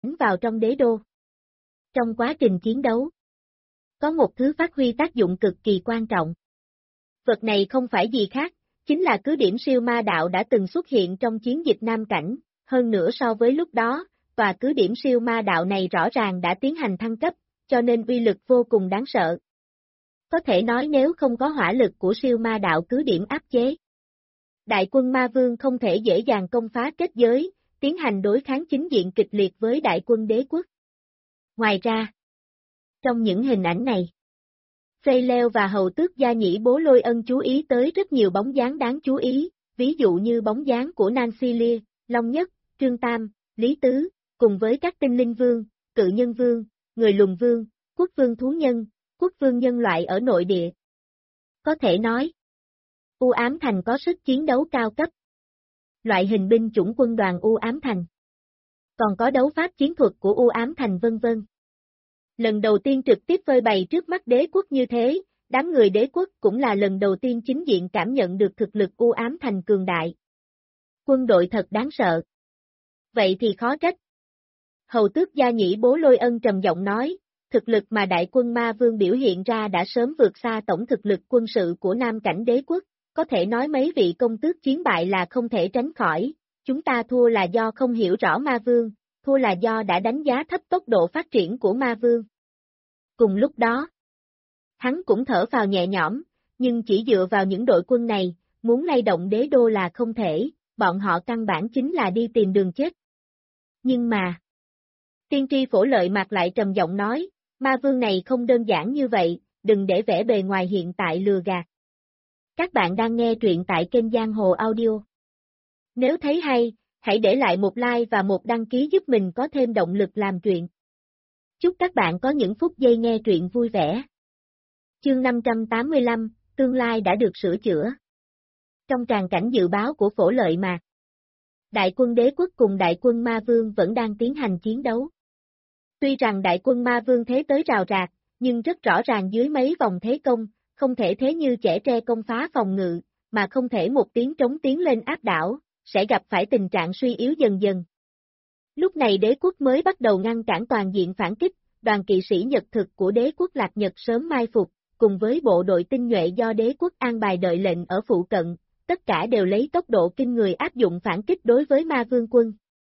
vào trong đế đô. Trong quá trình chiến đấu, có một thứ phát huy tác dụng cực kỳ quan trọng. Vật này không phải gì khác, chính là cứ điểm siêu ma đạo đã từng xuất hiện trong chiến dịch Nam Cảnh, hơn nữa so với lúc đó, và cứ điểm siêu ma đạo này rõ ràng đã tiến hành thăng cấp, cho nên uy lực vô cùng đáng sợ. Có thể nói nếu không có hỏa lực của siêu ma đạo cứ điểm áp chế, đại quân ma vương không thể dễ dàng công phá kết giới, tiến hành đối kháng chính diện kịch liệt với đại quân đế quốc. Ngoài ra, trong những hình ảnh này, Phê Leo và hầu tước gia nhĩ Bố Lôi Ân chú ý tới rất nhiều bóng dáng đáng chú ý, ví dụ như bóng dáng của Nancy Lia, Long Nhất, Trương Tam, Lý Tứ, cùng với các tinh linh vương, cự nhân vương, người lùn vương, quốc vương thú nhân, quốc vương nhân loại ở nội địa. Có thể nói, U Ám Thành có sức chiến đấu cao cấp. Loại hình binh chủng quân đoàn U Ám Thành. Còn có đấu pháp chiến thuật của U Ám Thành vân vân. Lần đầu tiên trực tiếp phơi bày trước mắt đế quốc như thế, đám người đế quốc cũng là lần đầu tiên chính diện cảm nhận được thực lực U Ám Thành cường đại. Quân đội thật đáng sợ. Vậy thì khó trách. Hầu tước gia nhĩ Bố Lôi Ân trầm giọng nói, thực lực mà đại quân ma vương biểu hiện ra đã sớm vượt xa tổng thực lực quân sự của Nam Cảnh đế quốc, có thể nói mấy vị công tước chiến bại là không thể tránh khỏi, chúng ta thua là do không hiểu rõ ma vương, thua là do đã đánh giá thấp tốc độ phát triển của ma vương. Cùng lúc đó, hắn cũng thở phào nhẹ nhõm, nhưng chỉ dựa vào những đội quân này, muốn lay động đế đô là không thể, bọn họ căn bản chính là đi tìm đường chết. Nhưng mà, tiên tri Phổ Lợi Mạc lại trầm giọng nói, ma vương này không đơn giản như vậy, đừng để vẻ bề ngoài hiện tại lừa gạt. Các bạn đang nghe truyện tại kênh Giang Hồ Audio. Nếu thấy hay, hãy để lại một like và một đăng ký giúp mình có thêm động lực làm truyện. Chúc các bạn có những phút giây nghe truyện vui vẻ. Chương 585, tương lai đã được sửa chữa. Trong tràng cảnh dự báo của Phổ Lợi Mạc, đại quân đế quốc cùng đại quân ma vương vẫn đang tiến hành chiến đấu. Tuy rằng đại quân ma vương thế tới rào rạc, nhưng rất rõ ràng dưới mấy vòng thế công, không thể thế như chẻ tre công phá phòng ngự, mà không thể một tiếng trống tiến lên áp đảo, sẽ gặp phải tình trạng suy yếu dần dần. Lúc này đế quốc mới bắt đầu ngăn cản toàn diện phản kích, đoàn kỵ sĩ Nhật thực của đế quốc Lạc Nhật sớm mai phục, cùng với bộ đội tinh nhuệ do đế quốc an bài đợi lệnh ở phụ cận, tất cả đều lấy tốc độ kinh người áp dụng phản kích đối với ma vương quân.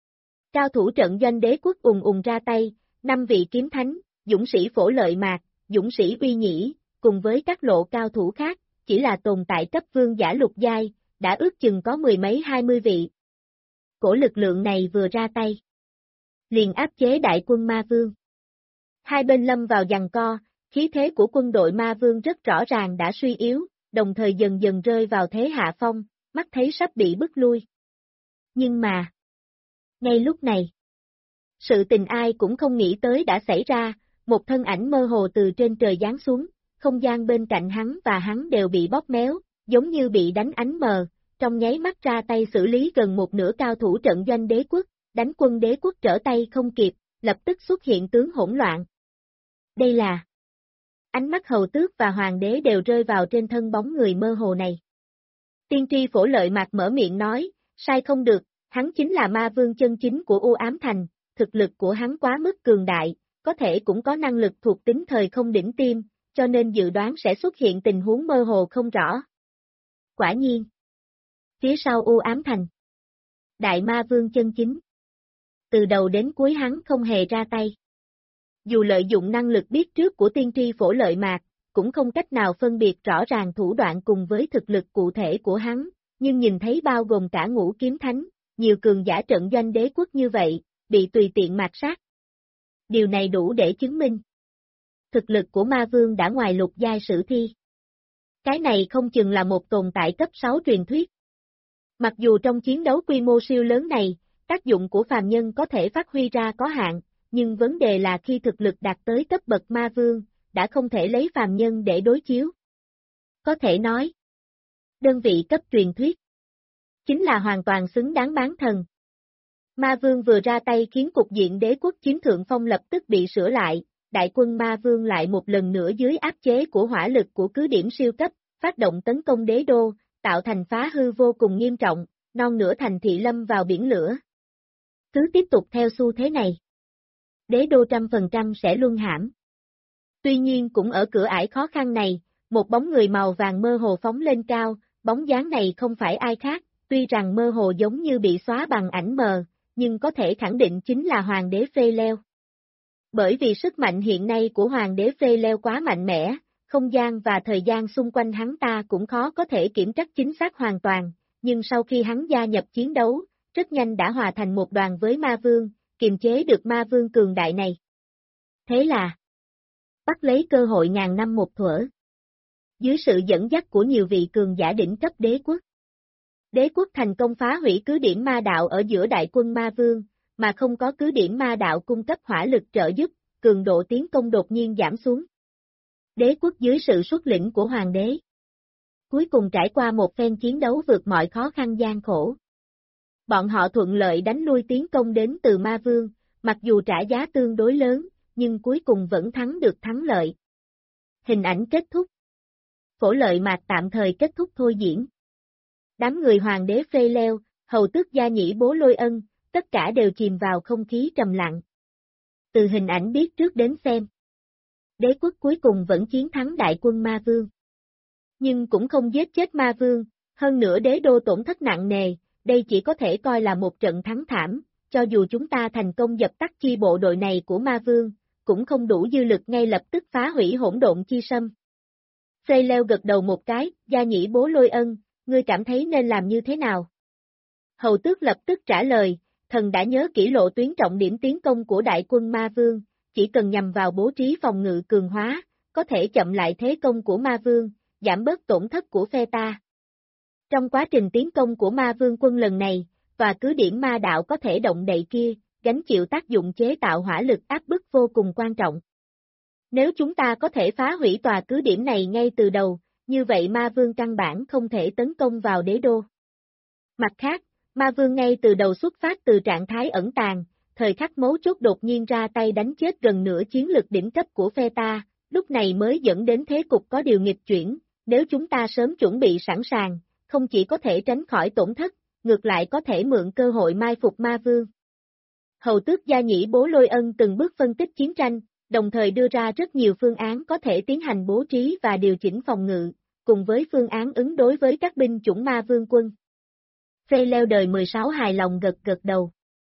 Cao thủ trận doanh đế quốc ùng ùng ra tay, 5 vị kiếm thánh, dũng sĩ Phổ Lợi Mạc, dũng sĩ Uy Nhĩ, cùng với các lộ cao thủ khác, chỉ là tồn tại cấp vương giả lục giai, đã ước chừng có mười mấy 20 vị. Cổ lực lượng này vừa ra tay, liền áp chế đại quân ma vương. Hai bên lâm vào giằng co, khí thế của quân đội ma vương rất rõ ràng đã suy yếu, đồng thời dần dần rơi vào thế hạ phong, mắt thấy sắp bị bức lui. Nhưng mà, ngay lúc này, sự tình ai cũng không nghĩ tới đã xảy ra, một thân ảnh mơ hồ từ trên trời giáng xuống, không gian bên cạnh hắn và hắn đều bị bóp méo, giống như bị đánh ánh mờ, trong nháy mắt ra tay xử lý gần một nửa cao thủ trận doanh đế quốc, đánh quân đế quốc trở tay không kịp, lập tức xuất hiện tướng hỗn loạn. Đây là... Ánh mắt hầu tước và hoàng đế đều rơi vào trên thân bóng người mơ hồ này. Tiên tri Phổ Lợi Mạc mở miệng nói, sai không được, hắn chính là ma vương chân chính của U Ám Thành, thực lực của hắn quá mức cường đại, có thể cũng có năng lực thuộc tính thời không đỉnh tiêm, cho nên dự đoán sẽ xuất hiện tình huống mơ hồ không rõ. Quả nhiên, phía sau U Ám Thành, đại ma vương chân chính, từ đầu đến cuối hắn không hề ra tay. Dù lợi dụng năng lực biết trước của tiên tri Phổ Lợi Mạc, cũng không cách nào phân biệt rõ ràng thủ đoạn cùng với thực lực cụ thể của hắn, nhưng nhìn thấy bao gồm cả ngũ kiếm thánh, nhiều cường giả trận doanh đế quốc như vậy, bị tùy tiện mạt sát. Điều này đủ để chứng minh. Thực lực của ma vương đã ngoài lục giai sử thi. Cái này không chừng là một tồn tại cấp 6 truyền thuyết. Mặc dù trong chiến đấu quy mô siêu lớn này, tác dụng của phàm nhân có thể phát huy ra có hạn, nhưng vấn đề là khi thực lực đạt tới cấp bậc ma vương, đã không thể lấy phàm nhân để đối chiếu. Có thể nói, đơn vị cấp truyền thuyết, chính là hoàn toàn xứng đáng bán thần. Ma vương vừa ra tay khiến cục diện đế quốc chiếm thượng phong lập tức bị sửa lại, đại quân ma vương lại một lần nữa dưới áp chế của hỏa lực của cứ điểm siêu cấp, phát động tấn công đế đô, tạo thành phá hư vô cùng nghiêm trọng, non nửa thành thị lâm vào biển lửa. Cứ tiếp tục theo xu thế này, đế đô 100% sẽ luân hãm. Tuy nhiên cũng ở cửa ải khó khăn này, một bóng người màu vàng mơ hồ phóng lên cao, bóng dáng này không phải ai khác, tuy rằng mơ hồ giống như bị xóa bằng ảnh mờ, nhưng có thể khẳng định chính là Hoàng đế Phê Leo. Bởi vì sức mạnh hiện nay của Hoàng đế Phê Leo quá mạnh mẽ, không gian và thời gian xung quanh hắn ta cũng khó có thể kiểm trắc chính xác hoàn toàn, nhưng sau khi hắn gia nhập chiến đấu, rất nhanh đã hòa thành một đoàn với ma vương, kiềm chế được ma vương cường đại này. Thế là bắt lấy cơ hội ngàn năm một thuở. Dưới sự dẫn dắt của nhiều vị cường giả đỉnh cấp đế quốc thành công phá hủy cứ điểm ma đạo ở giữa đại quân ma vương, mà không có cứ điểm ma đạo cung cấp hỏa lực trợ giúp, cường độ tiến công đột nhiên giảm xuống. Đế quốc dưới sự xuất lĩnh của hoàng đế cuối cùng trải qua một phen chiến đấu vượt mọi khó khăn gian khổ. Bọn họ thuận lợi đánh lui tiến công đến từ ma vương, mặc dù trả giá tương đối lớn, nhưng cuối cùng vẫn thắng được thắng lợi. Hình ảnh kết thúc. Phổ Lợi Mạc tạm thời kết thúc thôi diễn. Đám người hoàng đế Phê Leo, hầu tước Gia Nhĩ Bố Lôi Ân, tất cả đều chìm vào không khí trầm lặng. Từ hình ảnh biết trước đến xem, đế quốc cuối cùng vẫn chiến thắng đại quân ma vương. Nhưng cũng không giết chết ma vương, hơn nữa đế đô tổn thất nặng nề, đây chỉ có thể coi là một trận thắng thảm, cho dù chúng ta thành công dập tắt chi bộ đội này của ma vương, cũng không đủ dư lực ngay lập tức phá hủy hỗn độn chi sâm. Phê Leo gật đầu một cái, Gia Nhĩ Bố Lôi Ân, ngươi cảm thấy nên làm như thế nào? Hầu tước lập tức trả lời, thần đã nhớ kỹ lộ tuyến trọng điểm tiến công của đại quân ma vương, chỉ cần nhằm vào bố trí phòng ngự cường hóa, có thể chậm lại thế công của ma vương, giảm bớt tổn thất của phe ta. Trong quá trình tiến công của ma vương quân lần này, và cứ điểm ma đạo có thể động đậy kia, gánh chịu tác dụng chế tạo hỏa lực áp bức vô cùng quan trọng. Nếu chúng ta có thể phá hủy tòa cứ điểm này ngay từ đầu, như vậy ma vương căn bản không thể tấn công vào đế đô. Mặt khác, ma vương ngay từ đầu xuất phát từ trạng thái ẩn tàng, thời khắc mấu chốt đột nhiên ra tay đánh chết gần nửa chiến lực đỉnh cấp của phe ta, lúc này mới dẫn đến thế cục có điều nghịch chuyển, nếu chúng ta sớm chuẩn bị sẵn sàng, không chỉ có thể tránh khỏi tổn thất, ngược lại có thể mượn cơ hội mai phục ma vương. Hầu tước Gia Nhĩ Bố Lôi Ân từng bước phân tích chiến tranh, đồng thời đưa ra rất nhiều phương án có thể tiến hành bố trí và điều chỉnh phòng ngự, cùng với phương án ứng đối với các binh chủng ma vương quân. Phê Leo đời 16 hài lòng gật gật đầu.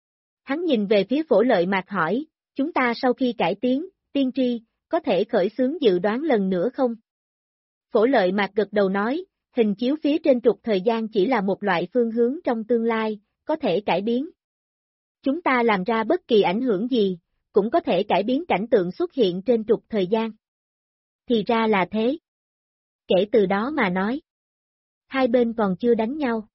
Hắn nhìn về phía Phổ Lợi Mạc hỏi, chúng ta sau khi cải tiến, tiên tri, có thể khởi xướng dự đoán lần nữa không? Phổ Lợi Mạc gật đầu nói, hình chiếu phía trên trục thời gian chỉ là một loại phương hướng trong tương lai, có thể cải biến. Chúng ta làm ra bất kỳ ảnh hưởng gì, cũng có thể cải biến cảnh tượng xuất hiện trên trục thời gian. Thì ra là thế. Kể từ đó mà nói, hai bên còn chưa đánh nhau.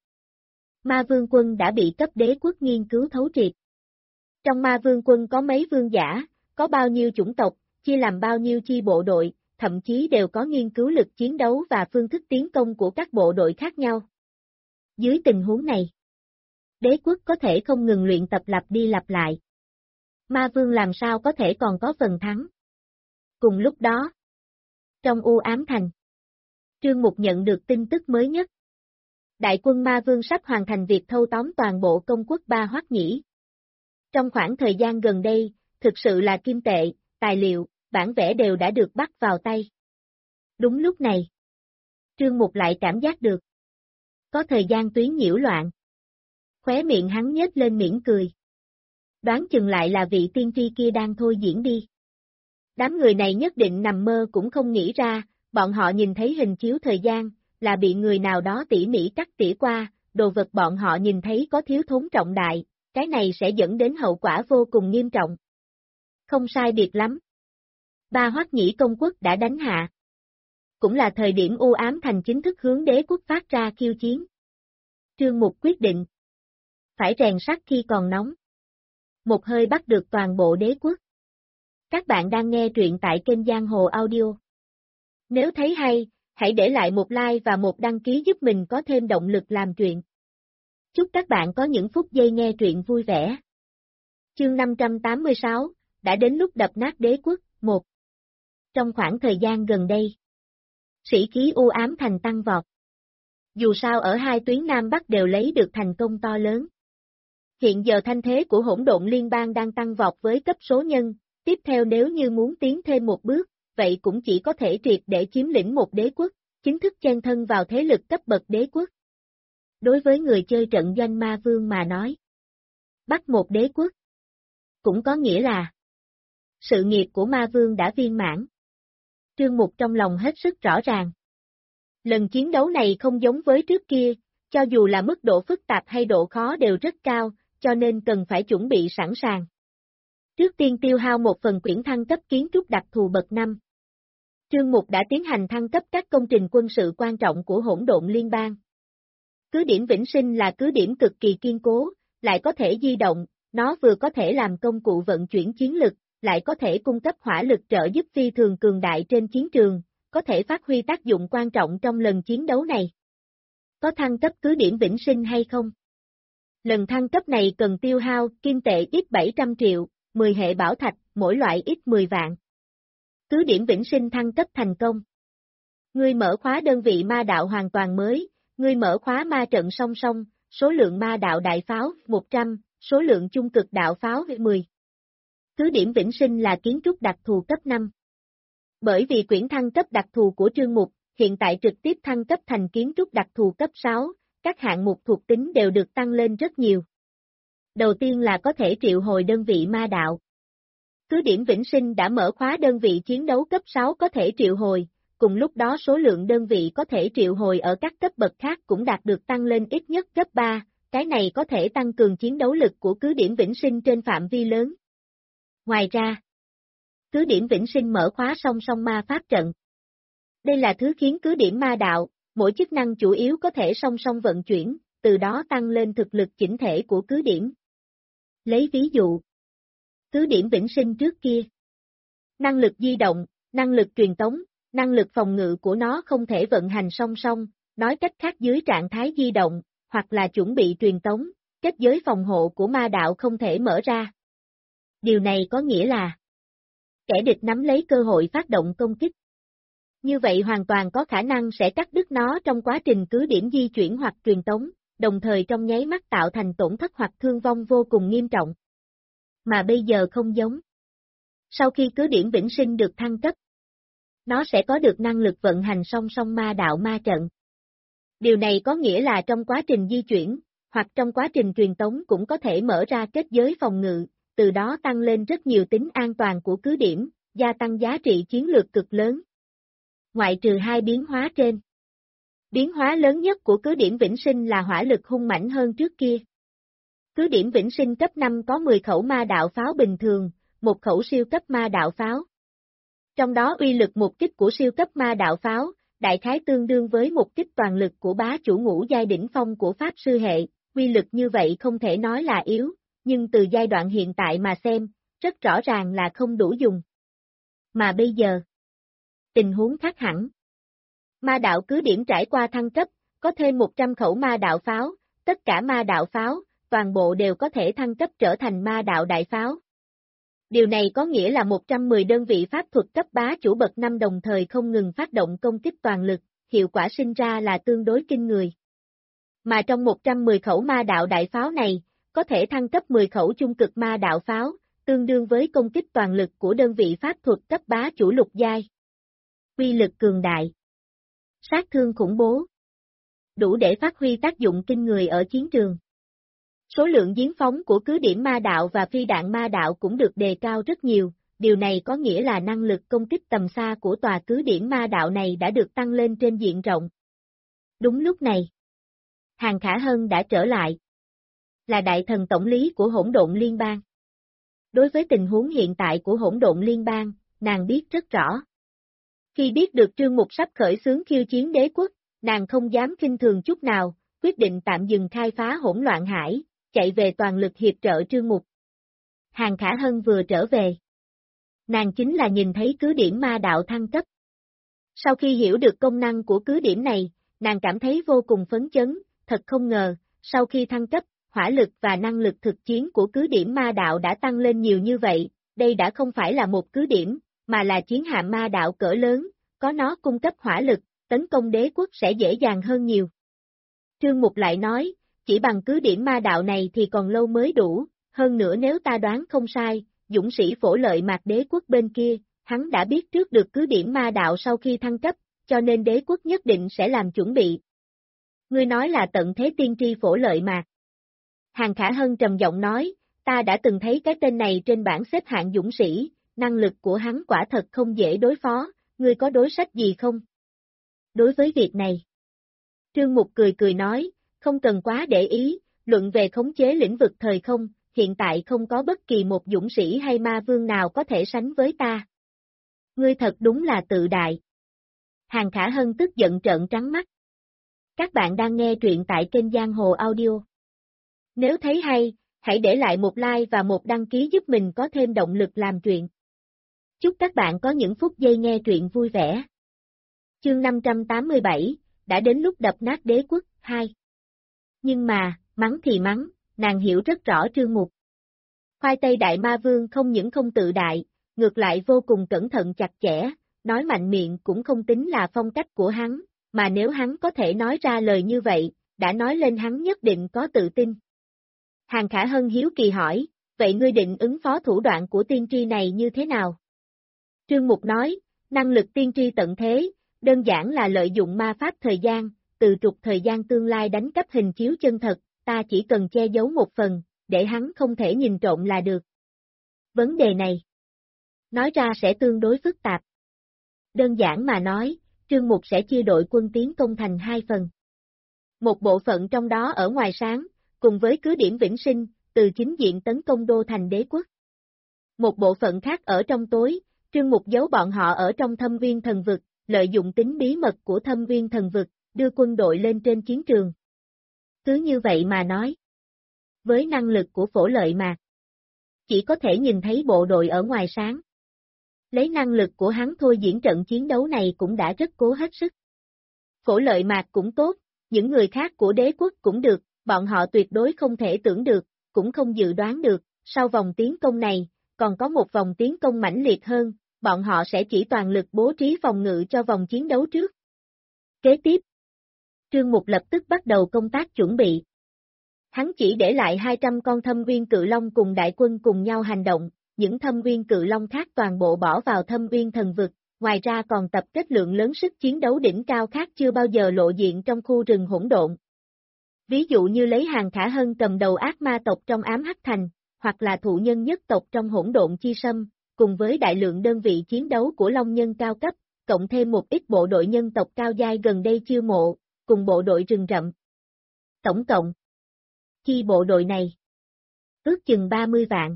Ma vương quân đã bị cấp đế quốc nghiên cứu thấu triệt. Trong ma vương quân có mấy vương giả, có bao nhiêu chủng tộc, chia làm bao nhiêu chi bộ đội, thậm chí đều có nghiên cứu lực chiến đấu và phương thức tiến công của các bộ đội khác nhau. Dưới tình huống này, đế quốc có thể không ngừng luyện tập lặp đi lặp lại. Ma vương làm sao có thể còn có phần thắng. Cùng lúc đó, trong U Ám Thành, Trương Mục nhận được tin tức mới nhất. Đại quân ma vương sắp hoàn thành việc thâu tóm toàn bộ công quốc Ba Hoắc Nhĩ. Trong khoảng thời gian gần đây, thực sự là kim tệ, tài liệu, bản vẽ đều đã được bắt vào tay. Đúng lúc này, Trương Mục lại cảm giác được có thời gian tuyến nhiễu loạn. Khóe miệng hắn nhếch lên mỉm cười. Đoán chừng lại là vị tiên tri kia đang thôi diễn đi. Đám người này nhất định nằm mơ cũng không nghĩ ra, bọn họ nhìn thấy hình chiếu thời gian, là bị người nào đó tỉ mỉ cắt tỉa qua, đồ vật bọn họ nhìn thấy có thiếu thốn trọng đại, cái này sẽ dẫn đến hậu quả vô cùng nghiêm trọng. Không sai biệt lắm. Ba Hoắc Nhĩ công quốc đã đánh hạ. Cũng là thời điểm U Ám Thành chính thức hướng đế quốc phát ra khiêu chiến. Trương Mục quyết định phải rèn sắt khi còn nóng. Một hơi bắt được toàn bộ đế quốc. Các bạn đang nghe truyện tại kênh Giang Hồ Audio. Nếu thấy hay, hãy để lại một like và một đăng ký giúp mình có thêm động lực làm truyện. Chúc các bạn có những phút giây nghe truyện vui vẻ. Chương 586, đã đến lúc đập nát đế quốc, 1. Trong khoảng thời gian gần đây, sĩ khí U Ám Thành tăng vọt. Dù sao ở hai tuyến Nam Bắc đều lấy được thành công to lớn. Hiện giờ thanh thế của hỗn độn liên bang đang tăng vọt với cấp số nhân, tiếp theo nếu như muốn tiến thêm một bước, vậy cũng chỉ có thể triệt để chiếm lĩnh một đế quốc, chính thức chen thân vào thế lực cấp bậc đế quốc. Đối với người chơi trận doanh ma vương mà nói, bắt một đế quốc, cũng có nghĩa là sự nghiệp của ma vương đã viên mãn. Trương Mục trong lòng hết sức rõ ràng. Lần chiến đấu này không giống với trước kia, cho dù là mức độ phức tạp hay độ khó đều rất cao, cho nên cần phải chuẩn bị sẵn sàng. Trước tiên tiêu hao một phần quyển thăng cấp kiến trúc đặc thù bậc 5. Trương Mục đã tiến hành thăng cấp các công trình quân sự quan trọng của hỗn độn liên bang. Cứ điểm Vĩnh Sinh là cứ điểm cực kỳ kiên cố, lại có thể di động, nó vừa có thể làm công cụ vận chuyển chiến lực, lại có thể cung cấp hỏa lực trợ giúp phi thường cường đại trên chiến trường, có thể phát huy tác dụng quan trọng trong lần chiến đấu này. Có thăng cấp cứ điểm Vĩnh Sinh hay không? Lần thăng cấp này cần tiêu hao kim tệ ít 700 triệu, 10 hệ bảo thạch, mỗi loại ít 10 vạn. Cứ điểm Vĩnh Sinh thăng cấp thành công. Ngươi mở khóa đơn vị ma đạo hoàn toàn mới, ngươi mở khóa ma trận song song, số lượng ma đạo đại pháo 100, số lượng chung cực đạo pháo 10. Cứ điểm Vĩnh Sinh là kiến trúc đặc thù cấp 5. Bởi vì quyển thăng cấp đặc thù của Trương Mục, hiện tại trực tiếp thăng cấp thành kiến trúc đặc thù cấp 6, các hạng mục thuộc tính đều được tăng lên rất nhiều. Đầu tiên là có thể triệu hồi đơn vị ma đạo. Cứ điểm Vĩnh Sinh đã mở khóa đơn vị chiến đấu cấp 6 có thể triệu hồi, cùng lúc đó số lượng đơn vị có thể triệu hồi ở các cấp bậc khác cũng đạt được tăng lên ít nhất gấp 3, cái này có thể tăng cường chiến đấu lực của cứ điểm Vĩnh Sinh trên phạm vi lớn. Ngoài ra, cứ điểm Vĩnh Sinh mở khóa song song ma pháp trận. Đây là thứ khiến cứ điểm ma đạo, mỗi chức năng chủ yếu có thể song song vận chuyển, từ đó tăng lên thực lực chỉnh thể của cứ điểm. Lấy ví dụ, cứ điểm Vĩnh Sinh trước kia, năng lực di động, năng lực truyền tống, năng lực phòng ngự của nó không thể vận hành song song, nói cách khác dưới trạng thái di động, hoặc là chuẩn bị truyền tống, kết giới phòng hộ của ma đạo không thể mở ra. Điều này có nghĩa là kẻ địch nắm lấy cơ hội phát động công kích. Như vậy hoàn toàn có khả năng sẽ cắt đứt nó trong quá trình cứ điểm di chuyển hoặc truyền tống, đồng thời trong nháy mắt tạo thành tổn thất hoặc thương vong vô cùng nghiêm trọng. Mà bây giờ không giống. Sau khi cứ điểm Vĩnh Sinh được thăng cấp, nó sẽ có được năng lực vận hành song song ma đạo ma trận. Điều này có nghĩa là trong quá trình di chuyển, hoặc trong quá trình truyền tống cũng có thể mở ra kết giới phòng ngự, từ đó tăng lên rất nhiều tính an toàn của cứ điểm, gia tăng giá trị chiến lược cực lớn. Ngoại trừ hai biến hóa trên. Biến hóa lớn nhất của cứ điểm Vĩnh Sinh là hỏa lực hung mãnh hơn trước kia. Cứ điểm Vĩnh Sinh cấp 5 có 10 khẩu ma đạo pháo bình thường, một khẩu siêu cấp ma đạo pháo. Trong đó uy lực một kích của siêu cấp ma đạo pháo, đại khái tương đương với một kích toàn lực của bá chủ ngũ giai đỉnh phong của Pháp sư hệ, uy lực như vậy không thể nói là yếu, nhưng từ giai đoạn hiện tại mà xem, rất rõ ràng là không đủ dùng. Mà bây giờ, tình huống khác hẳn. Ma đạo cứ điểm trải qua thăng cấp, có thêm 100 khẩu ma đạo pháo, tất cả ma đạo pháo, toàn bộ đều có thể thăng cấp trở thành ma đạo đại pháo. Điều này có nghĩa là 110 đơn vị pháp thuật cấp bá chủ bậc 5 đồng thời không ngừng phát động công kích toàn lực, hiệu quả sinh ra là tương đối kinh người. Mà trong 110 khẩu ma đạo đại pháo này, có thể thăng cấp 10 khẩu chung cực ma đạo pháo, tương đương với công kích toàn lực của đơn vị pháp thuật cấp bá chủ lục giai. Uy lực cường đại. Sát thương khủng bố. Đủ để phát huy tác dụng kinh người ở chiến trường. Số lượng giếng phóng của cứ điểm ma đạo và phi đạn ma đạo cũng được đề cao rất nhiều, điều này có nghĩa là năng lực công kích tầm xa của tòa cứ điểm ma đạo này đã được tăng lên trên diện rộng. Đúng lúc này, Hàn Khả Hân đã trở lại. Là đại thần tổng lý của hỗn độn liên bang. Đối với tình huống hiện tại của hỗn độn liên bang, nàng biết rất rõ. Khi biết được Trương Mục sắp khởi xướng khiêu chiến đế quốc, nàng không dám khinh thường chút nào, quyết định tạm dừng khai phá hỗn loạn hải, chạy về toàn lực hiệp trợ Trương Mục. Hàn Khả Hân vừa trở về. Nàng chính là nhìn thấy cứ điểm ma đạo thăng cấp. Sau khi hiểu được công năng của cứ điểm này, nàng cảm thấy vô cùng phấn chấn, thật không ngờ, sau khi thăng cấp, hỏa lực và năng lực thực chiến của cứ điểm ma đạo đã tăng lên nhiều như vậy, đây đã không phải là một cứ điểm, mà là chiến hạm ma đạo cỡ lớn, có nó cung cấp hỏa lực, tấn công đế quốc sẽ dễ dàng hơn nhiều. Trương Mục lại nói, Chỉ bằng cứ điểm ma đạo này thì còn lâu mới đủ, hơn nữa nếu ta đoán không sai, dũng sĩ Phổ Lợi Mạc đế quốc bên kia, hắn đã biết trước được cứ điểm ma đạo sau khi thăng cấp, cho nên đế quốc nhất định sẽ làm chuẩn bị. Ngươi nói là tận thế tiên tri Phổ Lợi Mạc. Hàng Khả Hân trầm giọng nói, ta đã từng thấy cái tên này trên bảng xếp hạng dũng sĩ, năng lực của hắn quả thật không dễ đối phó, ngươi có đối sách gì không? Đối với việc này, Trương Mục cười cười nói, không cần quá để ý, luận về khống chế lĩnh vực thời không, hiện tại không có bất kỳ một dũng sĩ hay ma vương nào có thể sánh với ta. Ngươi thật đúng là tự đại. Hàng Khả Hân tức giận trợn trắng mắt. Các bạn đang nghe truyện tại kênh Giang Hồ Audio. Nếu thấy hay, hãy để lại một like và một đăng ký giúp mình có thêm động lực làm truyện. Chúc các bạn có những phút giây nghe truyện vui vẻ. Chương 587, đã đến lúc đập nát đế quốc, 2. Nhưng mà, mắng thì mắng, nàng hiểu rất rõ Trương Mục. Khoai tây đại ma vương không những không tự đại, ngược lại vô cùng cẩn thận chặt chẽ, nói mạnh miệng cũng không tính là phong cách của hắn, mà nếu hắn có thể nói ra lời như vậy, đã nói lên hắn nhất định có tự tin. Hàng Khả Hân hiếu kỳ hỏi, vậy ngươi định ứng phó thủ đoạn của tiên tri này như thế nào? Trương Mục nói, năng lực tiên tri tận thế, đơn giản là lợi dụng ma pháp thời gian, từ trục thời gian tương lai đánh cắp hình chiếu chân thật, ta chỉ cần che giấu một phần, để hắn không thể nhìn trộm là được. Vấn đề này, nói ra sẽ tương đối phức tạp. Đơn giản mà nói, Trương Mục sẽ chia đội quân tiến công thành hai phần. Một bộ phận trong đó ở ngoài sáng, cùng với cứ điểm Vĩnh Sinh, từ chính diện tấn công đô thành đế quốc. Một bộ phận khác ở trong tối, Trương Mục giấu bọn họ ở trong Thâm Viên Thần Vực, lợi dụng tính bí mật của Thâm Viên Thần Vực, đưa quân đội lên trên chiến trường. Cứ như vậy mà nói. Với năng lực của Phổ Lợi Mạc, chỉ có thể nhìn thấy bộ đội ở ngoài sáng. Lấy năng lực của hắn thôi diễn trận chiến đấu này cũng đã rất cố hết sức. Phổ Lợi Mạc cũng tốt, những người khác của đế quốc cũng được, bọn họ tuyệt đối không thể tưởng được, cũng không dự đoán được, sau vòng tiến công này, còn có một vòng tiến công mãnh liệt hơn, bọn họ sẽ chỉ toàn lực bố trí phòng ngự cho vòng chiến đấu trước. Kế tiếp, Trương Mục lập tức bắt đầu công tác chuẩn bị. Hắn chỉ để lại 200 con Thâm Uyên Cự Long cùng đại quân cùng nhau hành động, những Thâm Uyên Cự Long khác toàn bộ bỏ vào Thâm Uyên Thần Vực, ngoài ra còn tập kết lượng lớn sức chiến đấu đỉnh cao khác chưa bao giờ lộ diện trong khu rừng hỗn độn. Ví dụ như lấy Hàng Khả Hân cầm đầu ác ma tộc trong Ám Hắc Thành, hoặc là thụ nhân nhất tộc trong Hỗn Độn Chi Sâm, cùng với đại lượng đơn vị chiến đấu của Long Nhân cao cấp, cộng thêm một ít bộ đội nhân tộc cao giai gần đây chiêu mộ, cùng bộ đội rừng rậm. Tổng cộng, chi bộ đội này, ước chừng 30 vạn.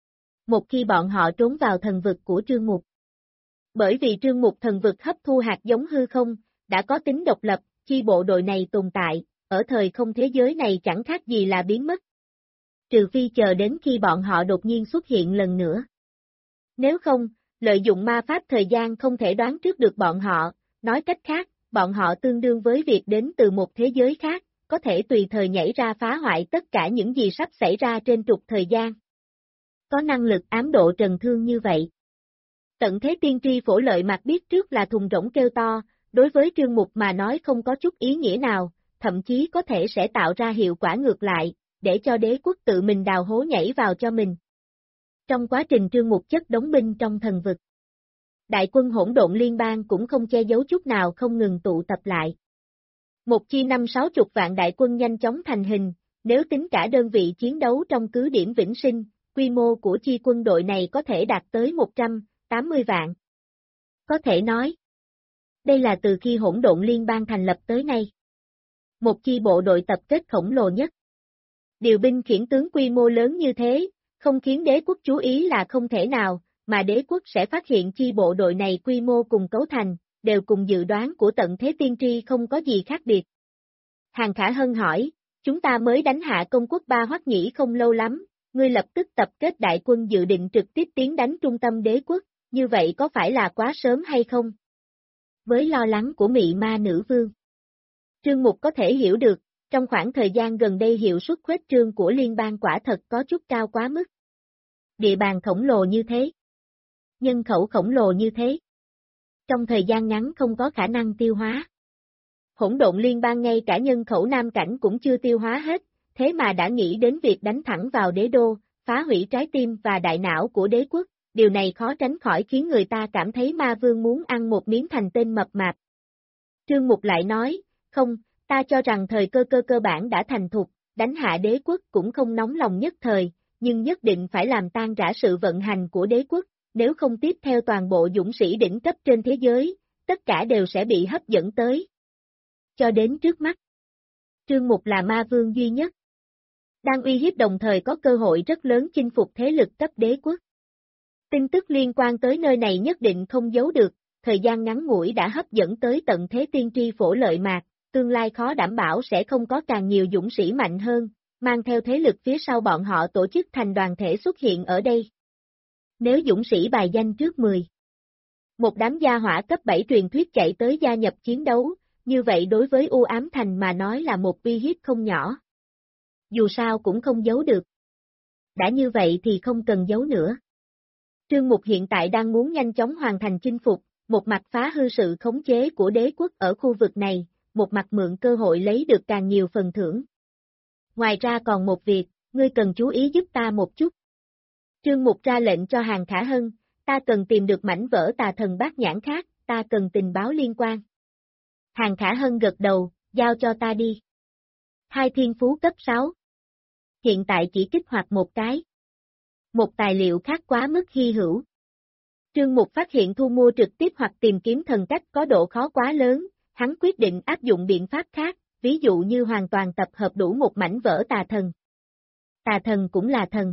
Một khi bọn họ trốn vào thần vực của Trương Mục. Bởi vì Trương Mục thần vực hấp thu hạt giống hư không, đã có tính độc lập, chi bộ đội này tồn tại, ở thời không thế giới này chẳng khác gì là biến mất. Trừ phi chờ đến khi bọn họ đột nhiên xuất hiện lần nữa. Nếu không, lợi dụng ma pháp thời gian không thể đoán trước được bọn họ, nói cách khác, bọn họ tương đương với việc đến từ một thế giới khác, có thể tùy thời nhảy ra phá hoại tất cả những gì sắp xảy ra trên trục thời gian. Có năng lực ám độ trần thương như vậy. Tận thế tiên tri Phổ Lợi Mạc biết trước là thùng rỗng kêu to, đối với Trương Mục mà nói không có chút ý nghĩa nào, thậm chí có thể sẽ tạo ra hiệu quả ngược lại, để cho đế quốc tự mình đào hố nhảy vào cho mình. Trong quá trình Trương Mục chất đóng binh trong thần vực, đại quân hỗn độn liên bang cũng không che giấu chút nào không ngừng tụ tập lại. Một chi 50-60 vạn đại quân nhanh chóng thành hình, nếu tính cả đơn vị chiến đấu trong cứ điểm Vĩnh Sinh, quy mô của chi quân đội này có thể đạt tới 180 vạn. Có thể nói, đây là từ khi hỗn độn liên bang thành lập tới nay. Một chi bộ đội tập kết khổng lồ nhất. Điều binh khiển tướng quy mô lớn như thế, không khiến đế quốc chú ý là không thể nào, mà đế quốc sẽ phát hiện chi bộ đội này quy mô cùng cấu thành, đều cùng dự đoán của tận thế tiên tri không có gì khác biệt. Hàng Khả Hân hỏi, chúng ta mới đánh hạ công quốc Ba Hoắc Nhĩ không lâu lắm, ngươi lập tức tập kết đại quân dự định trực tiếp tiến đánh trung tâm đế quốc, như vậy có phải là quá sớm hay không? Với lo lắng của Mị Ma Nữ Vương, Trương Mục có thể hiểu được, trong khoảng thời gian gần đây hiệu suất khuếch trương của liên bang quả thật có chút cao quá mức. Địa bàn khổng lồ như thế, nhân khẩu khổng lồ như thế, trong thời gian ngắn không có khả năng tiêu hóa. Hỗn độn liên bang ngay cả nhân khẩu nam cảnh cũng chưa tiêu hóa hết, thế mà đã nghĩ đến việc đánh thẳng vào đế đô, phá hủy trái tim và đại não của đế quốc, điều này khó tránh khỏi khiến người ta cảm thấy ma vương muốn ăn một miếng thành tên mập mạp. Trương Mục lại nói, không, ta cho rằng thời cơ bản đã thành thục, đánh hạ đế quốc cũng không nóng lòng nhất thời, nhưng nhất định phải làm tan rã sự vận hành của đế quốc, nếu không tiếp theo toàn bộ dũng sĩ đỉnh cấp trên thế giới, tất cả đều sẽ bị hấp dẫn tới. Cho đến trước mắt, Trương Mục là ma vương duy nhất, đang uy hiếp đồng thời có cơ hội rất lớn chinh phục thế lực cấp đế quốc. Tin tức liên quan tới nơi này nhất định không giấu được, thời gian ngắn ngủi đã hấp dẫn tới tận thế tiên tri phổ lợi mạc, tương lai khó đảm bảo sẽ không có càng nhiều dũng sĩ mạnh hơn, mang theo thế lực phía sau bọn họ tổ chức thành đoàn thể xuất hiện ở đây. Nếu dũng sĩ bài danh trước 10, một đám gia hỏa cấp 7 truyền thuyết chạy tới gia nhập chiến đấu, như vậy đối với U Ám Thành mà nói là một uy hiếp không nhỏ. Dù sao cũng không giấu được. Đã như vậy thì không cần giấu nữa. Trương Mục hiện tại đang muốn nhanh chóng hoàn thành chinh phục, một mặt phá hư sự khống chế của đế quốc ở khu vực này, một mặt mượn cơ hội lấy được càng nhiều phần thưởng. Ngoài ra còn một việc, ngươi cần chú ý giúp ta một chút. Trương Mục ra lệnh cho Hàn Khả Hân, ta cần tìm được mảnh vỡ tà thần bát nhãn khác, ta cần tình báo liên quan. Hàn Khả Hân gật đầu, giao cho ta đi. 2 thiên phú cấp 6. Hiện tại chỉ kích hoạt một cái. Một tài liệu khác quá mức hy hữu. Trương Mục phát hiện thu mua trực tiếp hoặc tìm kiếm thần cách có độ khó quá lớn, hắn quyết định áp dụng biện pháp khác, ví dụ như hoàn toàn tập hợp đủ một mảnh vỡ tà thần. Tà thần cũng là thần.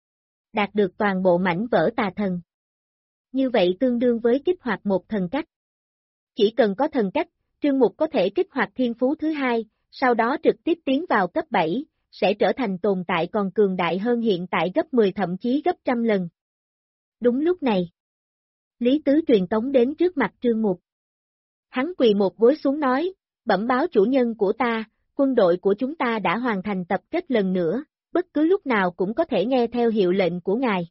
Đạt được toàn bộ mảnh vỡ tà thần. Như vậy tương đương với kích hoạt một thần cách. Chỉ cần có thần cách, Trương Mục có thể kích hoạt thiên phú thứ 2, sau đó trực tiếp tiến vào cấp 7, sẽ trở thành tồn tại còn cường đại hơn hiện tại gấp 10 thậm chí gấp trăm lần. Đúng lúc này, Lý Tứ truyền tống đến trước mặt Trương Mục. Hắn quỳ một gối xuống nói, bẩm báo chủ nhân của ta, quân đội của chúng ta đã hoàn thành tập kết lần nữa, bất cứ lúc nào cũng có thể nghe theo hiệu lệnh của ngài.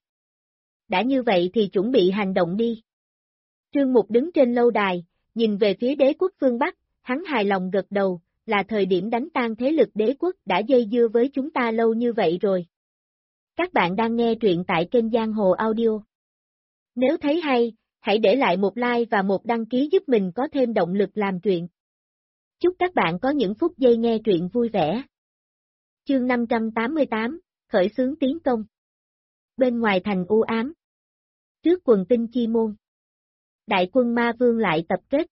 Đã như vậy thì chuẩn bị hành động đi. Trương Mục đứng trên lâu đài, nhìn về phía đế quốc phương Bắc, hắn hài lòng gật đầu, là thời điểm đánh tan thế lực đế quốc đã dây dưa với chúng ta lâu như vậy rồi. Các bạn đang nghe truyện tại kênh Giang Hồ Audio. Nếu thấy hay, hãy để lại một like và một đăng ký giúp mình có thêm động lực làm truyện. Chúc các bạn có những phút giây nghe truyện vui vẻ. Chương 588, khởi xướng tiến công. Bên ngoài thành u ám. Trước quần tinh chi môn. Đại quân ma vương lại tập kết.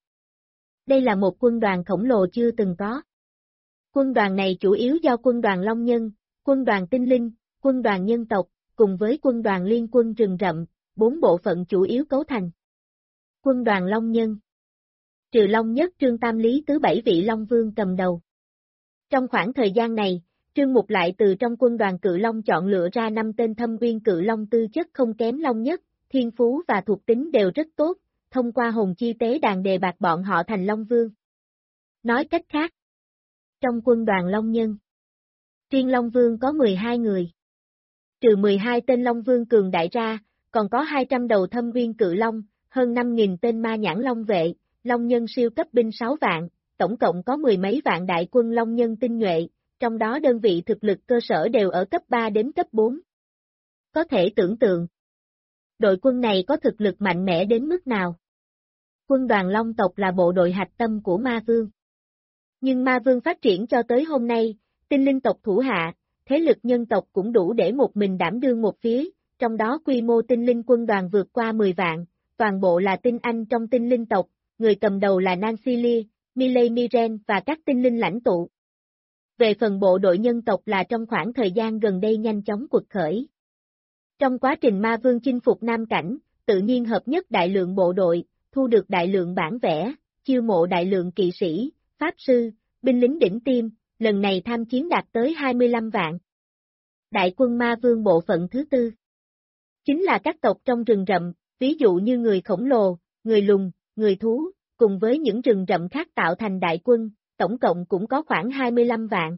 Đây là một quân đoàn khổng lồ chưa từng có. Quân đoàn này chủ yếu do quân đoàn Long Nhân, quân đoàn Tinh Linh, quân đoàn Nhân tộc, cùng với quân đoàn Liên quân Rừng Rậm, 4 bộ phận chủ yếu cấu thành. Quân đoàn Long Nhân. Trừ Long Nhất Trương Tam Lý Tứ 7 vị Long Vương cầm đầu. Trong khoảng thời gian này, Trương Mục lại từ trong quân đoàn Cự Long chọn lựa ra 5 tên thâm uyên Cự Long tư chất không kém Long Nhất, thiên phú và thuộc tính đều rất tốt, thông qua hồn chi tế đàn đề bạt bọn họ thành Long Vương. Nói cách khác, trong quân đoàn Long Nhân, riêng Long Vương có 12 người. Trừ 12 tên Long Vương cường đại ra, còn có 200 đầu thâm uyên Cự Long, hơn 5.000 tên ma nhãn Long vệ, Long Nhân siêu cấp binh 6 vạn, tổng cộng có 10 mấy vạn đại quân Long Nhân tinh nhuệ, trong đó đơn vị thực lực cơ sở đều ở cấp 3 đến cấp 4. Có thể tưởng tượng, đội quân này có thực lực mạnh mẽ đến mức nào. Quân đoàn Long tộc là bộ đội hạch tâm của Ma Vương. Nhưng Ma Vương phát triển cho tới hôm nay, tinh linh tộc thủ hạ, thế lực nhân tộc cũng đủ để một mình đảm đương một phía, trong đó quy mô tinh linh quân đoàn vượt qua 10 vạn, toàn bộ là tinh anh trong tinh linh tộc, người cầm đầu là Nancy Lee, Miley Miren và các tinh linh lãnh tụ. Về phần bộ đội nhân tộc là trong khoảng thời gian gần đây nhanh chóng quật khởi. Trong quá trình Ma Vương chinh phục Nam Cảnh, tự nhiên hợp nhất đại lượng bộ đội, thu được đại lượng bản vẽ, chiêu mộ đại lượng kỵ sĩ, pháp sư, binh lính đỉnh tiêm, lần này tham chiến đạt tới 25 vạn. Đại quân Ma Vương bộ phận thứ 4 chính là các tộc trong rừng rậm, ví dụ như người khổng lồ, người lùn, người thú, cùng với những rừng rậm khác tạo thành đại quân, tổng cộng cũng có khoảng 25 vạn.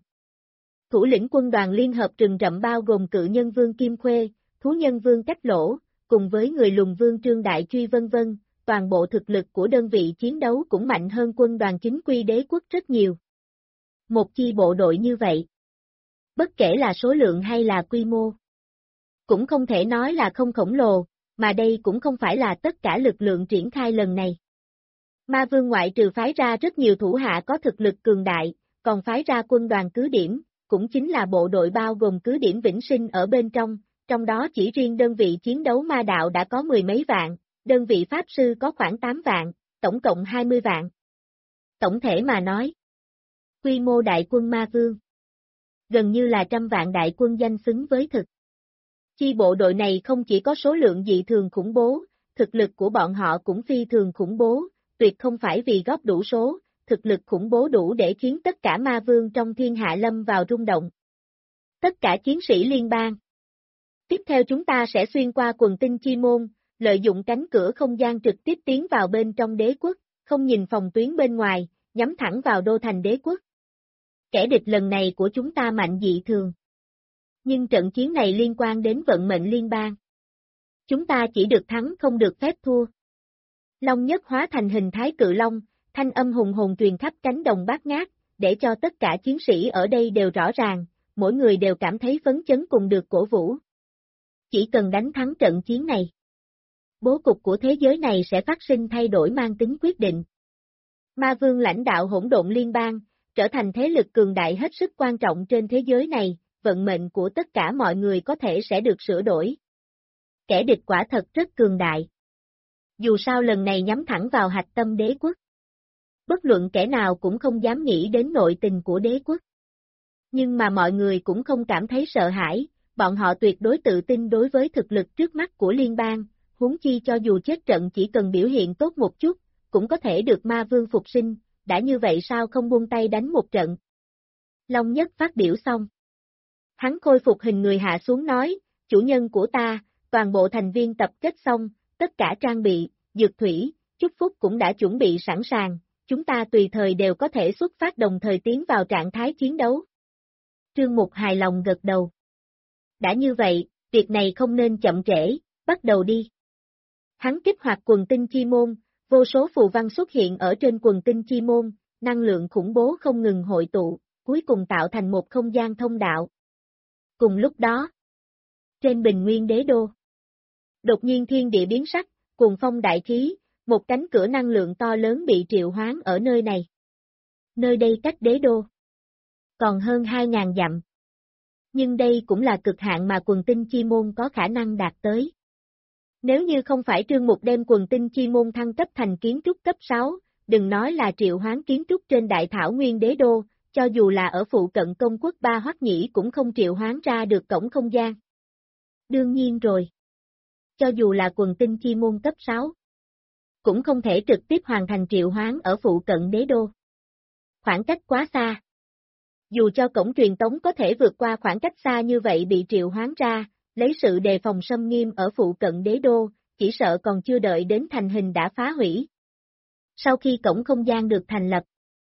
Thủ lĩnh quân đoàn liên hợp rừng rậm bao gồm cự nhân vương Kim Khuê, thú nhân vương Cách Lỗ, cùng với người lùn vương Trương Đại Truy vân vân, toàn bộ thực lực của đơn vị chiến đấu cũng mạnh hơn quân đoàn chính quy đế quốc rất nhiều. Một chi bộ đội như vậy, Bất kể là số lượng hay là quy mô. Cũng không thể nói là không khổng lồ, mà đây cũng không phải là tất cả lực lượng triển khai lần này. Ma Vương ngoại trừ phái ra rất nhiều thủ hạ có thực lực cường đại, còn phái ra quân đoàn cứ điểm, cũng chính là bộ đội bao gồm cứ điểm Vĩnh Sinh ở bên trong đó chỉ riêng đơn vị chiến đấu ma đạo đã có mười mấy vạn, đơn vị pháp sư có khoảng 8 vạn, tổng cộng 20 vạn. Tổng thể mà nói, quy mô đại quân Ma Vương gần như là 100 vạn đại quân danh xứng với thực. Chi bộ đội này không chỉ có số lượng dị thường khủng bố, thực lực của bọn họ cũng phi thường khủng bố, tuyệt không phải vì góp đủ số, thực lực khủng bố đủ để khiến tất cả ma vương trong thiên hạ lâm vào rung động. Tất cả chiến sĩ liên bang. Tiếp theo chúng ta sẽ xuyên qua quần tinh chi môn, lợi dụng cánh cửa không gian trực tiếp tiến vào bên trong đế quốc, không nhìn phòng tuyến bên ngoài, nhắm thẳng vào đô thành đế quốc. Kẻ địch lần này của chúng ta mạnh dị thường. Nhưng trận chiến này liên quan đến vận mệnh liên bang. Chúng ta chỉ được thắng không được phép thua. Long nhất hóa thành hình thái cự long, thanh âm hùng hồn truyền khắp cánh đồng bát ngát, để cho tất cả chiến sĩ ở đây đều rõ ràng, mỗi người đều cảm thấy phấn chấn cùng được cổ vũ. Chỉ cần đánh thắng trận chiến này, bố cục của thế giới này sẽ phát sinh thay đổi mang tính quyết định. Ma Vương lãnh đạo hỗn độn liên bang, trở thành thế lực cường đại hết sức quan trọng trên thế giới này, vận mệnh của tất cả mọi người có thể sẽ được sửa đổi. Kẻ địch quả thật rất cường đại. Dù sao lần này nhắm thẳng vào hạch tâm đế quốc. Bất luận kẻ nào cũng không dám nghĩ đến nội tình của đế quốc. Nhưng mà mọi người cũng không cảm thấy sợ hãi, bọn họ tuyệt đối tự tin đối với thực lực trước mắt của liên bang, huống chi cho dù chết trận chỉ cần biểu hiện tốt một chút, cũng có thể được ma vương phục sinh, đã như vậy sao không buông tay đánh một trận. Long nhất phát biểu xong. Hắn khôi phục hình người hạ xuống nói, chủ nhân của ta, toàn bộ thành viên tập kết xong, tất cả trang bị, dược thủy, chúc phúc cũng đã chuẩn bị sẵn sàng, chúng ta tùy thời đều có thể xuất phát đồng thời tiến vào trạng thái chiến đấu. Trương Mục hài lòng gật đầu. Đã như vậy, việc này không nên chậm trễ, bắt đầu đi. Hắn kích hoạt quần tinh chi môn, vô số phù văn xuất hiện ở trên quần tinh chi môn, năng lượng khủng bố không ngừng hội tụ, cuối cùng tạo thành một không gian thông đạo. Cùng lúc đó, trên bình nguyên đế đô, đột nhiên thiên địa biến sắc, cuồng phong đại khí, một cánh cửa năng lượng to lớn bị triệu hoán ở nơi này. Nơi đây cách đế đô còn hơn 2.000 dặm. Nhưng đây cũng là cực hạn mà quần tinh chi môn có khả năng đạt tới. Nếu như không phải Trương Mục đem quần tinh chi môn thăng cấp thành kiến trúc cấp 6, đừng nói là triệu hoán kiến trúc trên đại thảo nguyên đế đô, cho dù là ở phụ cận công quốc Ba Hoắc Nhĩ cũng không triệu hoán ra được cổng không gian. Đương nhiên rồi. Cho dù là quần tinh chi môn cấp 6, cũng không thể trực tiếp hoàn thành triệu hoán ở phụ cận đế đô. Khoảng cách quá xa. Dù cho cổng truyền tống có thể vượt qua khoảng cách xa như vậy bị triệu hoán ra, lấy sự đề phòng xâm nghiêm ở phụ cận đế đô, chỉ sợ còn chưa đợi đến thành hình đã phá hủy. Sau khi cổng không gian được thành lập,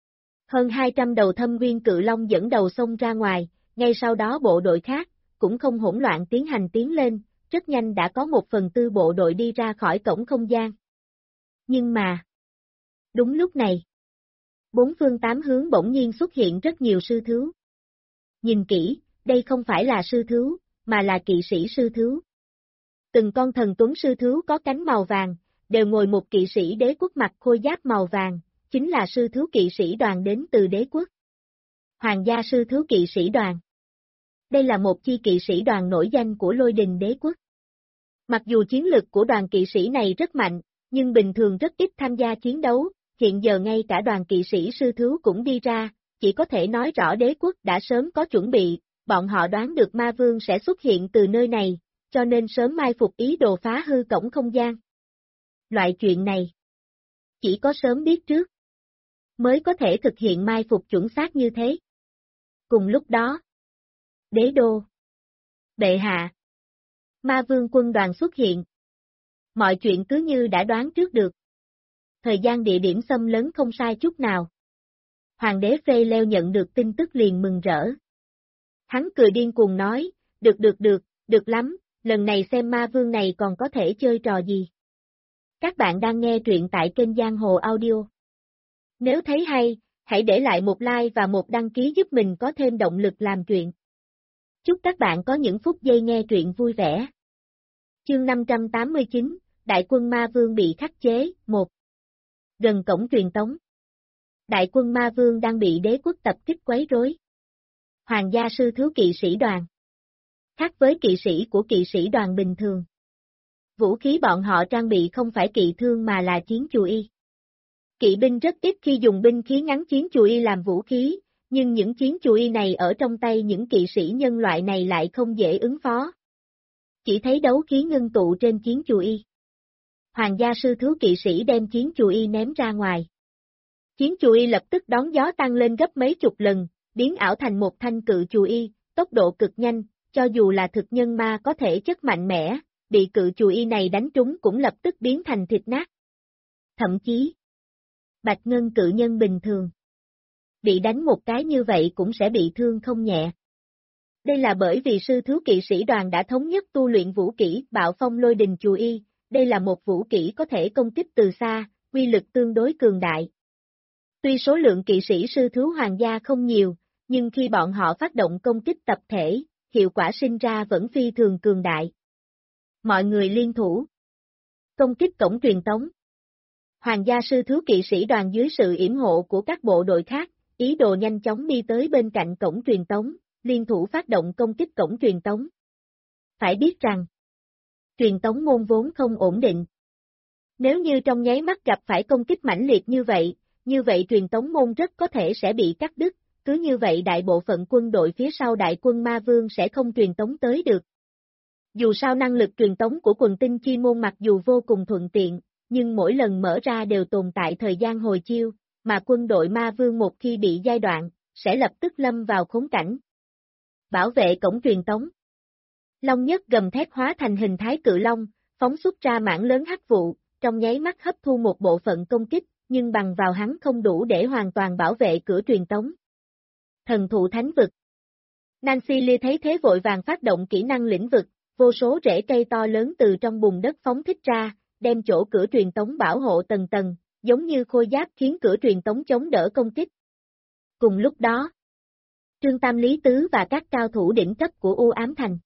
hơn 200 đầu thâm nguyên cự long dẫn đầu xông ra ngoài, ngay sau đó bộ đội khác, cũng không hỗn loạn tiến hành tiến lên, rất nhanh đã có 1/4 bộ đội đi ra khỏi cổng không gian. Nhưng mà, đúng lúc này, bốn phương tám hướng bỗng nhiên xuất hiện rất nhiều sư thú. Nhìn kỹ, đây không phải là sư thú, mà là kỵ sĩ sư thú. Từng con thần tuấn sư thú có cánh màu vàng, đều ngồi một kỵ sĩ đế quốc mặc khôi giáp màu vàng, chính là sư thú kỵ sĩ đoàn đến từ đế quốc. Hoàng gia sư thú kỵ sĩ đoàn. Đây là một chi kỵ sĩ đoàn nổi danh của Lôi Đình đế quốc. Mặc dù chiến lực của đoàn kỵ sĩ này rất mạnh, nhưng bình thường rất ít tham gia chiến đấu, hiện giờ ngay cả đoàn kỵ sĩ sư thú cũng đi ra, chỉ có thể nói rõ đế quốc đã sớm có chuẩn bị, bọn họ đoán được ma vương sẽ xuất hiện từ nơi này, cho nên sớm mai phục ý đồ phá hư cổng không gian. Loại chuyện này, chỉ có sớm biết trước, mới có thể thực hiện mai phục chuẩn xác như thế. Cùng lúc đó, đế đô, bệ hạ, ma vương quân đoàn xuất hiện. Mọi chuyện cứ như đã đoán trước được. Thời gian địa điểm xâm lấn không sai chút nào. Hoàng đế Phê Leo nhận được tin tức liền mừng rỡ. Hắn cười điên cuồng nói, được lắm, lần này xem ma vương này còn có thể chơi trò gì. Các bạn đang nghe truyện tại kênh Giang Hồ Audio. Nếu thấy hay, hãy để lại một like và một đăng ký giúp mình có thêm động lực làm chuyện. Chúc các bạn có những phút giây nghe truyện vui vẻ. Chương 589, Đại quân Ma Vương bị khắc chế, 1. Gần cổng truyền tống. Đại quân Ma Vương đang bị đế quốc tập kích quấy rối. Hoàng gia sư thiếu kỵ sĩ đoàn. Khác với kỵ sĩ của kỵ sĩ đoàn bình thường. Vũ khí bọn họ trang bị không phải kỵ thương mà là chiến chùy y. Kỵ binh rất ít khi dùng binh khí ngắn chiến chùy y làm vũ khí, nhưng những chiến chùy y này ở trong tay những kỵ sĩ nhân loại này lại không dễ ứng phó. Chỉ thấy đấu khí ngưng tụ trên chiến chùy y. Hoàng gia sư thiếu kỵ sĩ đem chiến chùy y ném ra ngoài. Chiến chùy y lập tức đón gió tăng lên gấp mấy chục lần, biến ảo thành một thanh cự chùy y, tốc độ cực nhanh, cho dù là thực nhân ma có thể chất mạnh mẽ, bị cự chùy y này đánh trúng cũng lập tức biến thành thịt nát. Thậm chí, Bạch Ngân cự nhân bình thường bị đánh một cái như vậy cũng sẽ bị thương không nhẹ. Đây là bởi vì sư thiếu kỵ sĩ đoàn đã thống nhất tu luyện vũ kỹ Bạo Phong Lôi Đình Chùy Y, đây là một vũ kỹ có thể công kích từ xa, uy lực tương đối cường đại. Tuy số lượng kỵ sĩ sư thiếu hoàng gia không nhiều, nhưng khi bọn họ phát động công kích tập thể, hiệu quả sinh ra vẫn phi thường cường đại. Mọi người liên thủ. Công kích cổng truyền tống. Hoàng gia sư thiếu kỵ sĩ đoàn dưới sự yểm hộ của các bộ đội khác, ý đồ nhanh chóng đi tới bên cạnh cổng truyền tống, liên thủ phát động công kích cổng truyền tống. Phải biết rằng, truyền tống môn vốn không ổn định. Nếu như trong nháy mắt gặp phải công kích mãnh liệt như vậy truyền tống môn rất có thể sẽ bị cắt đứt, cứ như vậy đại bộ phận quân đội phía sau đại quân Ma Vương sẽ không truyền tống tới được. Dù sao năng lực truyền tống của quần tinh chi môn mặc dù vô cùng thuận tiện, nhưng mỗi lần mở ra đều tồn tại thời gian hồi chiêu, mà quân đội Ma Vương một khi bị giai đoạn, sẽ lập tức lâm vào khốn cảnh. Bảo vệ cổng truyền tống. Long Nhất gầm thét hóa thành hình thái cự long, phóng xuất ra mảng lớn hắc vụ, trong nháy mắt hấp thu một bộ phận công kích, nhưng bằng vào hắn không đủ để hoàn toàn bảo vệ cửa truyền tống. Thần thụ thánh vực. Nancy Lee thấy thế vội vàng phát động kỹ năng lĩnh vực, vô số rễ cây to lớn từ trong bùn đất phóng thích ra, đem chỗ cửa truyền tống bảo hộ tầng tầng, giống như khôi giáp khiến cửa truyền tống chống đỡ công kích. Cùng lúc đó, Trương Tam Lý Tứ và các cao thủ đỉnh cấp của U Ám Thành.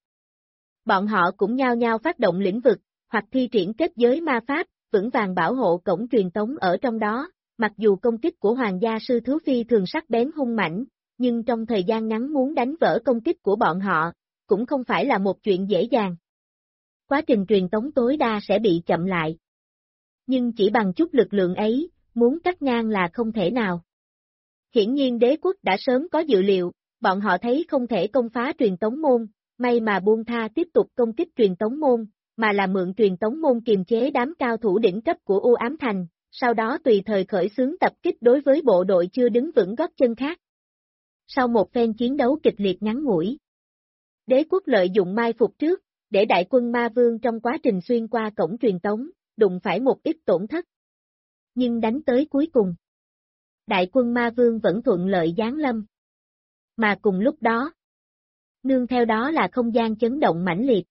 Bọn họ cũng nhao nhao phát động lĩnh vực, hoặc thi triển kết giới ma pháp, vững vàng bảo hộ cổng truyền tống ở trong đó, mặc dù công kích của Hoàng gia sư thiếu phi thường sắc bén hung mãnh, nhưng trong thời gian ngắn muốn đánh vỡ công kích của bọn họ, cũng không phải là một chuyện dễ dàng. Quá trình truyền tống tối đa sẽ bị chậm lại. Nhưng chỉ bằng chút lực lượng ấy, muốn cắt ngang là không thể nào. Hiển nhiên đế quốc đã sớm có dự liệu, bọn họ thấy không thể công phá truyền tống môn, may mà buông tha tiếp tục công kích truyền tống môn, mà là mượn truyền tống môn kiềm chế đám cao thủ đỉnh cấp của U Ám Thành, sau đó tùy thời khởi xướng tập kích đối với bộ đội chưa đứng vững gót chân khác. Sau một phen chiến đấu kịch liệt ngắn ngủi, đế quốc lợi dụng mai phục trước, để đại quân Ma Vương trong quá trình xuyên qua cổng truyền tống, đụng phải một ít tổn thất. Nhưng đánh tới cuối cùng, đại quân Ma Vương vẫn thuận lợi giáng lâm. Mà cùng lúc đó, nương theo đó là không gian chấn động mãnh liệt.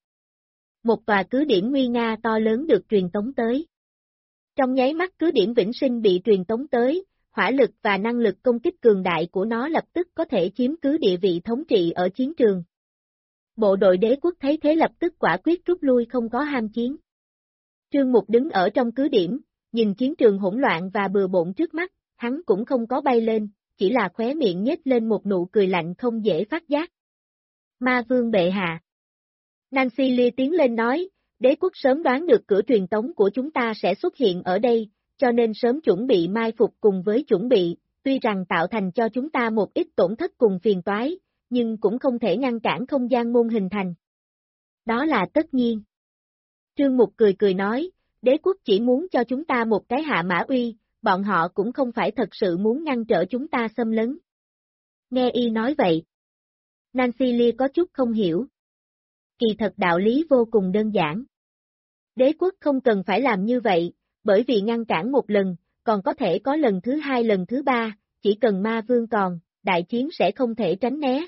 Một tòa cứ điểm nguy nga to lớn được truyền tống tới. Trong nháy mắt cứ điểm vĩnh sinh bị truyền tống tới, hỏa lực và năng lực công kích cường đại của nó lập tức có thể chiếm cứ địa vị thống trị ở chiến trường. Bộ đội đế quốc thấy thế lập tức quả quyết rút lui không có ham chiến. Trương Mục đứng ở trong cứ điểm, nhìn chiến trường hỗn loạn và bừa bộn trước mắt, hắn cũng không có bay lên, chỉ là khóe miệng nhếch lên một nụ cười lạnh không dễ phát giác. Ma Vương bệ hạ. Nancy Lee tiến lên nói, đế quốc sớm đoán được cửa truyền tống của chúng ta sẽ xuất hiện ở đây, cho nên sớm chuẩn bị mai phục cùng với chuẩn bị, tuy rằng tạo thành cho chúng ta một ít tổn thất cùng phiền toái, nhưng cũng không thể ngăn cản không gian môn hình thành. Đó là tất nhiên. Trương Mục cười cười nói, đế quốc chỉ muốn cho chúng ta một cái hạ mã uy, bọn họ cũng không phải thật sự muốn ngăn trở chúng ta xâm lấn. Nghe y nói vậy, Nancy Lee có chút không hiểu. Kỳ thật đạo lý vô cùng đơn giản. Đế quốc không cần phải làm như vậy, bởi vì ngăn cản một lần, còn có thể có lần thứ hai lần thứ ba, chỉ cần Ma Vương còn, đại chiến sẽ không thể tránh né.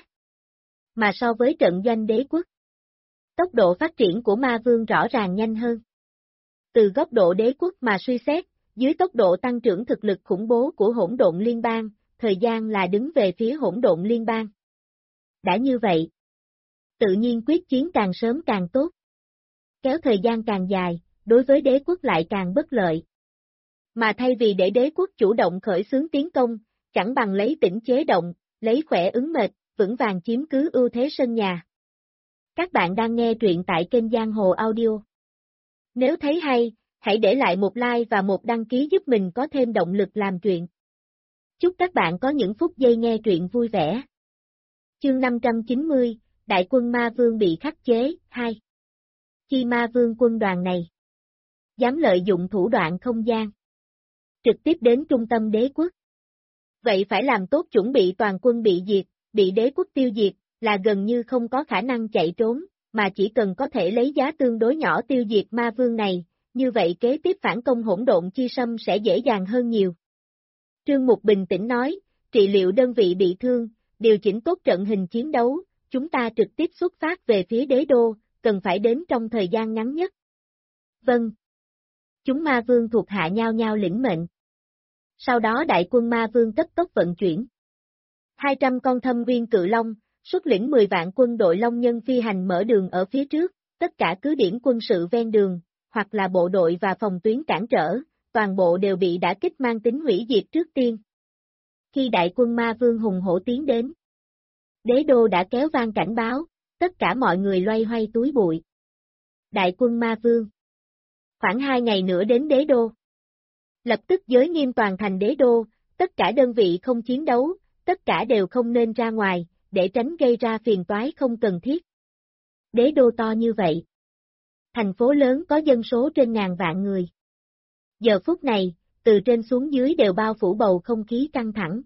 Mà so với trận doanh đế quốc, tốc độ phát triển của Ma Vương rõ ràng nhanh hơn. Từ góc độ đế quốc mà suy xét, dưới tốc độ tăng trưởng thực lực khủng bố của hỗn độn liên bang, thời gian là đứng về phía hỗn độn liên bang. Đã như vậy, tự nhiên quyết chiến càng sớm càng tốt. Kéo thời gian càng dài, đối với đế quốc lại càng bất lợi. Mà thay vì để đế quốc chủ động khởi xướng tiến công, chẳng bằng lấy tĩnh chế động, lấy khỏe ứng mệt, vững vàng chiếm cứ ưu thế sân nhà. Các bạn đang nghe truyện tại kênh Giang Hồ Audio. Nếu thấy hay, hãy để lại một like và một đăng ký giúp mình có thêm động lực làm truyện. Chúc các bạn có những phút giây nghe truyện vui vẻ. Chương 590, Đại quân Ma Vương bị khắc chế, 2. Chi Ma Vương quân đoàn này dám lợi dụng thủ đoạn không gian, trực tiếp đến trung tâm đế quốc. Vậy phải làm tốt chuẩn bị toàn quân bị diệt, bị đế quốc tiêu diệt, là gần như không có khả năng chạy trốn, mà chỉ cần có thể lấy giá tương đối nhỏ tiêu diệt ma vương này, như vậy kế tiếp phản công hỗn độn chi sâm sẽ dễ dàng hơn nhiều. Trương Mục bình tĩnh nói, trị liệu đơn vị bị thương, điều chỉnh tốt trận hình chiến đấu, chúng ta trực tiếp xuất phát về phía đế đô, cần phải đến trong thời gian ngắn nhất. Vâng. Chúng ma vương thuộc hạ nhau nhau lĩnh mệnh. Sau đó đại quân ma vương cấp tốc vận chuyển. 200 con thâm viên cự long, xuất lĩnh 10 vạn quân đội long nhân phi hành mở đường ở phía trước, tất cả cứ điểm quân sự ven đường, hoặc là bộ đội và phòng tuyến cản trở, toàn bộ đều bị đả kích mang tính hủy diệt trước tiên. Khi đại quân ma vương hùng hổ tiến đến, đế đô đã kéo vang cảnh báo, tất cả mọi người loay hoay túi bụi. Đại quân ma vương. Khoảng 2 ngày nữa đến đế đô. Lập tức giới nghiêm toàn thành đế đô, tất cả đơn vị không chiến đấu, tất cả đều không nên ra ngoài, để tránh gây ra phiền toái không cần thiết. Đế đô to như vậy. Thành phố lớn có dân số trên ngàn vạn người. Giờ phút này, từ trên xuống dưới đều bao phủ bầu không khí căng thẳng.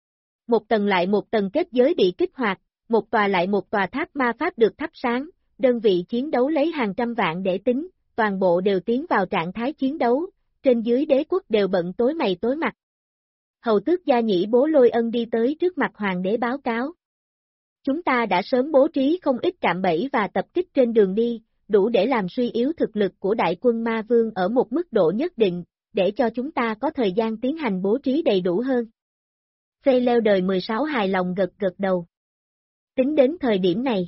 Một tầng lại một tầng kết giới bị kích hoạt, một tòa lại một tòa tháp ma pháp được thắp sáng, đơn vị chiến đấu lấy hàng trăm vạn để tính, toàn bộ đều tiến vào trạng thái chiến đấu, trên dưới đế quốc đều bận tối mày tối mặt. Hầu tước Gia Nhĩ Bố Lôi Ân đi tới trước mặt hoàng đế báo cáo. Chúng ta đã sớm bố trí không ít cạm bẫy và tập kích trên đường đi, đủ để làm suy yếu thực lực của đại quân ma vương ở một mức độ nhất định, để cho chúng ta có thời gian tiến hành bố trí đầy đủ hơn. Phê Leo đời 16 hài lòng gật gật đầu. Tính đến thời điểm này,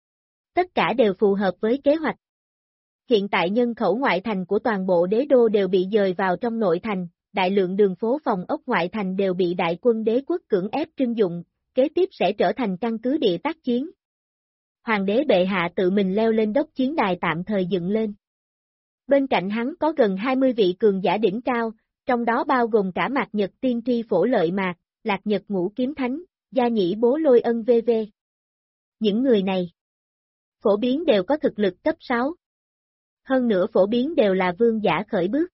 tất cả đều phù hợp với kế hoạch. Hiện tại nhân khẩu ngoại thành của toàn bộ đế đô đều bị dời vào trong nội thành, đại lượng đường phố phòng ốc ngoại thành đều bị đại quân đế quốc cưỡng ép trưng dụng, kế tiếp sẽ trở thành căn cứ địa tác chiến. Hoàng đế bệ hạ tự mình leo lên đốc chiến đài tạm thời dựng lên. Bên cạnh hắn có gần 20 vị cường giả đỉnh cao, trong đó bao gồm cả Mạc Nhật Tiên Tri Phổ Lợi Mạc, Lạc Nhật Ngũ Kiếm Thánh, Gia Nhĩ Bố Lôi Ân v.v. Những người này, phổ biến đều có thực lực cấp 6. Hơn nữa phổ biến đều là vương giả khởi bước.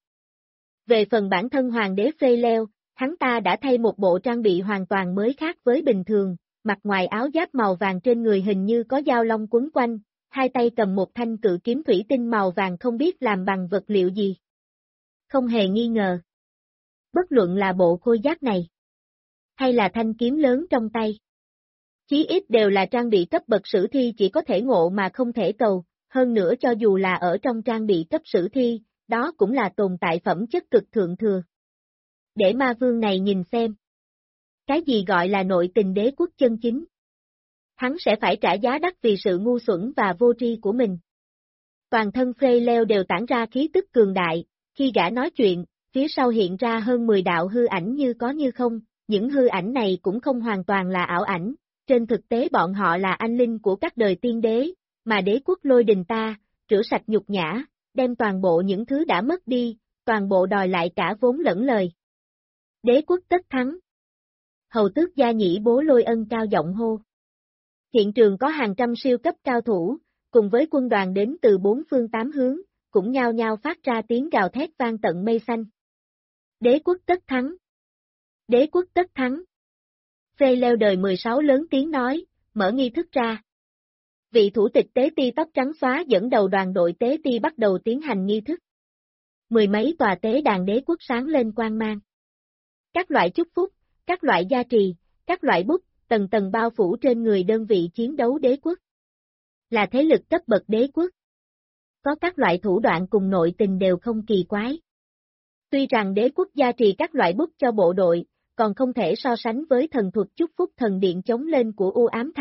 Về phần bản thân hoàng đế Phê Leo, hắn ta đã thay một bộ trang bị hoàn toàn mới khác với bình thường, mặt ngoài áo giáp màu vàng trên người hình như có dao long quấn quanh, hai tay cầm một thanh cự kiếm thủy tinh màu vàng không biết làm bằng vật liệu gì. Không hề nghi ngờ. Bất luận là bộ khôi giáp này, hay là thanh kiếm lớn trong tay. Chí ít đều là trang bị cấp bậc sử thi chỉ có thể ngộ mà không thể cầu, hơn nữa cho dù là ở trong trang bị cấp sử thi, đó cũng là tồn tại phẩm chất cực thượng thừa. Để ma vương này nhìn xem. Cái gì gọi là nội tình đế quốc chân chính? Hắn sẽ phải trả giá đắt vì sự ngu xuẩn và vô tri của mình. Toàn thân Frey Leo đều tản ra khí tức cường đại, khi gã nói chuyện, phía sau hiện ra hơn 10 đạo hư ảnh như có như không, những hư ảnh này cũng không hoàn toàn là ảo ảnh, trên thực tế bọn họ là anh linh của các đời tiên đế, mà đế quốc Lôi Đình ta, rửa sạch nhục nhã, đem toàn bộ những thứ đã mất đi, toàn bộ đòi lại cả vốn lẫn lời. Đế quốc tất thắng. Hầu tước Gia Nhĩ Bố Lôi Ân cao giọng hô. Hiện trường có hàng trăm siêu cấp cao thủ, cùng với quân đoàn đến từ bốn phương tám hướng, cũng nhao nhao phát ra tiếng gào thét vang tận mây xanh. Đế quốc tất thắng. Đế quốc tất thắng. Phê Leo đời 16 lớn tiếng nói, mở nghi thức ra. Vị thủ tịch tế ti tóc trắng xóa dẫn đầu đoàn đội tế ti bắt đầu tiến hành nghi thức. Mười mấy tòa tế đàn đế quốc sáng lên quang mang. Các loại chúc phúc, các loại gia trì, các loại bút, tầng tầng bao phủ trên người đơn vị chiến đấu đế quốc. Là thế lực cấp bậc đế quốc. Có các loại thủ đoạn cùng nội tình đều không kỳ quái. Tuy rằng đế quốc gia trì các loại bút cho bộ đội, còn không thể so sánh với thần thuật chúc phúc thần điện chống lên của U Ám Thành,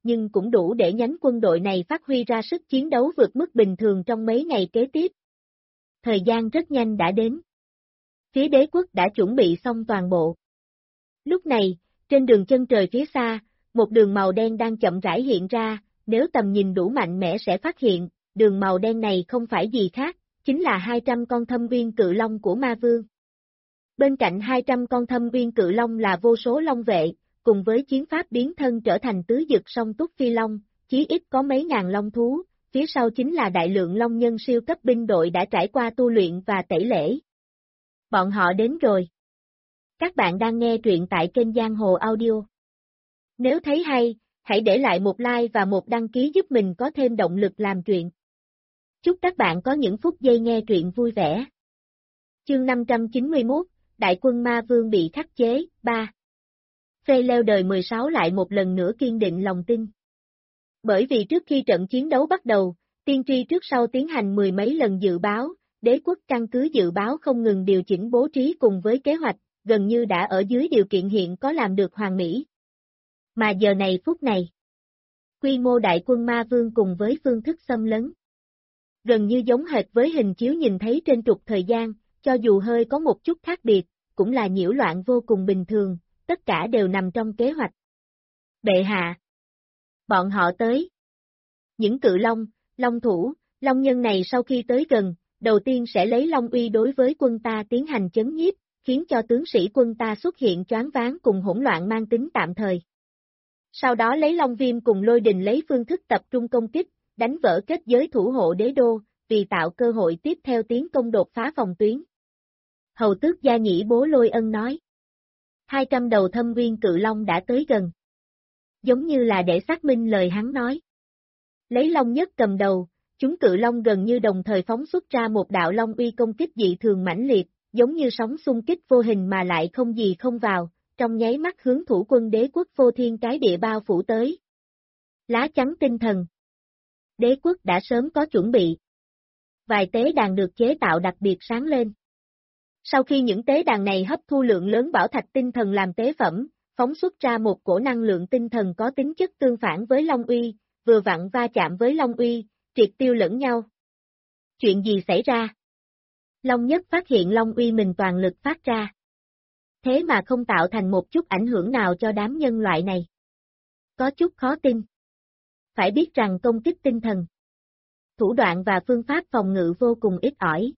nhưng cũng đủ để nhánh quân đội này phát huy ra sức chiến đấu vượt mức bình thường trong mấy ngày kế tiếp. Thời gian rất nhanh đã đến. Phía đế quốc đã chuẩn bị xong toàn bộ. Lúc này, trên đường chân trời phía xa, một đường màu đen đang chậm rãi hiện ra, nếu tầm nhìn đủ mạnh mẽ sẽ phát hiện, đường màu đen này không phải gì khác, chính là 200 con thâm uyên cự long của ma vương. Bên cạnh 200 con thâm uyên cự long là vô số long vệ, cùng với chiến pháp biến thân trở thành tứ dực song túc phi long, chí ít có mấy ngàn long thú, phía sau chính là đại lượng long nhân siêu cấp binh đội đã trải qua tu luyện và tẩy lễ. Bọn họ đến rồi. Các bạn đang nghe truyện tại kênh Giang Hồ Audio. Nếu thấy hay, hãy để lại một like và một đăng ký giúp mình có thêm động lực làm truyện. Chúc các bạn có những phút giây nghe truyện vui vẻ. Chương 591, Đại quân Ma Vương bị khắc chế, 3. Phê leo đời 16 lại một lần nữa kiên định lòng tin. Bởi vì trước khi trận chiến đấu bắt đầu, tiên tri trước sau tiến hành mười mấy lần dự báo, đế quốc căn cứ dự báo không ngừng điều chỉnh bố trí cùng với kế hoạch, gần như đã ở dưới điều kiện hiện có làm được hoàn mỹ. Mà giờ này phút này, quy mô đại quân Ma Vương cùng với phương thức xâm lấn, gần như giống hệt với hình chiếu nhìn thấy trên trục thời gian, cho dù hơi có một chút khác biệt, cũng là nhiễu loạn vô cùng bình thường, tất cả đều nằm trong kế hoạch. Bệ hạ. Bọn họ tới. Những cự long, long thủ, long nhân này sau khi tới gần, đầu tiên sẽ lấy long uy đối với quân ta tiến hành chấn nhiếp, khiến cho tướng sĩ quân ta xuất hiện choáng váng cùng hỗn loạn mang tính tạm thời. Sau đó lấy long viêm cùng lôi đình lấy phương thức tập trung công kích, đánh vỡ kết giới thủ hộ đế đô, vì tạo cơ hội tiếp theo tiến công đột phá phòng tuyến. Hầu tước gia nhĩ bố Lôi Ân nói. 200 đầu thâm uyên cự long đã tới gần. Giống như là để xác minh lời hắn nói. Lấy long nhất cầm đầu, chúng cự long gần như đồng thời phóng xuất ra một đạo long uy công kích dị thường mãnh liệt, giống như sóng xung kích vô hình mà lại không gì không vào, trong nháy mắt hướng thủ quân đế quốc phô thiên cái địa bao phủ tới. Lá chắn tinh thần. Đế quốc đã sớm có chuẩn bị. Vài tế đàn được chế tạo đặc biệt sáng lên. Sau khi những tế đàn này hấp thu lượng lớn bảo thạch tinh thần làm tế phẩm, phóng xuất ra một cổ năng lượng tinh thần có tính chất tương phản với Long Uy, vừa vặn va chạm với Long Uy, triệt tiêu lẫn nhau. Chuyện gì xảy ra? Long Nhất phát hiện Long Uy mình toàn lực phát ra. Thế mà không tạo thành một chút ảnh hưởng nào cho đám nhân loại này. Có chút khó tin. Phải biết rằng công kích tinh thần, thủ đoạn và phương pháp phòng ngự vô cùng ít ỏi.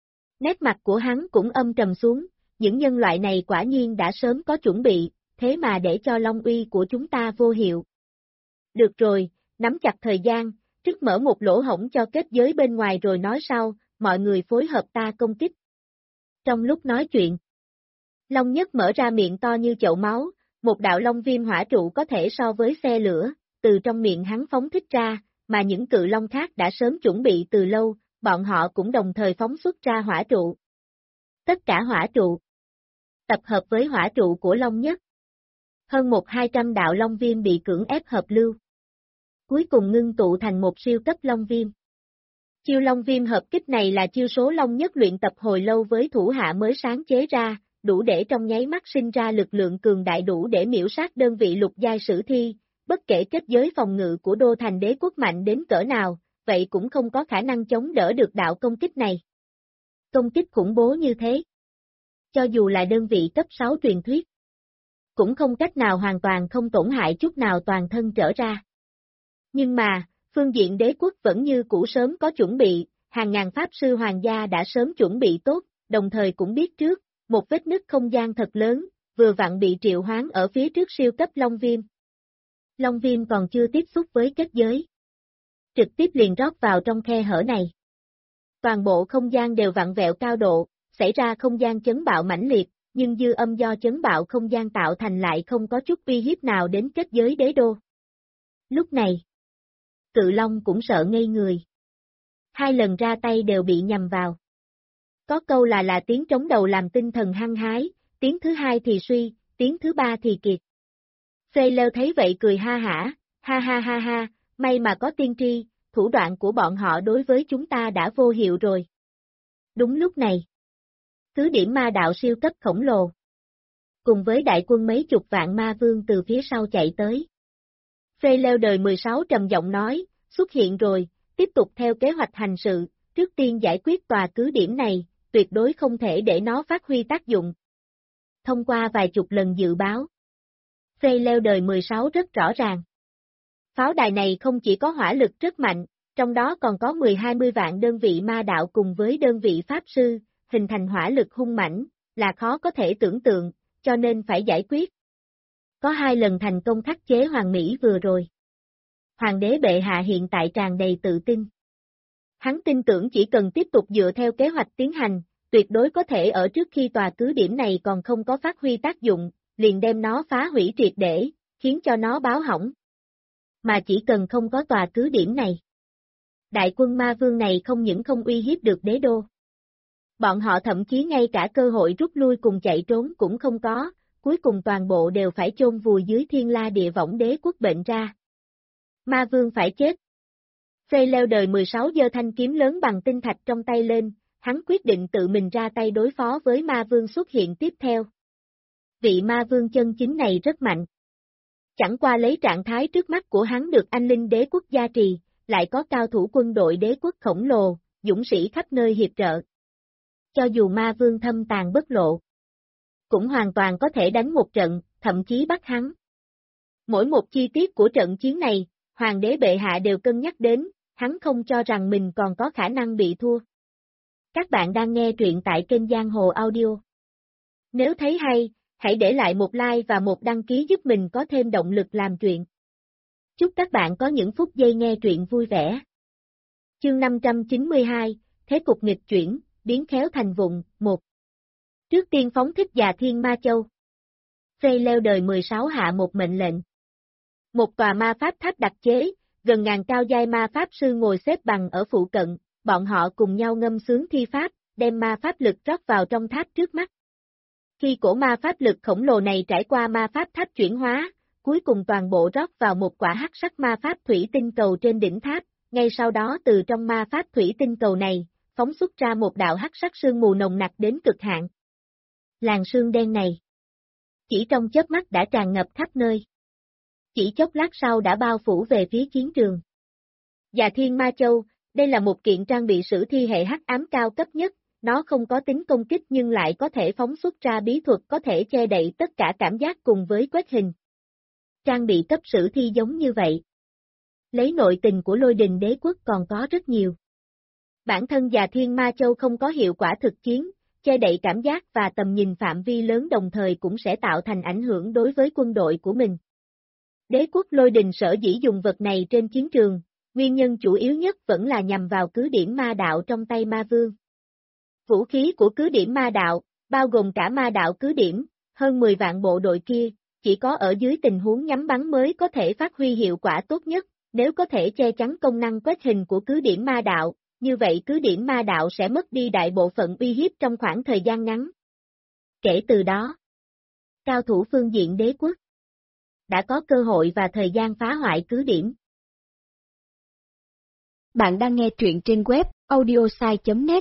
Nét mặt của hắn cũng âm trầm xuống, những nhân loại này quả nhiên đã sớm có chuẩn bị, thế mà để cho Long Uy của chúng ta vô hiệu. Được rồi, nắm chặt thời gian, trước mở một lỗ hổng cho kết giới bên ngoài rồi nói sau, mọi người phối hợp ta công kích. Trong lúc nói chuyện, Long Nhất mở ra miệng to như chậu máu, một đạo long viêm hỏa trụ có thể so với xe lửa, từ trong miệng hắn phóng thích ra, mà những cự long khác đã sớm chuẩn bị từ lâu, bọn họ cũng đồng thời phóng xuất ra hỏa trụ. Tất cả hỏa trụ tập hợp với hỏa trụ của Long Nhất. Hơn 100-200 đạo long viêm bị cưỡng ép hợp lưu. Cuối cùng ngưng tụ thành một siêu cấp long viêm. Chiêu long viêm hợp kích này là chiêu số Long Nhất luyện tập hồi lâu với thủ hạ mới sáng chế ra, đủ để trong nháy mắt sinh ra lực lượng cường đại đủ để miểu sát đơn vị lục giai sử thi, bất kể kết giới phòng ngự của đô thành đế quốc mạnh đến cỡ nào, vậy cũng không có khả năng chống đỡ được đạo công kích này. Công kích khủng bố như thế. Cho dù là đơn vị cấp 6 truyền thuyết, cũng không cách nào hoàn toàn không tổn hại chút nào toàn thân trở ra. Nhưng mà, phương diện đế quốc vẫn như cũ sớm có chuẩn bị, hàng ngàn pháp sư hoàng gia đã sớm chuẩn bị tốt, đồng thời cũng biết trước, một vết nứt không gian thật lớn, vừa vặn bị triệu hoán ở phía trước siêu cấp long viêm. Long viêm còn chưa tiếp xúc với kết giới. Trực tiếp liền rót vào trong khe hở này. Toàn bộ không gian đều vặn vẹo cao độ, xảy ra không gian chấn bạo mãnh liệt, nhưng dư âm do chấn bạo không gian tạo thành lại không có chút uy hiếp nào đến kết giới đế đô. Lúc này, Cự Long cũng sợ ngây người. 2 lần ra tay đều bị nhầm vào. Có câu là tiếng trống đầu làm tinh thần hăng hái, tiếng thứ hai thì suy, tiếng thứ ba thì kiệt. Phê Lêu thấy vậy cười ha hả, ha ha ha ha, may mà có tiên tri, thủ đoạn của bọn họ đối với chúng ta đã vô hiệu rồi. Đúng lúc này, cứ điểm ma đạo siêu cấp khổng lồ, cùng với đại quân mấy chục vạn ma vương từ phía sau chạy tới. Freyleo đời 16 trầm giọng nói, xuất hiện rồi, tiếp tục theo kế hoạch hành sự, trước tiên giải quyết tòa cứ điểm này, tuyệt đối không thể để nó phát huy tác dụng. Thông qua vài chục lần dự báo, Freyleo đời 16 rất rõ ràng. Pháo đài này không chỉ có hỏa lực rất mạnh, trong đó còn có 10-20 vạn đơn vị ma đạo cùng với đơn vị pháp sư, hình thành hỏa lực hung mãnh, là khó có thể tưởng tượng, cho nên phải giải quyết. Có 2 lần thành công khắc chế Hoàng Mỹ vừa rồi. Hoàng đế bệ hạ hiện tại tràn đầy tự tin. Hắn tin tưởng chỉ cần tiếp tục dựa theo kế hoạch tiến hành, tuyệt đối có thể ở trước khi tòa cứ điểm này còn không có phát huy tác dụng, liền đem nó phá hủy triệt để, khiến cho nó báo hỏng. Mà chỉ cần không có tòa cứ điểm này, đại quân ma vương này không những không uy hiếp được đế đô. Bọn họ thậm chí ngay cả cơ hội rút lui cùng chạy trốn cũng không có, cuối cùng toàn bộ đều phải chôn vùi dưới thiên la địa võng đế quốc bệnh ra. Ma vương phải chết. Freyleo đời 16 giơ thanh kiếm lớn bằng tinh thạch trong tay lên, hắn quyết định tự mình ra tay đối phó với ma vương xuất hiện tiếp theo. Vị ma vương chân chính này rất mạnh. Chẳng qua lấy trạng thái trước mắt của hắn được anh linh đế quốc gia trì, lại có cao thủ quân đội đế quốc khổng lồ, dũng sĩ khắp nơi hiệp trợ. Cho dù ma vương thâm tàn bất lộ, cũng hoàn toàn có thể đánh một trận, thậm chí bắt hắn. Mỗi một chi tiết của trận chiến này, hoàng đế bệ hạ đều cân nhắc đến, hắn không cho rằng mình còn có khả năng bị thua. Các bạn đang nghe truyện tại kênh Giang Hồ Audio. Nếu thấy hay, hãy để lại một like và một đăng ký giúp mình có thêm động lực làm truyện. Chúc các bạn có những phút giây nghe truyện vui vẻ. Chương 592, Thế cục nghịch chuyển, biến khéo thành vụng, 1. Trước tiên phóng thích Già Thiên Ma Châu. Freyleo đời 16 hạ một mệnh lệnh. Một tòa ma pháp tháp đặc chế, gần ngàn cao giai ma pháp sư ngồi xếp bằng ở phụ cận, bọn họ cùng nhau ngâm sướng thi pháp, đem ma pháp lực rót vào trong tháp trước mắt. Khi cổ ma pháp lực khổng lồ này trải qua ma pháp tháp chuyển hóa, cuối cùng toàn bộ rót vào một quả hắc sắc ma pháp thủy tinh cầu trên đỉnh tháp, ngay sau đó từ trong ma pháp thủy tinh cầu này, phóng xuất ra một đạo hắc sắc sương mù nồng nặc đến cực hạn. Làn sương đen này, chỉ trong chớp mắt đã tràn ngập khắp nơi. Chỉ chốc lát sau đã bao phủ về phía chiến trường. Già Thiên Ma Châu, đây là một kiện trang bị sử thi hệ hắc ám cao cấp nhất, nó không có tính công kích nhưng lại có thể phóng xuất ra bí thuật có thể che đậy tất cả cảm giác cùng với quét hình. Trang bị cấp sử thi giống như vậy. Lấy nội tình của Lôi Đình Đế Quốc còn có rất nhiều. Bản thân Già Thiên Ma Châu không có hiệu quả thực chiến, che đậy cảm giác và tầm nhìn phạm vi lớn đồng thời cũng sẽ tạo thành ảnh hưởng đối với quân đội của mình. Đế quốc Lôi Đình sở dĩ dùng vật này trên chiến trường, nguyên nhân chủ yếu nhất vẫn là nhằm vào cứ điểm ma đạo trong tay ma vương. Vũ khí của cứ điểm ma đạo, bao gồm cả ma đạo cứ điểm, hơn 10 vạn bộ đội kia, chỉ có ở dưới tình huống nhắm bắn mới có thể phát huy hiệu quả tốt nhất, nếu có thể che chắn công năng quét hình của cứ điểm ma đạo, như vậy cứ điểm ma đạo sẽ mất đi đại bộ phận uy hiếp trong khoảng thời gian ngắn. Kể từ đó, cao thủ phương diện đế quốc đã có cơ hội và thời gian phá hoại cứ điểm. Bạn đang nghe truyện trên web audiosai.net.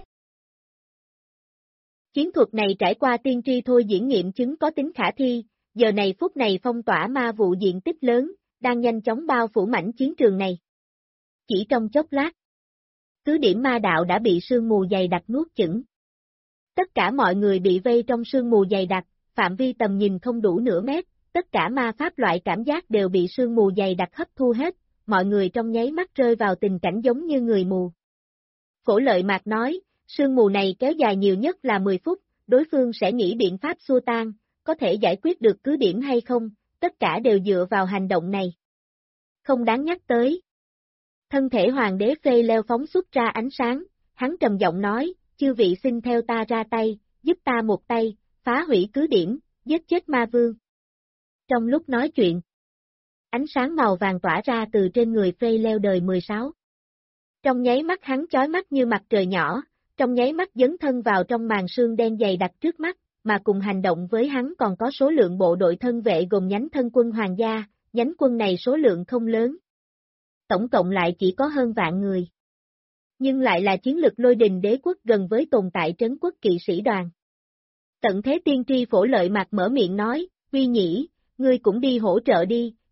Chiến thuật này trải qua tiên tri thôi diễn nghiệm chứng có tính khả thi, giờ này phút này phong tỏa ma vụ diện tích lớn, đang nhanh chóng bao phủ mảnh chiến trường này. Chỉ trong chốc lát, cứ điểm ma đạo đã bị sương mù dày đặc nuốt chửng. Tất cả mọi người bị vây trong sương mù dày đặc, phạm vi tầm nhìn không đủ nửa mét, tất cả ma pháp loại cảm giác đều bị sương mù dày đặc hấp thu hết, mọi người trong nháy mắt rơi vào tình cảnh giống như người mù. Phổ Lợi Mạc nói, sương mù này kéo dài nhiều nhất là 10 phút, đối phương sẽ nghĩ biện pháp xua tan, có thể giải quyết được cứ điểm hay không, tất cả đều dựa vào hành động này. Không đáng nhắc tới. Thân thể hoàng đế Freyleo phóng xuất ra ánh sáng, hắn trầm giọng nói, chư vị xin theo ta ra tay, giúp ta một tay, phá hủy cứ điểm, giết chết ma vương. Trong lúc nói chuyện, ánh sáng màu vàng tỏa ra từ trên người Freyleo đời 16. Trong nháy mắt hắn chói mắt như mặt trời nhỏ, trong nháy mắt dấn thân vào trong màn sương đen dày đặc trước mắt, mà cùng hành động với hắn còn có số lượng bộ đội thân vệ gồm nhánh thân quân hoàng gia, nhánh quân này số lượng không lớn. Tổng cộng lại chỉ có hơn vạn người. Nhưng lại là chiến lực Lôi Đình Đế quốc gần với tồn tại trấn quốc kỵ sĩ đoàn. Tận thế tiên tri Phổ Lợi Mạc mở miệng nói, Uy Nhĩ, ngươi cũng đi hỗ trợ đi,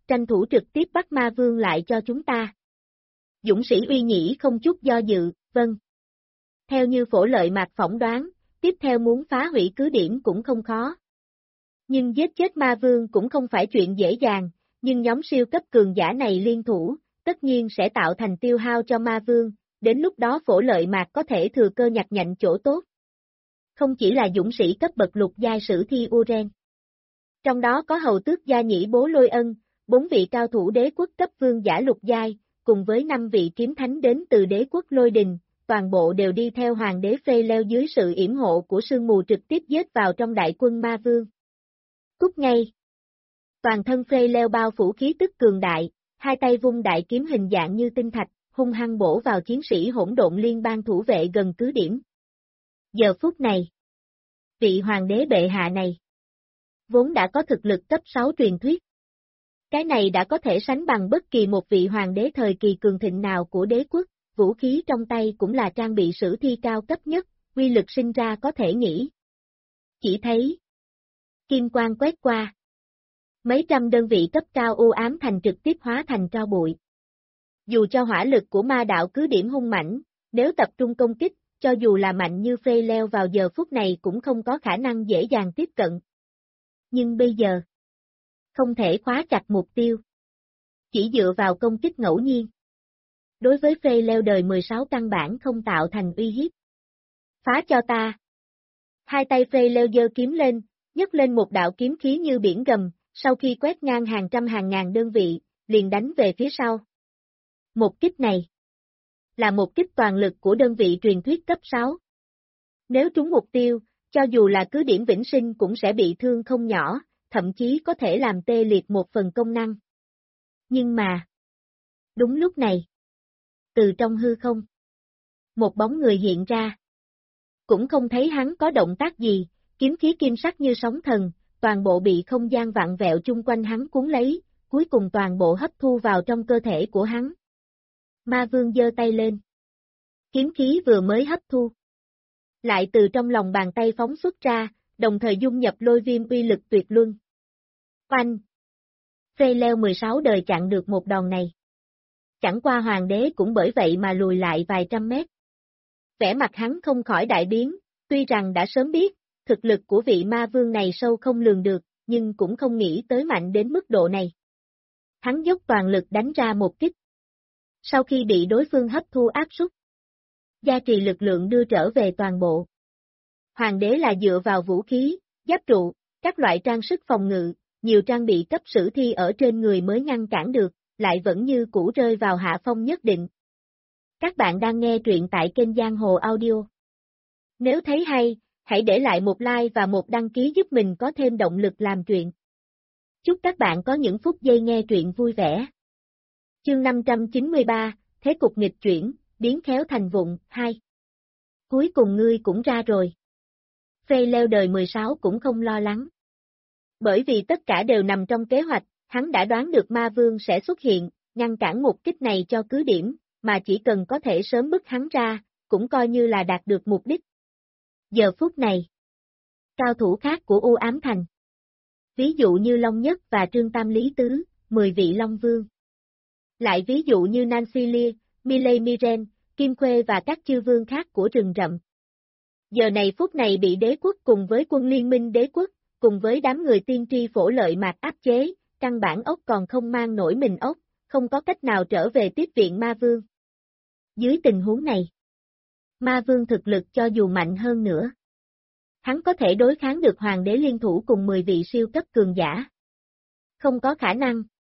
tranh thủ trực tiếp bắt ma vương lại cho chúng ta. Dũng sĩ Uy Nhĩ không chút do dự, vâng. Theo như Phổ Lợi Mạc phỏng đoán, tiếp theo muốn phá hủy cứ điểm cũng không khó. Nhưng giết chết ma vương cũng không phải chuyện dễ dàng, nhưng nhóm siêu cấp cường giả này liên thủ, tất nhiên sẽ tạo thành tiêu hao cho ma vương, đến lúc đó Phổ Lợi Mạc có thể thừa cơ nhặt nhạnh chỗ tốt. Không chỉ là dũng sĩ cấp bậc lục giai sử thi Uren. Trong đó có hầu tước gia nhĩ Bố Lôi Ân, 4 vị cao thủ đế quốc cấp vương giả lục giai, cùng với 5 vị kiếm thánh đến từ đế quốc Lôi Đình, toàn bộ đều đi theo hoàng đế Phê Leo dưới sự yểm hộ của sương mù trực tiếp giết vào trong đại quân ma vương. Cút ngay! Toàn thân Phê Leo bao phủ khí tức cường đại, hai tay vung đại kiếm hình dạng như tinh thạch, hung hăng bổ vào chiến sĩ hỗn độn liên bang thủ vệ gần cứ điểm. Giờ phút này, vị hoàng đế bệ hạ này, vốn đã có thực lực cấp 6 truyền thuyết. Cái này đã có thể sánh bằng bất kỳ một vị hoàng đế thời kỳ cường thịnh nào của đế quốc, vũ khí trong tay cũng là trang bị sử thi cao cấp nhất, uy lực sinh ra có thể nghĩ. Chỉ thấy, kim quang quét qua. Mấy trăm đơn vị cấp cao u ám thành trực tiếp hóa thành tro bụi. Dù cho hỏa lực của ma đạo cứ điểm hung mãnh, nếu tập trung công kích, cho dù là mạnh như Phê Leo vào giờ phút này cũng không có khả năng dễ dàng tiếp cận. Nhưng bây giờ, không thể khóa chặt mục tiêu. Chỉ dựa vào công kích ngẫu nhiên. Đối với Phê Leo đời 16 căn bản không tạo thành uy hiếp. Phá cho ta. Hai tay Phê Leo giơ kiếm lên, nhấc lên một đạo kiếm khí như biển gầm, sau khi quét ngang hàng trăm hàng ngàn đơn vị, liền đánh về phía sau. Một kích này là một kích toàn lực của đơn vị truyền thuyết cấp 6. Nếu trúng mục tiêu, cho dù là cứ điểm vĩnh sinh cũng sẽ bị thương không nhỏ, thậm chí có thể làm tê liệt một phần công năng. Nhưng mà, đúng lúc này, từ trong hư không, một bóng người hiện ra. Cũng không thấy hắn có động tác gì, kiếm khí kim sắc như sóng thần, toàn bộ bị không gian vặn vẹo chung quanh hắn cuốn lấy, cuối cùng toàn bộ hấp thu vào trong cơ thể của hắn. Ma vương giơ tay lên. Kiếm khí vừa mới hấp thu. Lại từ trong lòng bàn tay phóng xuất ra, đồng thời dung nhập lôi viêm uy lực tuyệt luân. Oanh! Phê Leo 16 đời chặn được một đòn này. Chẳng qua hoàng đế cũng bởi vậy mà lùi lại vài trăm mét. Vẻ mặt hắn không khỏi đại biến, tuy rằng đã sớm biết, thực lực của vị ma vương này sâu không lường được, nhưng cũng không nghĩ tới mạnh đến mức độ này. Hắn dốc toàn lực đánh ra một kích. Sau khi bị đối phương hấp thu áp suất, gia trì lực lượng đưa trở về toàn bộ. Hoàng đế là dựa vào vũ khí, giáp trụ, các loại trang sức phòng ngự, nhiều trang bị cấp sử thi ở trên người mới ngăn cản được, lại vẫn như cũ rơi vào hạ phong nhất định. Các bạn đang nghe truyện tại kênh Giang Hồ Audio. Nếu thấy hay, hãy để lại một like và một đăng ký giúp mình có thêm động lực làm truyện. Chúc các bạn có những phút giây nghe truyện vui vẻ. Chương 593, Thế cục nghịch chuyển, biến khéo thành vụng, 2. Cuối cùng ngươi cũng ra rồi. Phê Leo đời 16 cũng không lo lắng. Bởi vì tất cả đều nằm trong kế hoạch, hắn đã đoán được ma vương sẽ xuất hiện, ngăn cản một kích này cho cứ điểm, mà chỉ cần có thể sớm bức hắn ra, cũng coi như là đạt được mục đích. Giờ phút này, cao thủ khác của U Ám Thành, ví dụ như Long Nhất và Trương Tam Lý Tứ, 10 vị Long Vương. Lại ví dụ như Nancy Lee, Miley Miren, Kim Khuê và các chư vương khác của rừng rậm. Giờ này phút này bị đế quốc cùng với quân liên minh đế quốc, cùng với đám người tiên tri Phổ Lợi Mạc áp chế, căn bản ốc còn không mang nổi mình ốc, không có cách nào trở về tiếp viện ma vương. Dưới tình huống này, ma vương thực lực cho dù mạnh hơn nữa, hắn có thể đối kháng được hoàng đế liên thủ cùng 10 vị siêu cấp cường giả. Không có khả năng.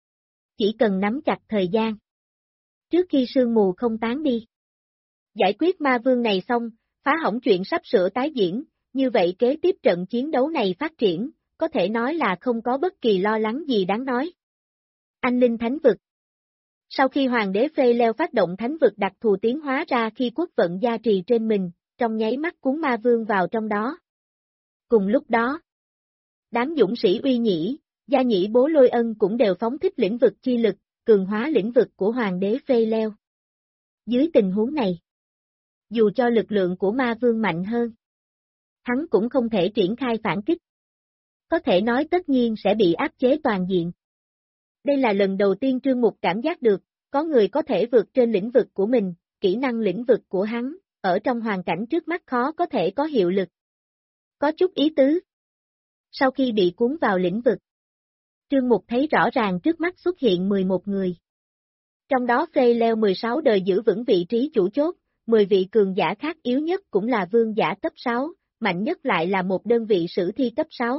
Chỉ cần nắm chặt thời gian. Trước khi sương mù không tán đi. Giải quyết ma vương này xong, phá hỏng chuyện sắp sửa tái diễn, như vậy kế tiếp trận chiến đấu này phát triển, có thể nói là không có bất kỳ lo lắng gì đáng nói. Anh Linh Thánh Vực. Sau khi hoàng đế Phê Leo phát động thánh vực đặc thù tiến hóa ra khi quốc vận gia trì trên mình, trong nháy mắt cuốn ma vương vào trong đó. Cùng lúc đó, đám dũng sĩ Uy Nhĩ, Gia Nhĩ Bố Lôi Ân cũng đều phóng thích lĩnh vực chi lực, cường hóa lĩnh vực của hoàng đế Phê Leo. Dưới tình huống này, dù cho lực lượng của ma vương mạnh hơn, hắn cũng không thể triển khai phản kích. Có thể nói tất nhiên sẽ bị áp chế toàn diện. Đây là lần đầu tiên Trương Mục cảm giác được, có người có thể vượt trên lĩnh vực của mình, kỹ năng lĩnh vực của hắn, ở trong hoàn cảnh trước mắt khó có thể có hiệu lực. Có chút ý tứ. Sau khi bị cuốn vào lĩnh vực, Trương Mục thấy rõ ràng trước mắt xuất hiện 11 người. Trong đó Frey leo 16 đời giữ vững vị trí chủ chốt, 10 vị cường giả khác yếu nhất cũng là vương giả cấp 6, mạnh nhất lại là một đơn vị sử thi cấp 6.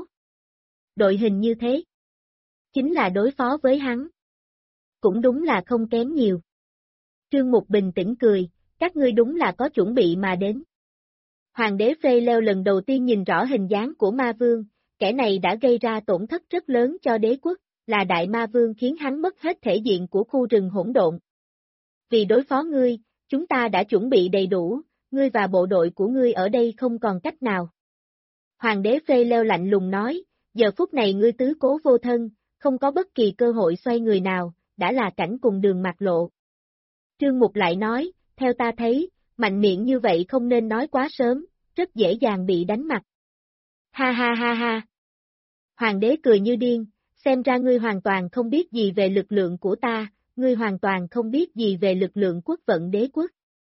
Đội hình như thế, chính là đối phó với hắn. Cũng đúng là không kém nhiều. Trương Mục bình tĩnh cười, các ngươi đúng là có chuẩn bị mà đến. Hoàng đế Frey leo lần đầu tiên nhìn rõ hình dáng của ma vương, kẻ này đã gây ra tổn thất rất lớn cho đế quốc, là đại ma vương khiến hắn mất hết thể diện của khu rừng hỗn độn. Vì đối phó ngươi, chúng ta đã chuẩn bị đầy đủ, ngươi và bộ đội của ngươi ở đây không còn cách nào. Hoàng đế Frey leo lạnh lùng nói, giờ phút này ngươi tứ cố vô thân, không có bất kỳ cơ hội xoay người nào, đã là cảnh cùng đường mạt lộ. Trương Mục lại nói, theo ta thấy, mạnh miệng như vậy không nên nói quá sớm, rất dễ dàng bị đánh mặt. Ha ha ha ha. Hoàng đế cười như điên, xem ra ngươi hoàn toàn không biết gì về lực lượng của ta, ngươi hoàn toàn không biết gì về lực lượng quốc vận đế quốc.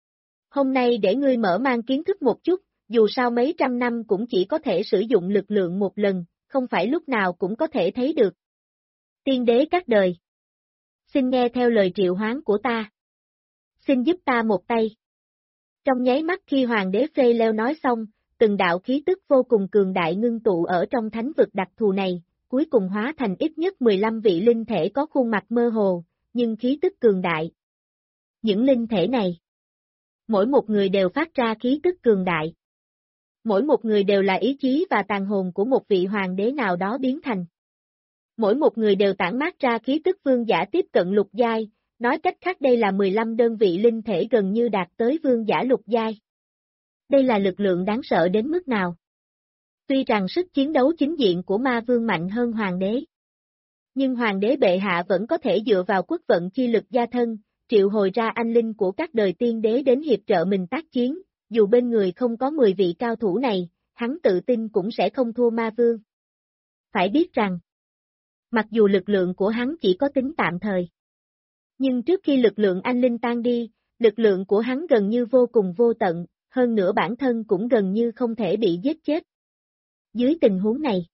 Hôm nay để ngươi mở mang kiến thức một chút, dù sao mấy trăm năm cũng chỉ có thể sử dụng lực lượng một lần, không phải lúc nào cũng có thể thấy được. Tiên đế các đời. Xin nghe theo lời triệu hoán của ta. Xin giúp ta một tay. Trong nháy mắt khi Hoàng đế Frey leo nói xong, từng đạo khí tức vô cùng cường đại ngưng tụ ở trong thánh vực đặc thù này, cuối cùng hóa thành ít nhất 15 vị linh thể có khuôn mặt mơ hồ, nhưng khí tức cường đại. Những linh thể này, mỗi một người đều phát ra khí tức cường đại. Mỗi một người đều là ý chí và tàn hồn của một vị hoàng đế nào đó biến thành. Mỗi một người đều tản mát ra khí tức vương giả tiếp cận lục giai, nói cách khác đây là 15 đơn vị linh thể gần như đạt tới vương giả lục giai. Đây là lực lượng đáng sợ đến mức nào? Tuy rằng sức chiến đấu chính diện của ma vương mạnh hơn hoàng đế, nhưng hoàng đế bệ hạ vẫn có thể dựa vào quốc vận chi lực gia thân, triệu hồi ra anh linh của các đời tiên đế đến hiệp trợ mình tác chiến, dù bên người không có 10 vị cao thủ này, hắn tự tin cũng sẽ không thua ma vương. Phải biết rằng, mặc dù lực lượng của hắn chỉ có tính tạm thời, nhưng trước khi lực lượng anh linh tan đi, lực lượng của hắn gần như vô cùng vô tận, hơn nữa bản thân cũng gần như không thể bị giết chết. Dưới tình huống này,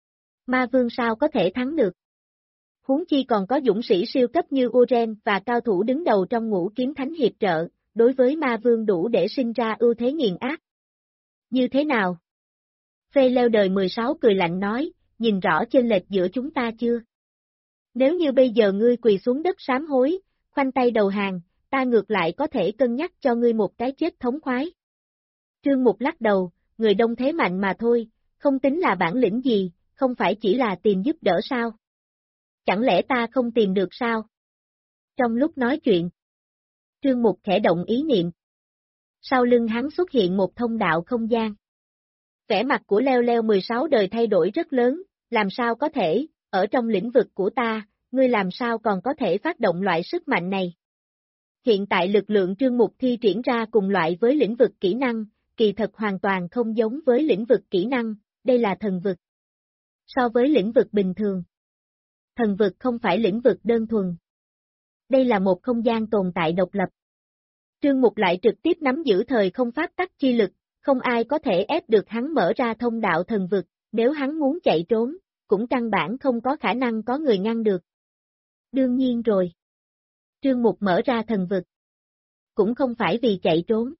ma vương sao có thể thắng được? Huống chi còn có dũng sĩ siêu cấp như Uren và cao thủ đứng đầu trong ngũ kiếm thánh hiệp trợ, đối với ma vương đủ để sinh ra ưu thế nghiền áp. Như thế nào? Frey leo đời 16 cười lạnh nói, nhìn rõ chênh lệch giữa chúng ta chưa? Nếu như bây giờ ngươi quỳ xuống đất sám hối, khoanh tay đầu hàng, ta ngược lại có thể cân nhắc cho ngươi một cái chết thống khoái. Trương Mục lắc đầu, người đông thế mạnh mà thôi, không tính là bản lĩnh gì, không phải chỉ là tìm giúp đỡ sao? Chẳng lẽ ta không tìm được sao? Trong lúc nói chuyện, Trương Mục khẽ động ý niệm. Sau lưng hắn xuất hiện một thông đạo không gian. Vẻ mặt của leo leo 16 đời thay đổi rất lớn, làm sao có thể, ở trong lĩnh vực của ta, ngươi làm sao còn có thể phát động loại sức mạnh này? Hiện tại lực lượng Trương Mục thi triển ra cùng loại với lĩnh vực kỹ năng, kỳ thật hoàn toàn không giống với lĩnh vực kỹ năng, đây là thần vực. So với lĩnh vực bình thường, thần vực không phải lĩnh vực đơn thuần. Đây là một không gian tồn tại độc lập. Trương Mục lại trực tiếp nắm giữ thời không pháp tắc chi lực, không ai có thể ép được hắn mở ra thông đạo thần vực, nếu hắn muốn chạy trốn, cũng căn bản không có khả năng có người ngăn được. Đương nhiên rồi. Trương Mục mở ra thần vực, cũng không phải vì chạy trốn.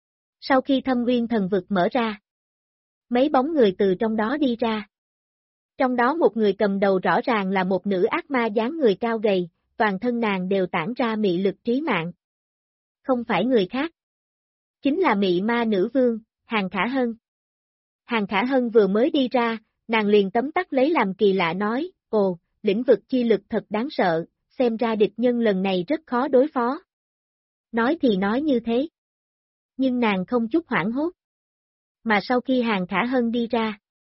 Sau khi Thâm Uyên thần vực mở ra, mấy bóng người từ trong đó đi ra. Trong đó một người cầm đầu rõ ràng là một nữ ác ma dáng người cao gầy, toàn thân nàng đều tản ra mị lực trí mạng. Không phải người khác. Chính là mị ma nữ vương, Hàn Khả Hân. Hàn Khả Hân vừa mới đi ra, nàng liền tấm tắc lấy làm kỳ lạ nói, ồ, lĩnh vực chi lực thật đáng sợ, xem ra địch nhân lần này rất khó đối phó. Nói thì nói như thế. Nhưng nàng không chút hoảng hốt. Mà sau khi Hàn Khả Hân đi ra,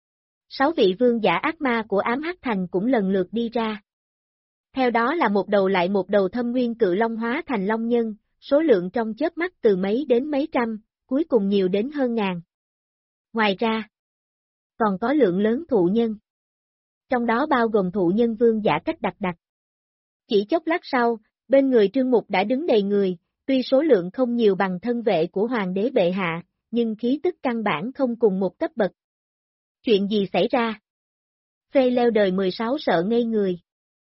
6 vị vương giả ác ma của ám hắc thành cũng lần lượt đi ra. Theo đó là một đầu lại một đầu thâm nguyên cự long hóa thành long nhân, số lượng trong chớp mắt từ mấy đến mấy trăm, cuối cùng nhiều đến hơn ngàn. Ngoài ra, còn có lượng lớn thụ nhân. Trong đó bao gồm thụ nhân vương giả cách đặc đặc. Chỉ chốc lát sau, bên người Trương Mục đã đứng đầy người, tuy số lượng không nhiều bằng thân vệ của Hoàng đế bệ hạ, nhưng khí tức căn bản không cùng một cấp bậc. Chuyện gì xảy ra? Phê leo đời 16 sợ ngây người.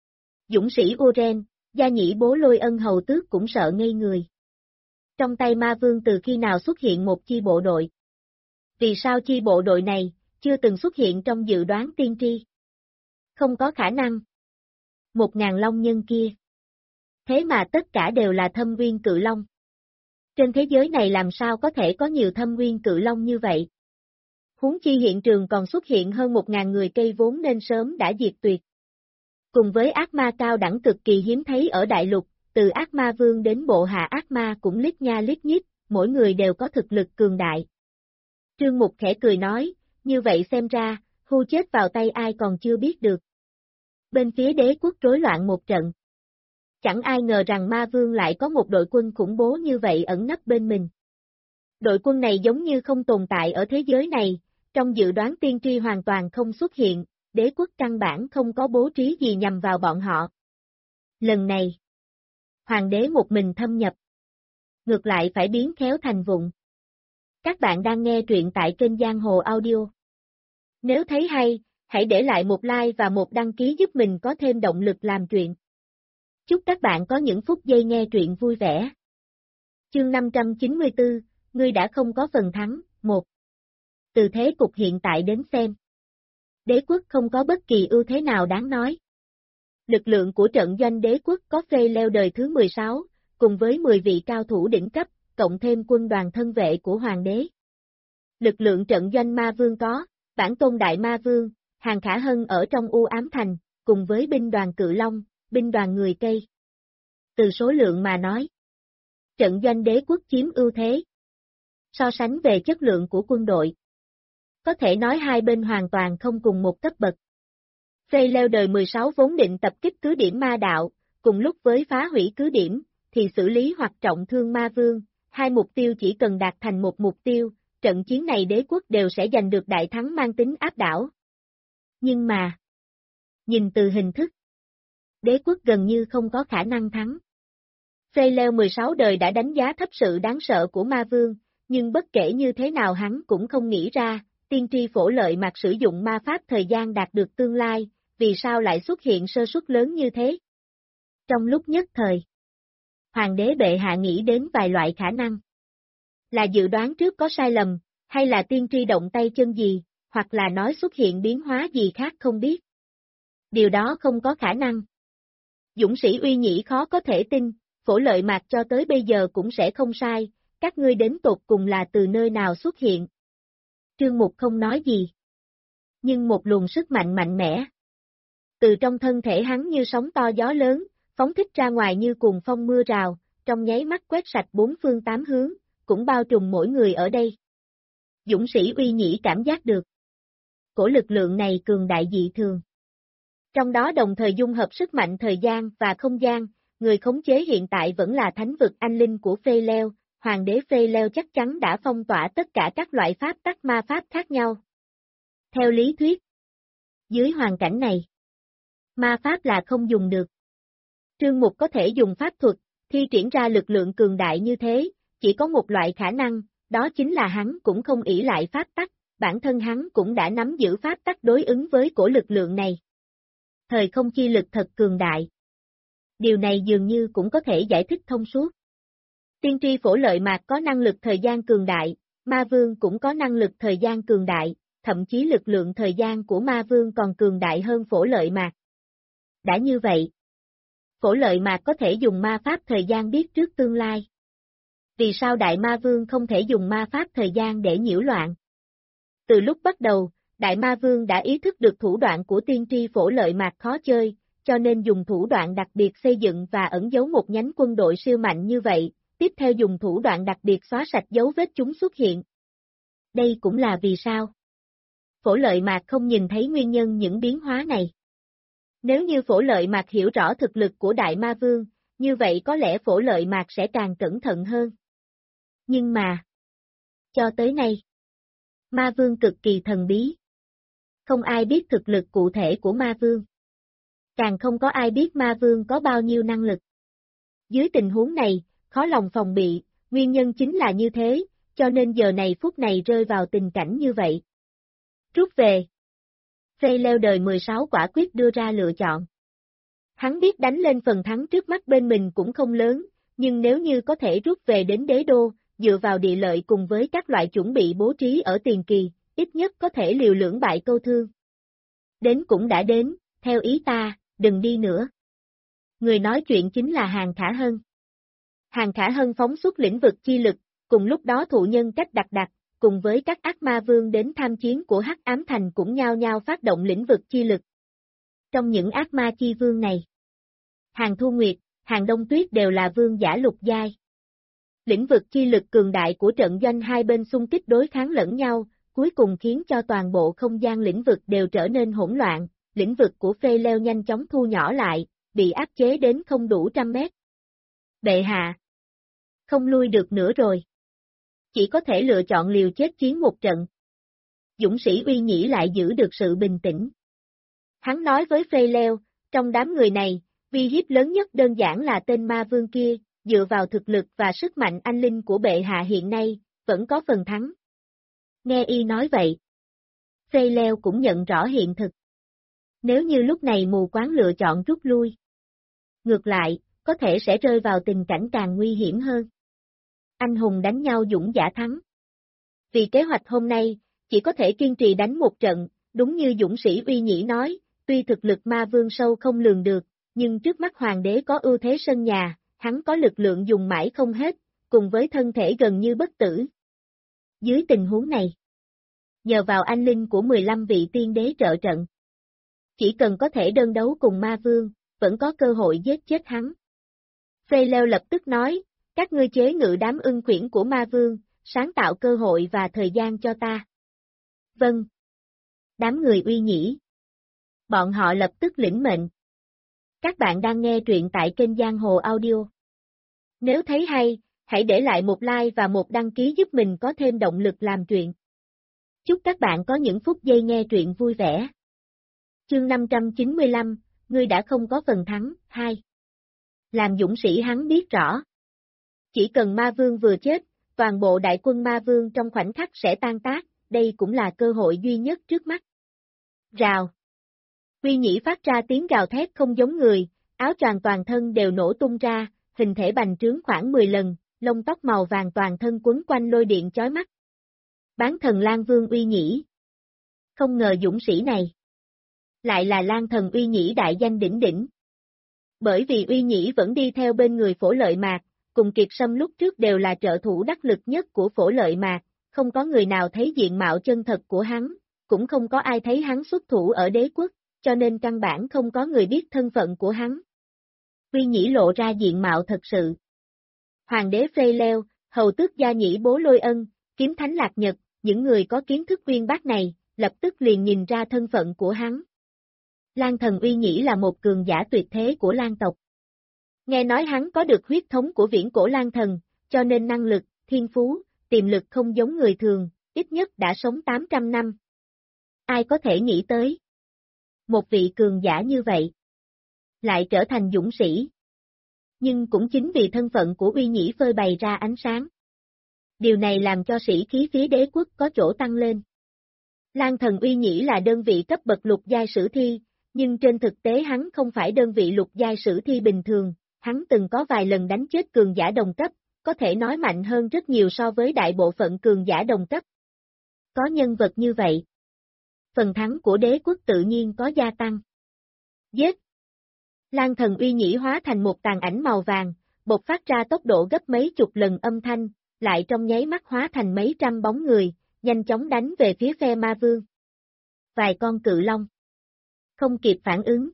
Dũng sĩ Uren, gia nhĩ bố Lôi Ân hầu tước cũng sợ ngây người. Trong tay ma vương từ khi nào xuất hiện một chi bộ đội? Vì sao chi bộ đội này, chưa từng xuất hiện trong dự đoán tiên tri? Không có khả năng. 1.000 long nhân kia. Thế mà tất cả đều là thâm nguyên cự long. Trên thế giới này làm sao có thể có nhiều thâm nguyên cự long như vậy? Huống chi hiện trường còn xuất hiện hơn 1.000 người cây vốn nên sớm đã diệt tuyệt. Cùng với ác ma cao đẳng cực kỳ hiếm thấy ở đại lục, từ ác ma vương đến bộ hạ ác ma cũng lít nha lít nhít, mỗi người đều có thực lực cường đại. Trương Mục khẽ cười nói, như vậy xem ra, hưu chết vào tay ai còn chưa biết được. Bên phía đế quốc rối loạn một trận. Chẳng ai ngờ rằng ma vương lại có một đội quân khủng bố như vậy ẩn nấp bên mình. Đội quân này giống như không tồn tại ở thế giới này, trong dự đoán tiên tri hoàn toàn không xuất hiện, đế quốc căn bản không có bố trí gì nhằm vào bọn họ. Lần này, hoàng đế một mình thâm nhập. Ngược lại phải biến khéo thành vụng. Các bạn đang nghe truyện tại kênh Giang Hồ Audio. Nếu thấy hay, hãy để lại một like và một đăng ký giúp mình có thêm động lực làm truyện. Chúc các bạn có những phút giây nghe truyện vui vẻ. Chương 594, ngươi đã không có phần thắng, 1. Từ thế cục hiện tại đến xem. Đế quốc không có bất kỳ ưu thế nào đáng nói. Lực lượng của trận doanh đế quốc có phê leo đời thứ 16, cùng với 10 vị cao thủ đỉnh cấp, cộng thêm quân đoàn thân vệ của hoàng đế. Lực lượng trận doanh ma vương có, bản tôn đại ma vương, Hàng Khả Hân ở trong U Ám Thành, cùng với binh đoàn Cự Long, binh đoàn người cây. Từ số lượng mà nói, trận doanh đế quốc chiếm ưu thế. So sánh về chất lượng của quân đội, có thể nói hai bên hoàn toàn không cùng một cấp bậc. Phê leo đời 16 vốn định tập kích cứ điểm ma đạo, cùng lúc với phá hủy cứ điểm, thì xử lý hoặc trọng thương ma vương, hai mục tiêu chỉ cần đạt thành một mục tiêu, trận chiến này đế quốc đều sẽ giành được đại thắng mang tính áp đảo. Nhưng mà, nhìn từ hình thức, đế quốc gần như không có khả năng thắng. Phê leo 16 đời đã đánh giá thấp sự đáng sợ của ma vương, nhưng bất kể như thế nào hắn cũng không nghĩ ra, tiên tri Phổ Lợi Mạc sử dụng ma pháp thời gian đạt được tương lai, vì sao lại xuất hiện sơ suất lớn như thế. Trong lúc nhất thời, hoàng đế bệ hạ nghĩ đến vài loại khả năng. Là dự đoán trước có sai lầm, hay là tiên tri động tay chân gì, hoặc là nói xuất hiện biến hóa gì khác không biết. Điều đó không có khả năng. Dũng sĩ Uy Nhĩ khó có thể tin, Phổ Lợi Mạc cho tới bây giờ cũng sẽ không sai, các ngươi đến tột cùng là từ nơi nào xuất hiện. Trương Mục không nói gì. Nhưng một luồng sức mạnh mạnh mẽ. Từ trong thân thể hắn như sóng to gió lớn, phóng thích ra ngoài như cuồng phong mưa rào, trong nháy mắt quét sạch bốn phương tám hướng, cũng bao trùm mỗi người ở đây. Dũng sĩ Uy Nhĩ cảm giác được. Cổ lực lượng này cường đại dị thường. Trong đó đồng thời dung hợp sức mạnh thời gian và không gian, người khống chế hiện tại vẫn là thánh vực anh linh của Phê Leo, hoàng đế Phê Leo chắc chắn đã phong tỏa tất cả các loại pháp tắc ma pháp khác nhau. Theo lý thuyết, dưới hoàn cảnh này, ma pháp là không dùng được. Trương Mục có thể dùng pháp thuật, thi triển ra lực lượng cường đại như thế, chỉ có một loại khả năng, đó chính là hắn cũng không ỷ lại pháp tắc, bản thân hắn cũng đã nắm giữ pháp tắc đối ứng với cổ lực lượng này. Thời không chi lực thật cường đại. Điều này dường như cũng có thể giải thích thông suốt. Tiên tri Phổ Lợi Mạc có năng lực thời gian cường đại, ma vương cũng có năng lực thời gian cường đại, thậm chí lực lượng thời gian của ma vương còn cường đại hơn Phổ Lợi Mạc. Đã như vậy, Phổ Lợi Mạc có thể dùng ma pháp thời gian biết trước tương lai. Vì sao Đại Ma Vương không thể dùng ma pháp thời gian để nhiễu loạn? Từ lúc bắt đầu, Đại Ma Vương đã ý thức được thủ đoạn của tiên tri Phổ Lợi Mạc khó chơi, cho nên dùng thủ đoạn đặc biệt xây dựng và ẩn giấu một nhánh quân đội siêu mạnh như vậy, tiếp theo dùng thủ đoạn đặc biệt xóa sạch dấu vết chúng xuất hiện. Đây cũng là vì sao Phổ Lợi Mạc không nhìn thấy nguyên nhân những biến hóa này. Nếu như Phổ Lợi Mạc hiểu rõ thực lực của Đại Ma Vương, như vậy có lẽ Phổ Lợi Mạc sẽ càng cẩn thận hơn. Nhưng mà, cho tới nay, Ma Vương cực kỳ thần bí. Không ai biết thực lực cụ thể của Ma Vương. Càng không có ai biết ma vương có bao nhiêu năng lực. Dưới tình huống này, khó lòng phòng bị, nguyên nhân chính là như thế, cho nên giờ này phút này rơi vào tình cảnh như vậy. Rút về. Phê leo đời 16 quả quyết đưa ra lựa chọn. Hắn biết đánh lên phần thắng trước mắt bên mình cũng không lớn, nhưng nếu như có thể rút về đến đế đô, dựa vào địa lợi cùng với các loại chuẩn bị bố trí ở tiền kỳ, ít nhất có thể liều lưỡng bại câu thương. Đến cũng đã đến, theo ý ta, đừng đi nữa. Người nói chuyện chính là Hàn Khả Hân. Hàn Khả Hân phóng xuất lĩnh vực chi lực, cùng lúc đó thụ nhân cách đặc, cùng với các ác ma vương đến tham chiến của Hắc Ám Thành cũng nhao nhao phát động lĩnh vực chi lực. Trong những ác ma chi vương này, Hàn Thu Nguyệt, Hàn Đông Tuyết đều là vương giả lục giai. Lĩnh vực chi lực cường đại của trận doanh hai bên xung kích đối kháng lẫn nhau, cuối cùng khiến cho toàn bộ không gian lĩnh vực đều trở nên hỗn loạn, lĩnh vực của Phê Leo nhanh chóng thu nhỏ lại, bị áp chế đến không đủ 100 mét. Bệ hạ, không lui được nữa rồi. Chỉ có thể lựa chọn liều chết chiến một trận. Dũng sĩ Uy Nhĩ lại giữ được sự bình tĩnh. Hắn nói với Phê Leo, trong đám người này, uy hiếp lớn nhất đơn giản là tên ma vương kia, dựa vào thực lực và sức mạnh anh linh của bệ hạ hiện nay, vẫn có phần thắng. Nghe y nói vậy. Phê Leo cũng nhận rõ hiện thực. Nếu như lúc này mù quáng lựa chọn rút lui. Ngược lại, có thể sẽ rơi vào tình cảnh càng nguy hiểm hơn. Anh hùng đánh nhau dũng giả thắng. Vì kế hoạch hôm nay, chỉ có thể kiên trì đánh một trận, đúng như dũng sĩ Uy Nhĩ nói, tuy thực lực ma vương sâu không lường được, nhưng trước mắt hoàng đế có ưu thế sân nhà, hắn có lực lượng dùng mãi không hết, cùng với thân thể gần như bất tử. Dưới tình huống này, nhờ vào anh linh của 15 vị tiên đế trợ trận, chỉ cần có thể đơn đấu cùng ma vương, vẫn có cơ hội giết chết hắn. Phê Leo lập tức nói, các ngươi chế ngự đám ưng khuyển của ma vương, sáng tạo cơ hội và thời gian cho ta. Vâng. Đám người Uy Nhĩ. Bọn họ lập tức lĩnh mệnh. Các bạn đang nghe truyện tại kênh Giang Hồ Audio. Nếu thấy hay, hãy để lại một like và một đăng ký giúp mình có thêm động lực làm truyện. Chúc các bạn có những phút giây nghe truyện vui vẻ. Chương 595, ngươi đã không có phần thắng, 2. Làm dũng sĩ hắn biết rõ. Chỉ cần ma vương vừa chết, toàn bộ đại quân ma vương trong khoảnh khắc sẽ tan tác, đây cũng là cơ hội duy nhất trước mắt. Rào. Uy Nhĩ phát ra tiếng gào thét không giống người, áo choàng toàn thân đều nổ tung ra, hình thể bành trướng khoảng 10 lần, lông tóc màu vàng toàn thân quấn quanh lôi điện chói mắt. Bán thần Lan Vương Uy Nhĩ. Không ngờ dũng sĩ này lại là Lan thần Uy Nhĩ đại danh đỉnh đỉnh. Bởi vì Uy Nhĩ vẫn đi theo bên người Phổ Lợi Mạc, cùng Kiệt Sâm lúc trước đều là trợ thủ đắc lực nhất của Phổ Lợi Mạc, không có người nào thấy diện mạo chân thật của hắn, cũng không có ai thấy hắn xuất thủ ở đế quốc, cho nên căn bản không có người biết thân phận của hắn. Uy Nhĩ lộ ra diện mạo thật sự. Hoàng đế Phê Leo, hầu tước gia nhĩ Bố Lôi Ân, kiếm thánh Lạc Nhật, những người có kiến thức uyên bác này, lập tức liền nhìn ra thân phận của hắn. Lan thần Uy Nhĩ là một cường giả tuyệt thế của Lan tộc. Nghe nói hắn có được huyết thống của viễn cổ Lan thần, cho nên năng lực, thiên phú, tiềm lực không giống người thường, ít nhất đã sống 800 năm. Ai có thể nghĩ tới? Một vị cường giả như vậy, lại trở thành dũng sĩ. Nhưng cũng chính vì thân phận của Uy Nhĩ phơi bày ra ánh sáng. Điều này làm cho sĩ khí phía đế quốc có chỗ tăng lên. Lan thần Uy Nhĩ là đơn vị cấp bậc lục giai sử thi, nhưng trên thực tế hắn không phải đơn vị lục giai sử thi bình thường, hắn từng có vài lần đánh chết cường giả đồng cấp, có thể nói mạnh hơn rất nhiều so với đại bộ phận cường giả đồng cấp. Có nhân vật như vậy, phần thắng của đế quốc tự nhiên có gia tăng. Giết! Lan thần Uy Nhĩ hóa thành một tàn ảnh màu vàng, bộc phát ra tốc độ gấp mấy chục lần âm thanh, lại trong nháy mắt hóa thành mấy trăm bóng người, nhanh chóng đánh về phía phe ma vương. Vài con cự long không kịp phản ứng.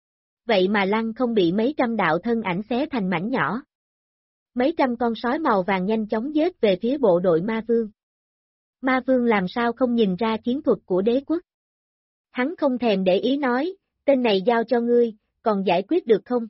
Vậy mà Lăng không bị mấy trăm đạo thân ảnh xé thành mảnh nhỏ. Mấy trăm con sói màu vàng nhanh chóng giết về phía bộ đội ma vương. Ma vương làm sao không nhìn ra chiến thuật của đế quốc? Hắn không thèm để ý nói, tên này giao cho ngươi, còn giải quyết được không?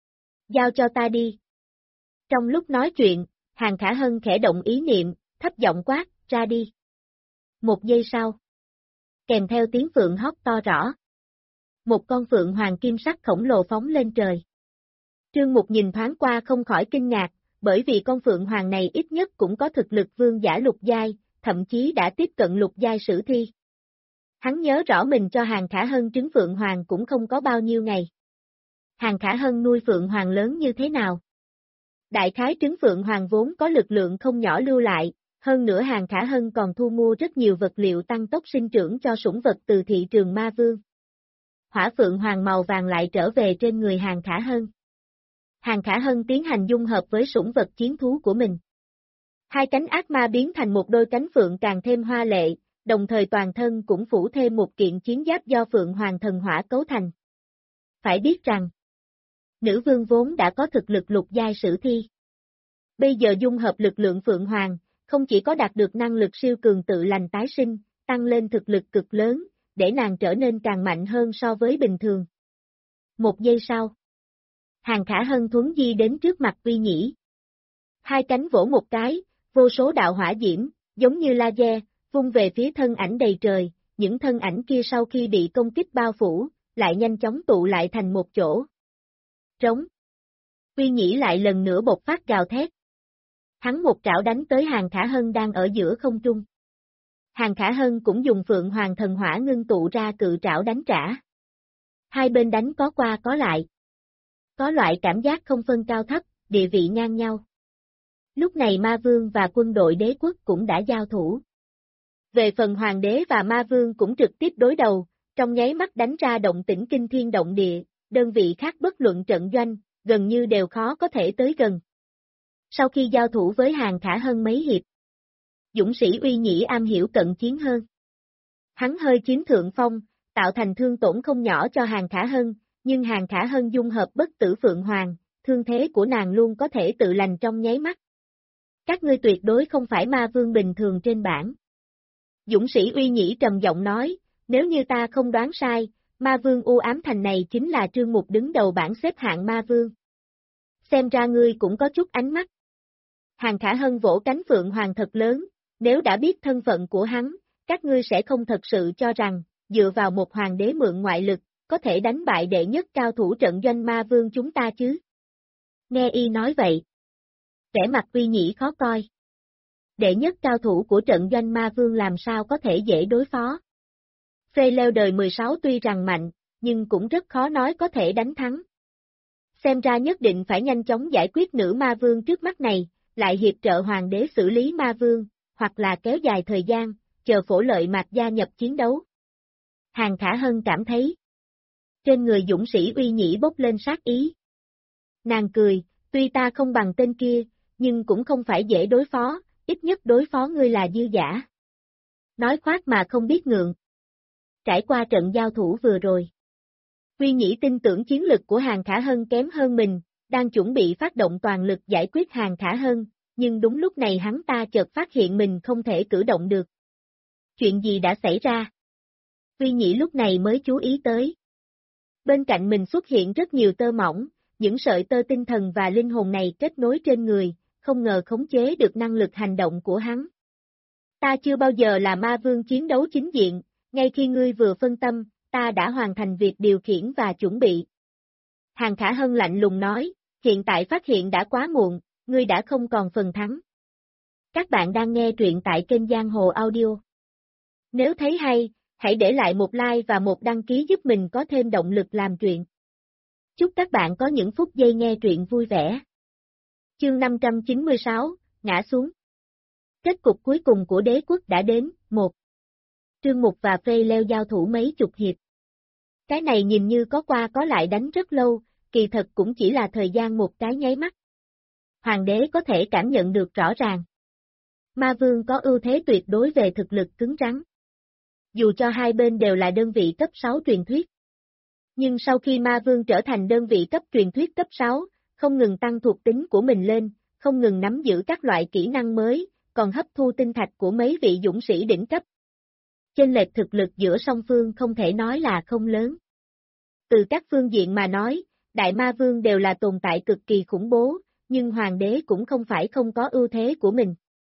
Giao cho ta đi. Trong lúc nói chuyện, Hàn Khả Hân khẽ động ý niệm, thấp giọng quát, ra đi. Một giây sau, kèm theo tiếng phượng hót to rõ. một con phượng hoàng kim sắc khổng lồ phóng lên trời. Trương Mục nhìn thoáng qua không khỏi kinh ngạc, bởi vì con phượng hoàng này ít nhất cũng có thực lực vương giả lục giai, thậm chí đã tiếp cận lục giai sử thi. Hắn nhớ rõ mình cho Hàng Khả Hân trứng phượng hoàng cũng không có bao nhiêu ngày. Hàng Khả Hân nuôi phượng hoàng lớn như thế nào? Đại khái trứng phượng hoàng vốn có lực lượng không nhỏ lưu lại, hơn nữa Hàng Khả Hân còn thu mua rất nhiều vật liệu tăng tốc sinh trưởng cho sủng vật từ thị trường ma vương. Hỏa phượng hoàng màu vàng lại trở về trên người Hàng Khả Hân. Hàng Khả Hân tiến hành dung hợp với sủng vật chiến thú của mình. Hai cánh ác ma biến thành một đôi cánh phượng càng thêm hoa lệ, đồng thời toàn thân cũng phủ thêm một kiện chiến giáp do phượng hoàng thần hỏa cấu thành. Phải biết rằng, nữ vương vốn đã có thực lực lục giai sử thi. Bây giờ dung hợp lực lượng phượng hoàng, không chỉ có đạt được năng lực siêu cường tự lành tái sinh, tăng lên thực lực cực lớn, để nàng trở nên càng mạnh hơn so với bình thường. Một giây sau, Hàng Khả Hân thuấn di đến trước mặt Uy Nhĩ. Hai cánh vỗ một cái, vô số đạo hỏa diễm, giống như laser, vung về phía thân ảnh đầy trời, những thân ảnh kia sau khi bị công kích bao phủ, lại nhanh chóng tụ lại thành một chỗ. Trống. Uy Nhĩ lại lần nữa bộc phát gào thét. Hắn một trảo đánh tới Hàng Khả Hân đang ở giữa không trung. Hàng Khả Hân cũng dùng phượng hoàng thần hỏa ngưng tụ ra cự trảo đánh trả. Hai bên đánh có qua có lại. Có loại cảm giác không phân cao thấp, địa vị ngang nhau. Lúc này ma vương và quân đội đế quốc cũng đã giao thủ. Về phần hoàng đế và ma vương cũng trực tiếp đối đầu, trong nháy mắt đánh ra động tĩnh kinh thiên động địa, đơn vị khác bất luận trận doanh, gần như đều khó có thể tới gần. Sau khi giao thủ với Hàng Khả Hân mấy hiệp, dũng sĩ Uy Nhĩ am hiểu cận chiến hơn. Hắn hơi chiếm thượng phong, tạo thành thương tổn không nhỏ cho Hàng Khả Hân, nhưng Hàng Khả Hân dung hợp bất tử phượng hoàng, thương thế của nàng luôn có thể tự lành trong nháy mắt. Các ngươi tuyệt đối không phải ma vương bình thường trên bảng. Dũng sĩ Uy Nhĩ trầm giọng nói, nếu như ta không đoán sai, ma vương u ám thành này chính là Trương Mục đứng đầu bảng xếp hạng ma vương. Xem ra ngươi cũng có chút ánh mắt. Hàng Khả Hân vỗ cánh phượng hoàng thật lớn, nếu đã biết thân phận của hắn, các ngươi sẽ không thật sự cho rằng, dựa vào một hoàng đế mượn ngoại lực, có thể đánh bại đệ nhất cao thủ trận doanh ma vương chúng ta chứ. Nghe y nói vậy. Vẻ mặt Uy Nhĩ khó coi. Đệ nhất cao thủ của trận doanh ma vương làm sao có thể dễ đối phó. Phê leo đời 16 tuy rằng mạnh, nhưng cũng rất khó nói có thể đánh thắng. Xem ra nhất định phải nhanh chóng giải quyết nữ ma vương trước mắt này, lại hiệp trợ hoàng đế xử lý ma vương, hoặc là kéo dài thời gian, chờ Phổ Lợi Mạc gia nhập chiến đấu. Hàng Khả Hân cảm thấy, trên người dũng sĩ Uy Nhĩ bốc lên sát ý. Nàng cười, tuy ta không bằng tên kia, nhưng cũng không phải dễ đối phó, ít nhất đối phó ngươi là dư giả. Nói khoác mà không biết ngượng. Trải qua trận giao thủ vừa rồi, Uy Nhĩ tin tưởng chiến lực của Hàng Khả Hân kém hơn mình, đang chuẩn bị phát động toàn lực giải quyết Hàng Khả Hân, nhưng đúng lúc này hắn ta chợt phát hiện mình không thể cử động được. Chuyện gì đã xảy ra? Uy Nhĩ lúc này mới chú ý tới. Bên cạnh mình xuất hiện rất nhiều tơ mỏng, những sợi tơ tinh thần và linh hồn này kết nối trên người, không ngờ khống chế được năng lực hành động của hắn. Ta chưa bao giờ là ma vương chiến đấu chính diện, ngay khi ngươi vừa phân tâm, ta đã hoàn thành việc điều khiển và chuẩn bị. Hàng Khả Hân lạnh lùng nói, hiện tại phát hiện đã quá muộn, ngươi đã không còn phần thắng. Các bạn đang nghe truyện tại kênh Giang Hồ Audio. Nếu thấy hay, hãy để lại một like và một đăng ký giúp mình có thêm động lực làm truyện. Chúc các bạn có những phút giây nghe truyện vui vẻ. Chương 596, ngã xuống. Kết cục cuối cùng của đế quốc đã đến, 1. Trương Mục và Phê leo giao thủ mấy chục hiệp. Cái này nhìn như có qua có lại đánh rất lâu, kỳ thật cũng chỉ là thời gian một cái nháy mắt. Hoàng đế có thể cảm nhận được rõ ràng. Ma vương có ưu thế tuyệt đối về thực lực cứng rắn. Dù cho hai bên đều là đơn vị cấp 6 truyền thuyết. Nhưng sau khi ma vương trở thành đơn vị cấp truyền thuyết cấp 6, không ngừng tăng thuộc tính của mình lên, không ngừng nắm giữ các loại kỹ năng mới, còn hấp thu tinh thạch của mấy vị dũng sĩ đỉnh cấp. Chênh lệch thực lực giữa song phương không thể nói là không lớn. Từ các phương diện mà nói, Đại Ma Vương đều là tồn tại cực kỳ khủng bố, nhưng Hoàng đế cũng không phải không có ưu thế của mình.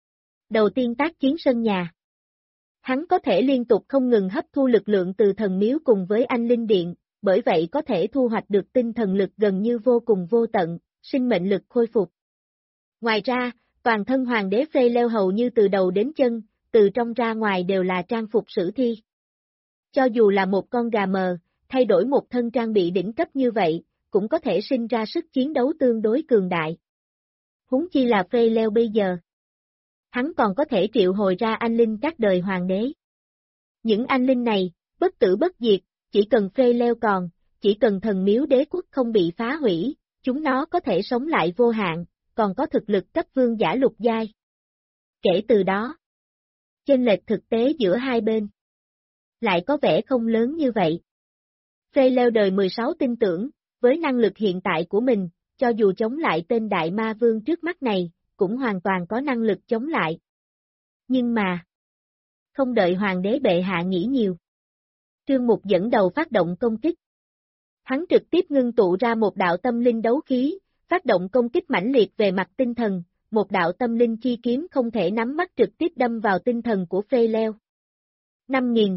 Đầu tiên tác chiến sân nhà. Hắn có thể liên tục không ngừng hấp thu lực lượng từ thần miếu cùng với anh linh điện, bởi vậy có thể thu hoạch được tinh thần lực gần như vô cùng vô tận, sinh mệnh lực khôi phục. Ngoài ra, toàn thân hoàng đế Freyleo hầu như từ đầu đến chân, từ trong ra ngoài đều là trang phục sử thi. Cho dù là một con gà mờ, thay đổi một thân trang bị đỉnh cấp như vậy, cũng có thể sinh ra sức chiến đấu tương đối cường đại. Huống chi là Freyleo bây giờ. Hắn còn có thể triệu hồi ra anh linh các đời hoàng đế. Những anh linh này, bất tử bất diệt, chỉ cần Freyleo còn, chỉ cần thần miếu đế quốc không bị phá hủy, chúng nó có thể sống lại vô hạn, còn có thực lực cấp vương giả lục giai. Kể từ đó, chênh lệch thực tế giữa hai bên lại có vẻ không lớn như vậy. Freyleo đời 16 tin tưởng, với năng lực hiện tại của mình, cho dù chống lại tên đại ma vương trước mắt này, cũng hoàn toàn có năng lực chống lại. Nhưng mà, không đợi hoàng đế bệ hạ nghĩ nhiều. Trương Mục dẫn đầu phát động công kích. Hắn trực tiếp ngưng tụ ra một đạo tâm linh đấu khí, phát động công kích mãnh liệt về mặt tinh thần, một đạo tâm linh chi kiếm không thể nắm bắt trực tiếp đâm vào tinh thần của Freyleo. 5.000.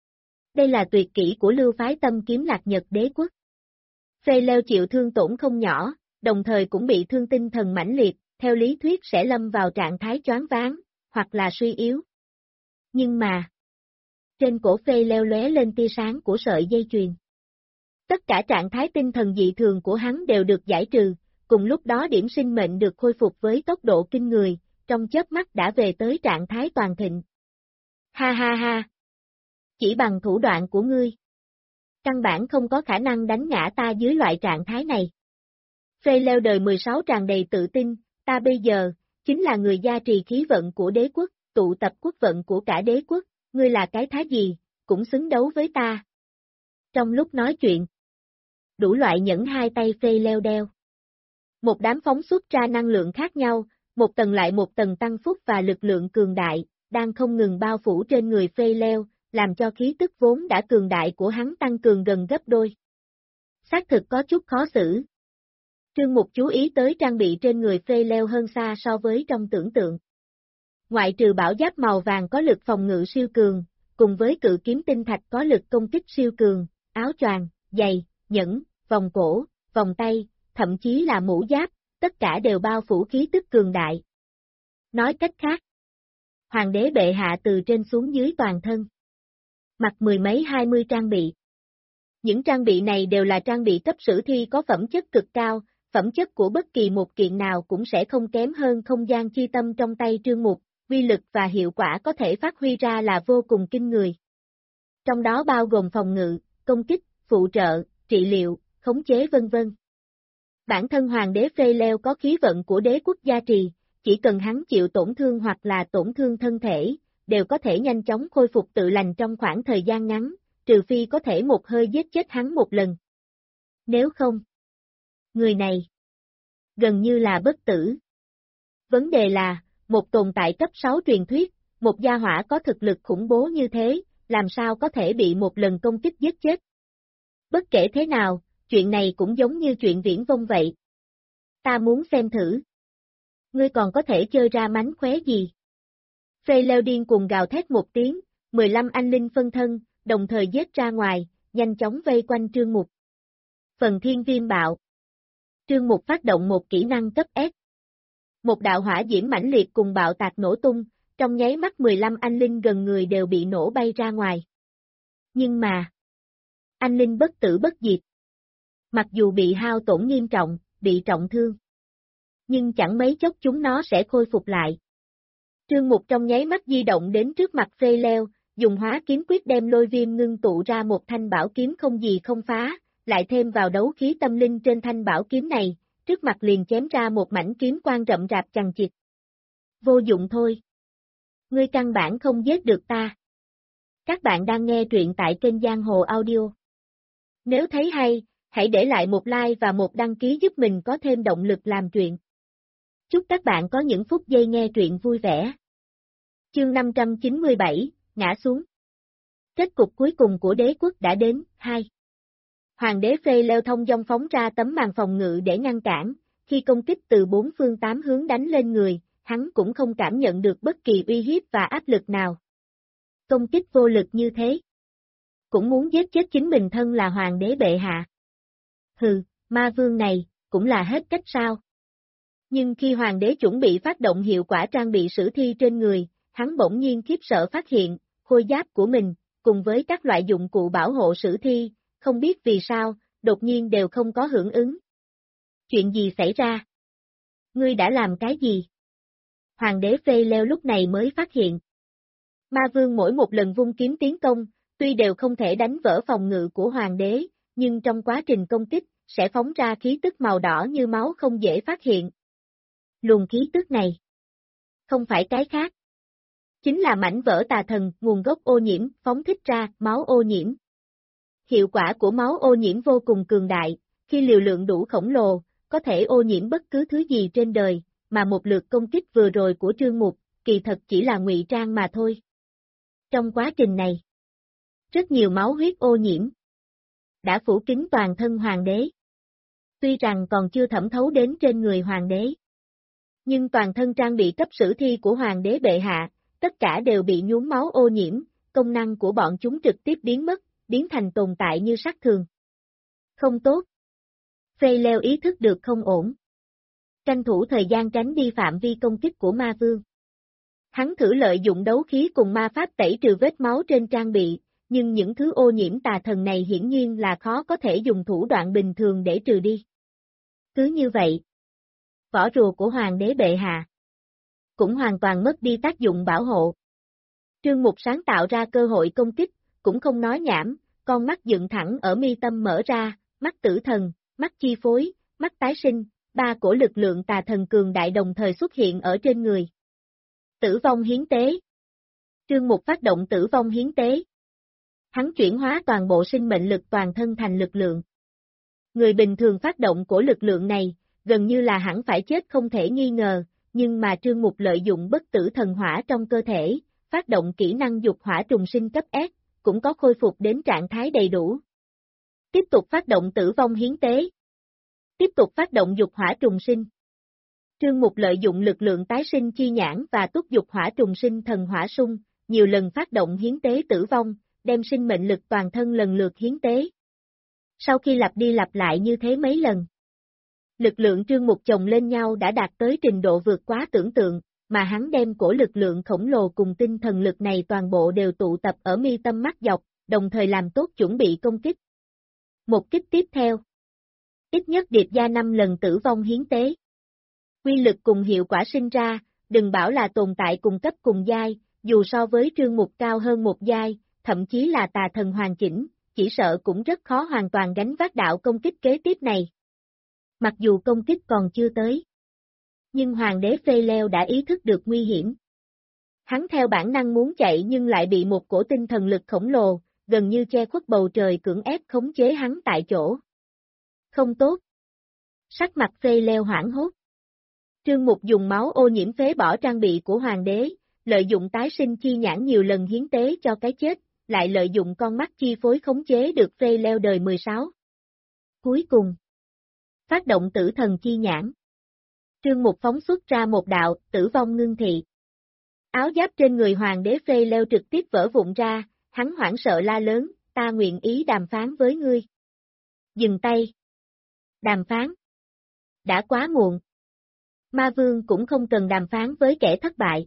Đây là tuyệt kỹ của lưu phái tâm kiếm Lạc Nhật đế quốc. Freyleo chịu thương tổn không nhỏ, đồng thời cũng bị thương tinh thần mãnh liệt, theo lý thuyết sẽ lâm vào trạng thái choáng váng, hoặc là suy yếu. Nhưng mà, trên cổ Freyleo lóe lên tia sáng của sợi dây chuyền. Tất cả trạng thái tinh thần dị thường của hắn đều được giải trừ, cùng lúc đó điểm sinh mệnh được khôi phục với tốc độ kinh người, trong chớp mắt đã về tới trạng thái toàn thịnh. Ha ha ha! Chỉ bằng thủ đoạn của ngươi, căn bản không có khả năng đánh ngã ta dưới loại trạng thái này. Freyleo đời 16 tràn đầy tự tin, ta bây giờ, chính là người gia trì khí vận của đế quốc, tụ tập quốc vận của cả đế quốc, ngươi là cái thá gì, cũng xứng đấu với ta. Trong lúc nói chuyện, đủ loại nhẫn hai tay Freyleo đeo. Một đám phóng xuất ra năng lượng khác nhau, một tầng lại một tầng tăng phúc và lực lượng cường đại, đang không ngừng bao phủ trên người Freyleo, làm cho khí tức vốn đã cường đại của hắn tăng cường gần gấp đôi. Xác thực có chút khó xử. Trương Mục chú ý tới trang bị trên người Freyleo hơn xa so với trong tưởng tượng. Ngoại trừ bảo giáp màu vàng có lực phòng ngự siêu cường, cùng với cự kiếm tinh thạch có lực công kích siêu cường, áo choàng, giày, nhẫn, vòng cổ, vòng tay, thậm chí là mũ giáp, tất cả đều bao phủ khí tức cường đại. Nói cách khác, hoàng đế bệ hạ từ trên xuống dưới toàn thân, mặc mười mấy 20 trang bị. Những trang bị này đều là trang bị cấp sử thi có phẩm chất cực cao, phẩm chất của bất kỳ một kiện nào cũng sẽ không kém hơn không gian chi tâm trong tay Trương Mục, uy lực và hiệu quả có thể phát huy ra là vô cùng kinh người. Trong đó bao gồm phòng ngự, công kích, phụ trợ, trị liệu, khống chế vân vân. Bản thân hoàng đế Freyleo có khí vận của đế quốc gia trì, chỉ cần hắn chịu tổn thương hoặc là tổn thương thân thể, đều có thể nhanh chóng khôi phục tự lành trong khoảng thời gian ngắn, trừ phi có thể một hơi giết chết hắn một lần. Nếu không, người này gần như là bất tử. Vấn đề là, một tồn tại cấp 6 truyền thuyết, một gia hỏa có thực lực khủng bố như thế, làm sao có thể bị một lần công kích giết chết. Bất kể thế nào, chuyện này cũng giống như chuyện viễn vông vậy. Ta muốn xem thử. Ngươi còn có thể chơi ra mánh khóe gì? Freyleo điên cuồng gào thét một tiếng, 15 anh linh phân thân, đồng thời giết ra ngoài, nhanh chóng vây quanh Trương Mục. Phần thiên viêm bạo. Trương Mục phát động một kỹ năng cấp S. Một đạo hỏa diễm mãnh liệt cùng bạo tạc nổ tung, trong nháy mắt 15 anh linh gần người đều bị nổ bay ra ngoài. Nhưng mà, anh linh bất tử bất diệt. Mặc dù bị hao tổn nghiêm trọng, bị trọng thương, nhưng chẳng mấy chốc chúng nó sẽ khôi phục lại. Trương Mục trong nháy mắt di động đến trước mặt Freyleo, dùng hóa kiếm quyết đem lôi viêm ngưng tụ ra một thanh bảo kiếm không gì không phá, lại thêm vào đấu khí tâm linh trên thanh bảo kiếm này, trước mặt liền chém ra một mảnh kiếm quang rậm rạp chằng chịt. Vô dụng thôi. Ngươi căn bản không giết được ta. Các bạn đang nghe truyện tại kênh Giang Hồ Audio. Nếu thấy hay, hãy để lại một like và một đăng ký giúp mình có thêm động lực làm truyện. Chúc các bạn có những phút giây nghe truyện vui vẻ. Chương 597, ngã xuống. Kết cục cuối cùng của đế quốc đã đến, 2. Hoàng đế Freyleo thông dong phóng ra tấm màn phòng ngự để ngăn cản, khi công kích từ bốn phương tám hướng đánh lên người, hắn cũng không cảm nhận được bất kỳ uy hiếp và áp lực nào. Công kích vô lực như thế. cũng muốn giết chết chính mình thân là hoàng đế bệ hạ. Hừ, ma vương này, cũng là hết cách sao? Nhưng khi hoàng đế chuẩn bị phát động hiệu quả trang bị sử thi trên người, hắn bỗng nhiên khiếp sợ phát hiện, khôi giáp của mình, cùng với các loại dụng cụ bảo hộ sử thi, không biết vì sao, đột nhiên đều không có hưởng ứng. Chuyện gì xảy ra? Ngươi đã làm cái gì? Hoàng đế Phê Leo lúc này mới phát hiện. Ma vương mỗi một lần vung kiếm tiến công, tuy đều không thể đánh vỡ phòng ngự của hoàng đế, nhưng trong quá trình công kích, sẽ phóng ra khí tức màu đỏ như máu không dễ phát hiện. Luồng khí tức này, không phải cái khác, chính là mảnh vỡ tà thần, nguồn gốc ô nhiễm, phóng thích ra, máu ô nhiễm. Hiệu quả của máu ô nhiễm vô cùng cường đại, khi liều lượng đủ khổng lồ, có thể ô nhiễm bất cứ thứ gì trên đời, mà một lượt công kích vừa rồi của Trương Mục, kỳ thật chỉ là ngụy trang mà thôi. Trong quá trình này, rất nhiều máu huyết ô nhiễm đã phủ kín toàn thân hoàng đế. Tuy rằng còn chưa thẩm thấu đến trên người hoàng đế, nhưng toàn thân trang bị cấp sử thi của hoàng đế bệ hạ, tất cả đều bị nhuốm máu ô nhiễm, công năng của bọn chúng trực tiếp biến mất, biến thành tồn tại như sát thường. Không tốt. Phê Leo ý thức được không ổn. Tranh thủ thời gian tránh đi phạm vi công kích của ma vương. Hắn thử lợi dụng đấu khí cùng ma pháp tẩy trừ vết máu trên trang bị, nhưng những thứ ô nhiễm tà thần này hiển nhiên là khó có thể dùng thủ đoạn bình thường để trừ đi. Cứ như vậy, vỏ rùa của hoàng đế bệ hạ cũng hoàn toàn mất đi tác dụng bảo hộ. Trương Mục sáng tạo ra cơ hội công kích, cũng không nói nhảm, con mắt dựng thẳng ở mi tâm mở ra, mắt tử thần, mắt chi phối, mắt tái sinh, ba cổ lực lượng tà thần cường đại đồng thời xuất hiện ở trên người. Tử vong hiến tế. Trương Mục phát động tử vong hiến tế. Hắn chuyển hóa toàn bộ sinh mệnh lực toàn thân thành lực lượng. Người bình thường phát động cổ lực lượng này, gần như là hẳn phải chết không thể nghi ngờ, nhưng mà Trương Mục lợi dụng bất tử thần hỏa trong cơ thể, phát động kỹ năng dục hỏa trùng sinh cấp S, cũng có khôi phục đến trạng thái đầy đủ. Tiếp tục phát động tử vong hiến tế. Tiếp tục phát động dục hỏa trùng sinh. Trương Mục lợi dụng lực lượng tái sinh chi nhãn và túc dục hỏa trùng sinh thần hỏa sung, nhiều lần phát động hiến tế tử vong, đem sinh mệnh lực toàn thân lần lượt hiến tế. Sau khi lặp đi lặp lại như thế mấy lần, lực lượng Trương Mục chồng lên nhau đã đạt tới trình độ vượt quá tưởng tượng, mà hắn đem cổ lực lượng khổng lồ cùng tinh thần lực này toàn bộ đều tụ tập ở mi tâm mắt dọc, đồng thời làm tốt chuẩn bị công kích. Một kích tiếp theo, ít nhất điệp ra 5 lần tử vong hiến tế. Quy lực cùng hiệu quả sinh ra, đừng bảo là tồn tại cùng cấp cùng giai, dù so với Trương Mục cao hơn một giai, thậm chí là tà thần hoàn chỉnh, chỉ sợ cũng rất khó hoàn toàn gánh vác đạo công kích kế tiếp này. Mặc dù công kích còn chưa tới, nhưng hoàng đế Phê Leo đã ý thức được nguy hiểm. Hắn theo bản năng muốn chạy nhưng lại bị một cổ tinh thần lực khổng lồ, gần như che khuất bầu trời cưỡng ép khống chế hắn tại chỗ. Không tốt. Sắc mặt Phê Leo hoảng hốt. Trương Mục dùng máu ô nhiễm phế bỏ trang bị của hoàng đế, lợi dụng tái sinh chi nhãn nhiều lần hiến tế cho cái chết, lại lợi dụng con mắt chi phối khống chế được Phê Leo đời 16. Cuối cùng, phát động tử thần chi nhãn. Trương Mục phóng xuất ra một đạo, tử vong ngưng thị. Áo giáp trên người hoàng đế Phê Leo trực tiếp vỡ vụn ra, hắn hoảng sợ la lớn, ta nguyện ý đàm phán với ngươi. Dừng tay. Đàm phán. Đã quá muộn. Ma vương cũng không cần đàm phán với kẻ thất bại.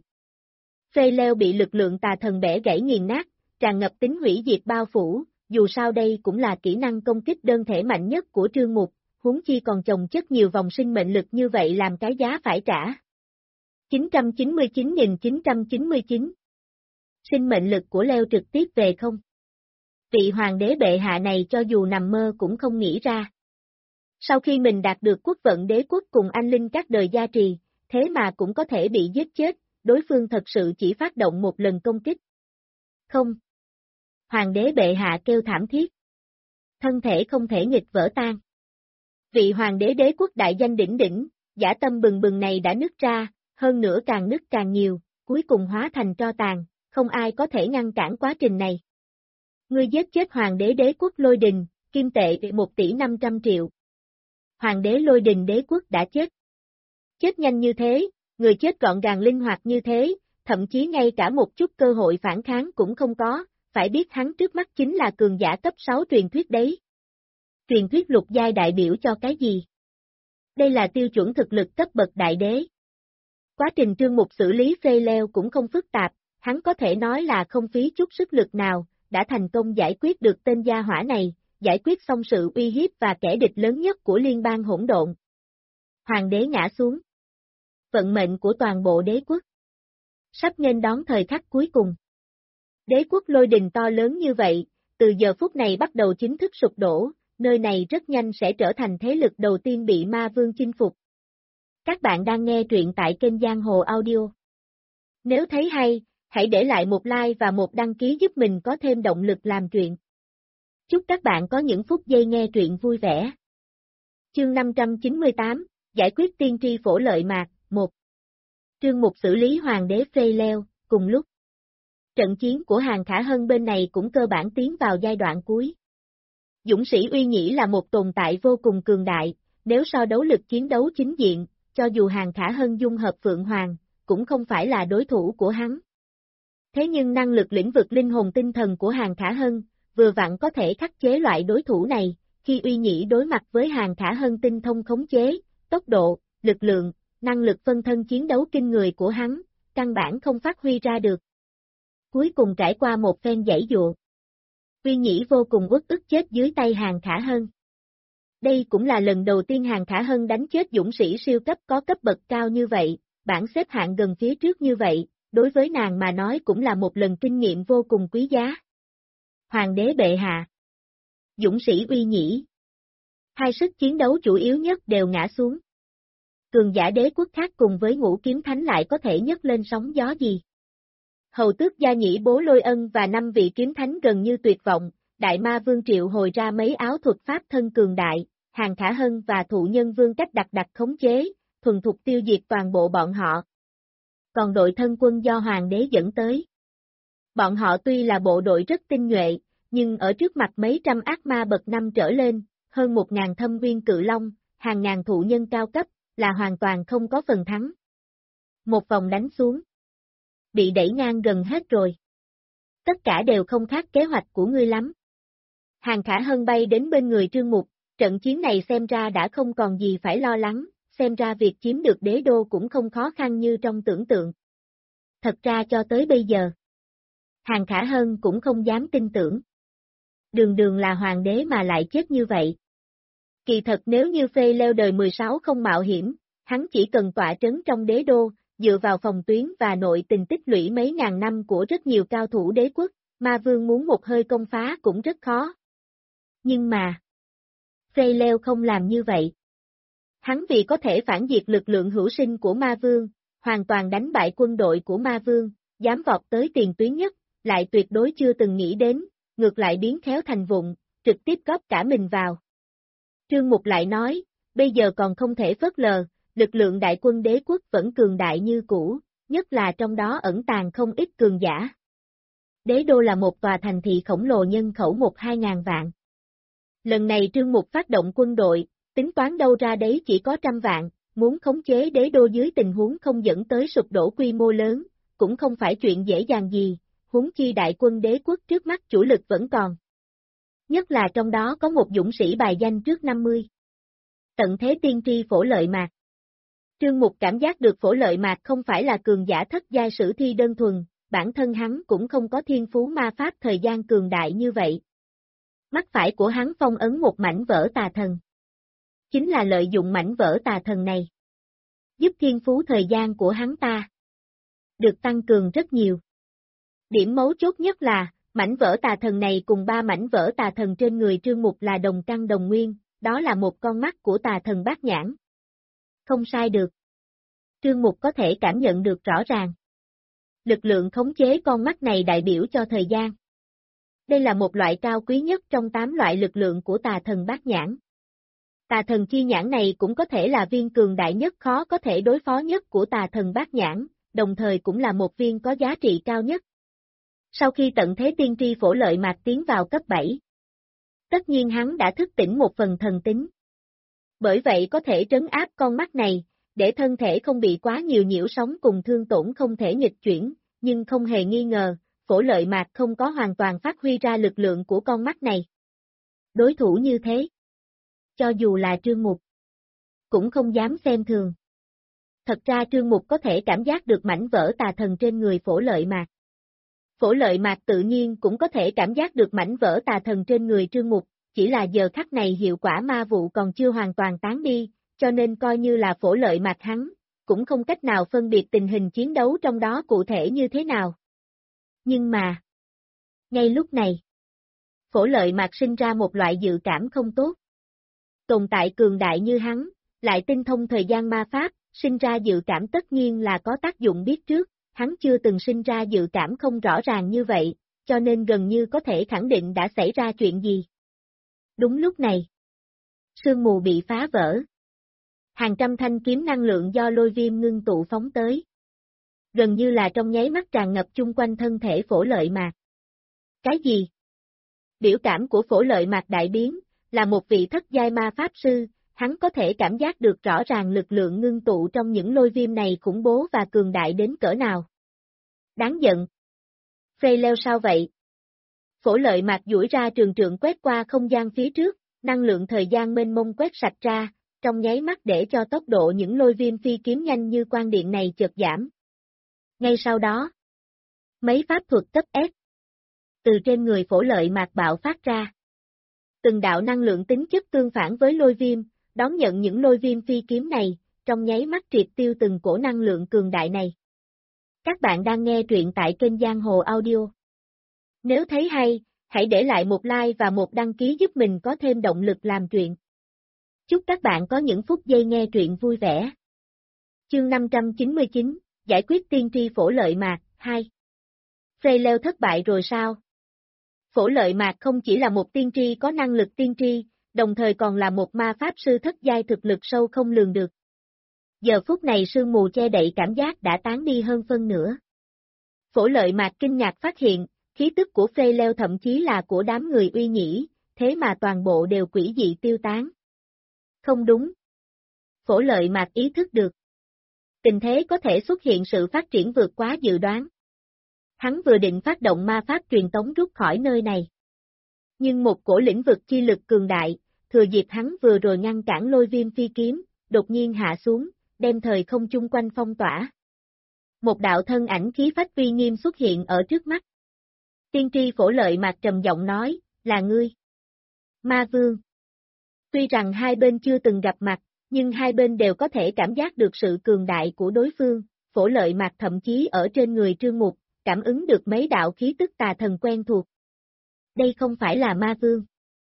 Phê Leo bị lực lượng tà thần bẻ gãy nghiền nát, tràn ngập tính hủy diệt bao phủ, dù sao đây cũng là kỹ năng công kích đơn thể mạnh nhất của Trương Mục, huống chi còn chồng chất nhiều vòng sinh mệnh lực như vậy làm cái giá phải trả. 999.999 Sinh mệnh lực của Leo trực tiếp về không. Vị hoàng đế bệ hạ này cho dù nằm mơ cũng không nghĩ ra. Sau khi mình đạt được quốc vận đế quốc cùng anh linh các đời gia trì, thế mà cũng có thể bị giết chết, đối phương thật sự chỉ phát động một lần công kích. Không. Hoàng đế bệ hạ kêu thảm thiết. Thân thể không thể nghịch vỡ tan. Vị hoàng đế đế quốc đại danh đỉnh đỉnh, dã tâm bừng bừng này đã nứt ra, hơn nữa càng nứt càng nhiều, cuối cùng hóa thành tro tàn, không ai có thể ngăn cản quá trình này. Ngươi giết chết hoàng đế đế quốc Lôi Đình, kim tệ 1 tỷ 500 triệu. Hoàng đế Lôi Đình đế quốc đã chết. Chết nhanh như thế, người chết gọn gàng linh hoạt như thế, thậm chí ngay cả một chút cơ hội phản kháng cũng không có, phải biết hắn trước mắt chính là cường giả cấp 6 truyền thuyết đấy. Truyền thuyết lục giai đại biểu cho cái gì? Đây là tiêu chuẩn thực lực cấp bậc đại đế. Quá trình Trương Mục xử lý phê leo cũng không phức tạp, hắn có thể nói là không phí chút sức lực nào, đã thành công giải quyết được tên gia hỏa này, giải quyết xong sự uy hiếp và kẻ địch lớn nhất của liên bang hỗn độn. Hoàng đế ngã xuống. Vận mệnh của toàn bộ đế quốc. Sắp nghênh đón thời khắc cuối cùng. Đế quốc lôi đình to lớn như vậy, từ giờ phút này bắt đầu chính thức sụp đổ, nơi này rất nhanh sẽ trở thành thế lực đầu tiên bị ma vương chinh phục. Các bạn đang nghe truyện tại kênh Giang Hồ Audio. Nếu thấy hay, hãy để lại một like và một đăng ký giúp mình có thêm động lực làm truyện. Chúc các bạn có những phút giây nghe truyện vui vẻ. Chương 598, Giải quyết tiên tri phổ lợi mạc, 1. Trương Mục xử lý hoàng đế phê leo, cùng lúc. Trận chiến của Hàng Khả Hân bên này cũng cơ bản tiến vào giai đoạn cuối. Dũng sĩ Uy Nhĩ là một tồn tại vô cùng cường đại, nếu so đấu lực chiến đấu chính diện, cho dù Hàng Khả Hân dung hợp Phượng Hoàng, cũng không phải là đối thủ của hắn. Thế nhưng năng lực lĩnh vực linh hồn tinh thần của Hàng Khả Hân, vừa vặn có thể khắc chế loại đối thủ này, khi Uy Nhĩ đối mặt với Hàng Khả Hân tinh thông khống chế, tốc độ, lực lượng, năng lực phân thân chiến đấu kinh người của hắn, căn bản không phát huy ra được. Cuối cùng trải qua một phen giãy dụa. Uy Nhĩ vô cùng uất ức chết dưới tay Hàng Khả Hân. Đây cũng là lần đầu tiên Hàng Khả Hân đánh chết dũng sĩ siêu cấp có cấp bậc cao như vậy, bảng xếp hạng gần phía trước như vậy, đối với nàng mà nói cũng là một lần kinh nghiệm vô cùng quý giá. Hoàng đế bệ hạ. Dũng sĩ Uy Nhĩ. Hai sức chiến đấu chủ yếu nhất đều ngã xuống. Cường giả đế quốc khác cùng với Ngũ Kiếm Thánh lại có thể nhấc lên sóng gió gì? Hầu tước Gia Nhĩ Bố Lôi Ân và 5 vị kiếm thánh gần như tuyệt vọng, Đại Ma Vương triệu hồi ra mấy áo thuật pháp thân cường đại, Hàng Khả Hân và Thụ Nhân Vương cách đặc khống chế, thuần thục tiêu diệt toàn bộ bọn họ. Còn đội thân quân do Hoàng đế dẫn tới. Bọn họ tuy là bộ đội rất tinh nhuệ, nhưng ở trước mặt mấy trăm ác ma bậc 5 trở lên, hơn 1.000 thâm viên cự long, hàng ngàn thụ nhân cao cấp, là hoàn toàn không có phần thắng. Một vòng đánh xuống. Bị đẩy ngang gần hết rồi. Tất cả đều không khác kế hoạch của ngươi lắm. Hàng Khả Hân bay đến bên người Trương Mục, trận chiến này xem ra đã không còn gì phải lo lắng, xem ra việc chiếm được đế đô cũng không khó khăn như trong tưởng tượng. Thật ra cho tới bây giờ, Hàng Khả Hân cũng không dám tin tưởng. Đường là hoàng đế mà lại chết như vậy. Kỳ thật nếu như phê leo đời 16 không mạo hiểm, hắn chỉ cần tọa trấn trong đế đô, dựa vào phòng tuyến và nội tình tích lũy mấy ngàn năm của rất nhiều cao thủ đế quốc, ma vương muốn một hơi công phá cũng rất khó. Nhưng mà, phê leo không làm như vậy. Hắn vì có thể phản diệt lực lượng hữu sinh của ma vương, hoàn toàn đánh bại quân đội của ma vương, dám vọt tới tiền tuyến nhất, lại tuyệt đối chưa từng nghĩ đến, ngược lại biến khéo thành vụng, trực tiếp góp cả mình vào. Trương Mục lại nói, bây giờ còn không thể phớt lờ, lực lượng đại quân đế quốc vẫn cường đại như cũ, nhất là trong đó ẩn tàng không ít cường giả. Đế đô là một tòa thành thị khổng lồ nhân khẩu 1-2 ngàn vạn. Lần này Trương Mục phát động quân đội, tính toán đâu ra đấy chỉ có 100 vạn, muốn khống chế đế đô dưới tình huống không dẫn tới sụp đổ quy mô lớn, cũng không phải chuyện dễ dàng gì, huống chi đại quân đế quốc trước mắt chủ lực vẫn còn. Nhất là trong đó có một dũng sĩ bài danh trước 50. Tận thế tiên tri phổ lợi mạc. Trương Mục cảm giác được phổ lợi mạc không phải là cường giả thất giai sử thi đơn thuần, bản thân hắn cũng không có thiên phú ma pháp thời gian cường đại như vậy. Mắt phải của hắn phong ấn một mảnh vỡ tà thần. Chính là lợi dụng mảnh vỡ tà thần này, giúp thiên phú thời gian của hắn ta được tăng cường rất nhiều. Điểm mấu chốt nhất là, mảnh vỡ tà thần này cùng 3 mảnh vỡ tà thần trên người Trương Mục là đồng căn đồng nguyên, đó là một con mắt của tà thần bát nhãn. Không sai được. Trương Mục có thể cảm nhận được rõ ràng. Lực lượng khống chế con mắt này đại biểu cho thời gian. Đây là một loại cao quý nhất trong 8 loại lực lượng của tà thần bát nhãn. Tà thần chi nhãn này cũng có thể là viên cường đại nhất khó có thể đối phó nhất của tà thần bát nhãn, đồng thời cũng là một viên có giá trị cao nhất. Sau khi tận thế tiên tri phổ lợi mạc tiến vào cấp 7, tất nhiên hắn đã thức tỉnh một phần thần tính. Bởi vậy có thể trấn áp con mắt này, để thân thể không bị quá nhiều nhiễu sóng cùng thương tổn không thể nghịch chuyển, nhưng không hề nghi ngờ, Phổ Lợi Mạc không có hoàn toàn phát huy ra lực lượng của con mắt này. Đối thủ như thế, cho dù là Trương Mục, cũng không dám xem thường. Thật ra Trương Mục có thể cảm giác được mảnh vỡ tà thần trên người Phổ Lợi Mạc. Phổ Lợi Mạc tự nhiên cũng có thể cảm giác được mảnh vỡ tà thần trên người Trương Mục, chỉ là giờ khắc này hiệu quả ma vụ còn chưa hoàn toàn tán đi, cho nên coi như là Phổ Lợi Mạc hắn, cũng không cách nào phân biệt tình hình chiến đấu trong đó cụ thể như thế nào. Nhưng mà, ngay lúc này, Phổ Lợi Mạc sinh ra một loại dự cảm không tốt. Tồn tại cường đại như hắn, lại tinh thông thời gian ma pháp, sinh ra dự cảm tất nhiên là có tác dụng biết trước, hắn chưa từng sinh ra dự cảm không rõ ràng như vậy, cho nên gần như có thể khẳng định đã xảy ra chuyện gì. Đúng lúc này, sương mù bị phá vỡ. Hàng trăm thanh kiếm năng lượng do lôi viêm ngưng tụ phóng tới. Gần như là trong nháy mắt tràn ngập chung quanh thân thể Phổ Lợi Mạc. Cái gì? Biểu cảm của Phổ Lợi Mạc đại biến, là một vị thất giai ma pháp sư, hắn có thể cảm giác được rõ ràng lực lượng ngưng tụ trong những lôi viêm này khủng bố và cường đại đến cỡ nào. Đáng giận. Freyleo sao vậy? Phổ Lợi Mạc duỗi ra trường trượng quét qua không gian phía trước, năng lượng thời gian mênh mông quét sạch ra, trong nháy mắt để cho tốc độ những lôi viêm phi kiếm nhanh như quang điện này chợt giảm. Ngay sau đó, mấy pháp thuật cấp S từ trên người Phổ Lợi Mạc bạo phát ra. Từng đạo năng lượng tính chất tương phản với lôi viêm, đón nhận những lôi viêm phi kiếm này, trong nháy mắt triệt tiêu từng cổ năng lượng cường đại này. Các bạn đang nghe truyện tại kênh Giang Hồ Audio. Nếu thấy hay, hãy để lại một like và một đăng ký giúp mình có thêm động lực làm truyện. Chúc các bạn có những phút giây nghe truyện vui vẻ. Chương 599, giải quyết tiên tri Phổ Lợi Mạc, 2. Freyleo thất bại rồi sao? Phổ Lợi Mạc không chỉ là một tiên tri có năng lực tiên tri, đồng thời còn là một ma pháp sư thất giai thực lực sâu không lường được. Giờ phút này sương mù che đậy cảm giác đã tán đi hơn phân nửa. Phổ Lợi Mạc kinh ngạc phát hiện, khí tức của Freyleo thậm chí là của đám người uy nhĩ, thế mà toàn bộ đều quỷ dị tiêu tán. Không đúng. Phổ Lợi Mạc ý thức được. Tình thế có thể xuất hiện sự phát triển vượt quá dự đoán. Hắn vừa định phát động ma pháp truyền tống rút khỏi nơi này. Nhưng một cổ lĩnh vực chi lực cường đại, thừa dịp hắn vừa rồi ngăn cản lôi viêm phi kiếm, đột nhiên hạ xuống, đem thời không chung quanh phong tỏa. Một đạo thân ảnh khí phách uy nghiêm xuất hiện ở trước mắt. Tiên tri Phổ Lợi Mạc trầm giọng nói, là ngươi. Ma Vương. Tuy rằng hai bên chưa từng gặp mặt, nhưng hai bên đều có thể cảm giác được sự cường đại của đối phương, Phổ Lợi Mạc thậm chí ở trên người Trương Mục, cảm ứng được mấy đạo khí tức tà thần quen thuộc. Đây không phải là Ma Vương.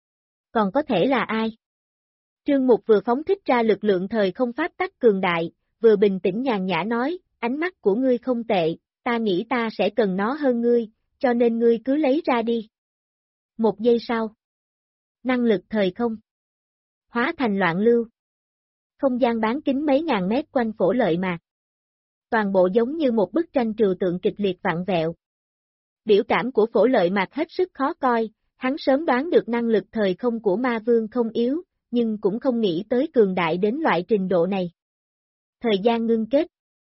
Còn có thể là ai? Trương Mục vừa phóng thích ra lực lượng thời không pháp tắc cường đại, vừa bình tĩnh nhàn nhã nói, ánh mắt của ngươi không tệ, ta nghĩ ta sẽ cần nó hơn ngươi, cho nên ngươi cứ lấy ra đi. Một giây sau. Năng lực thời không. Hóa thành loạn lưu. Không gian bán kính mấy ngàn mét quanh Phổ Lợi Mạc. Toàn bộ giống như một bức tranh trừu tượng kịch liệt vặn vẹo. Biểu cảm của Phổ Lợi Mạc hết sức khó coi, hắn sớm đoán được năng lực thời không của Ma Vương không yếu, nhưng cũng không nghĩ tới cường đại đến loại trình độ này. Thời gian ngưng kết.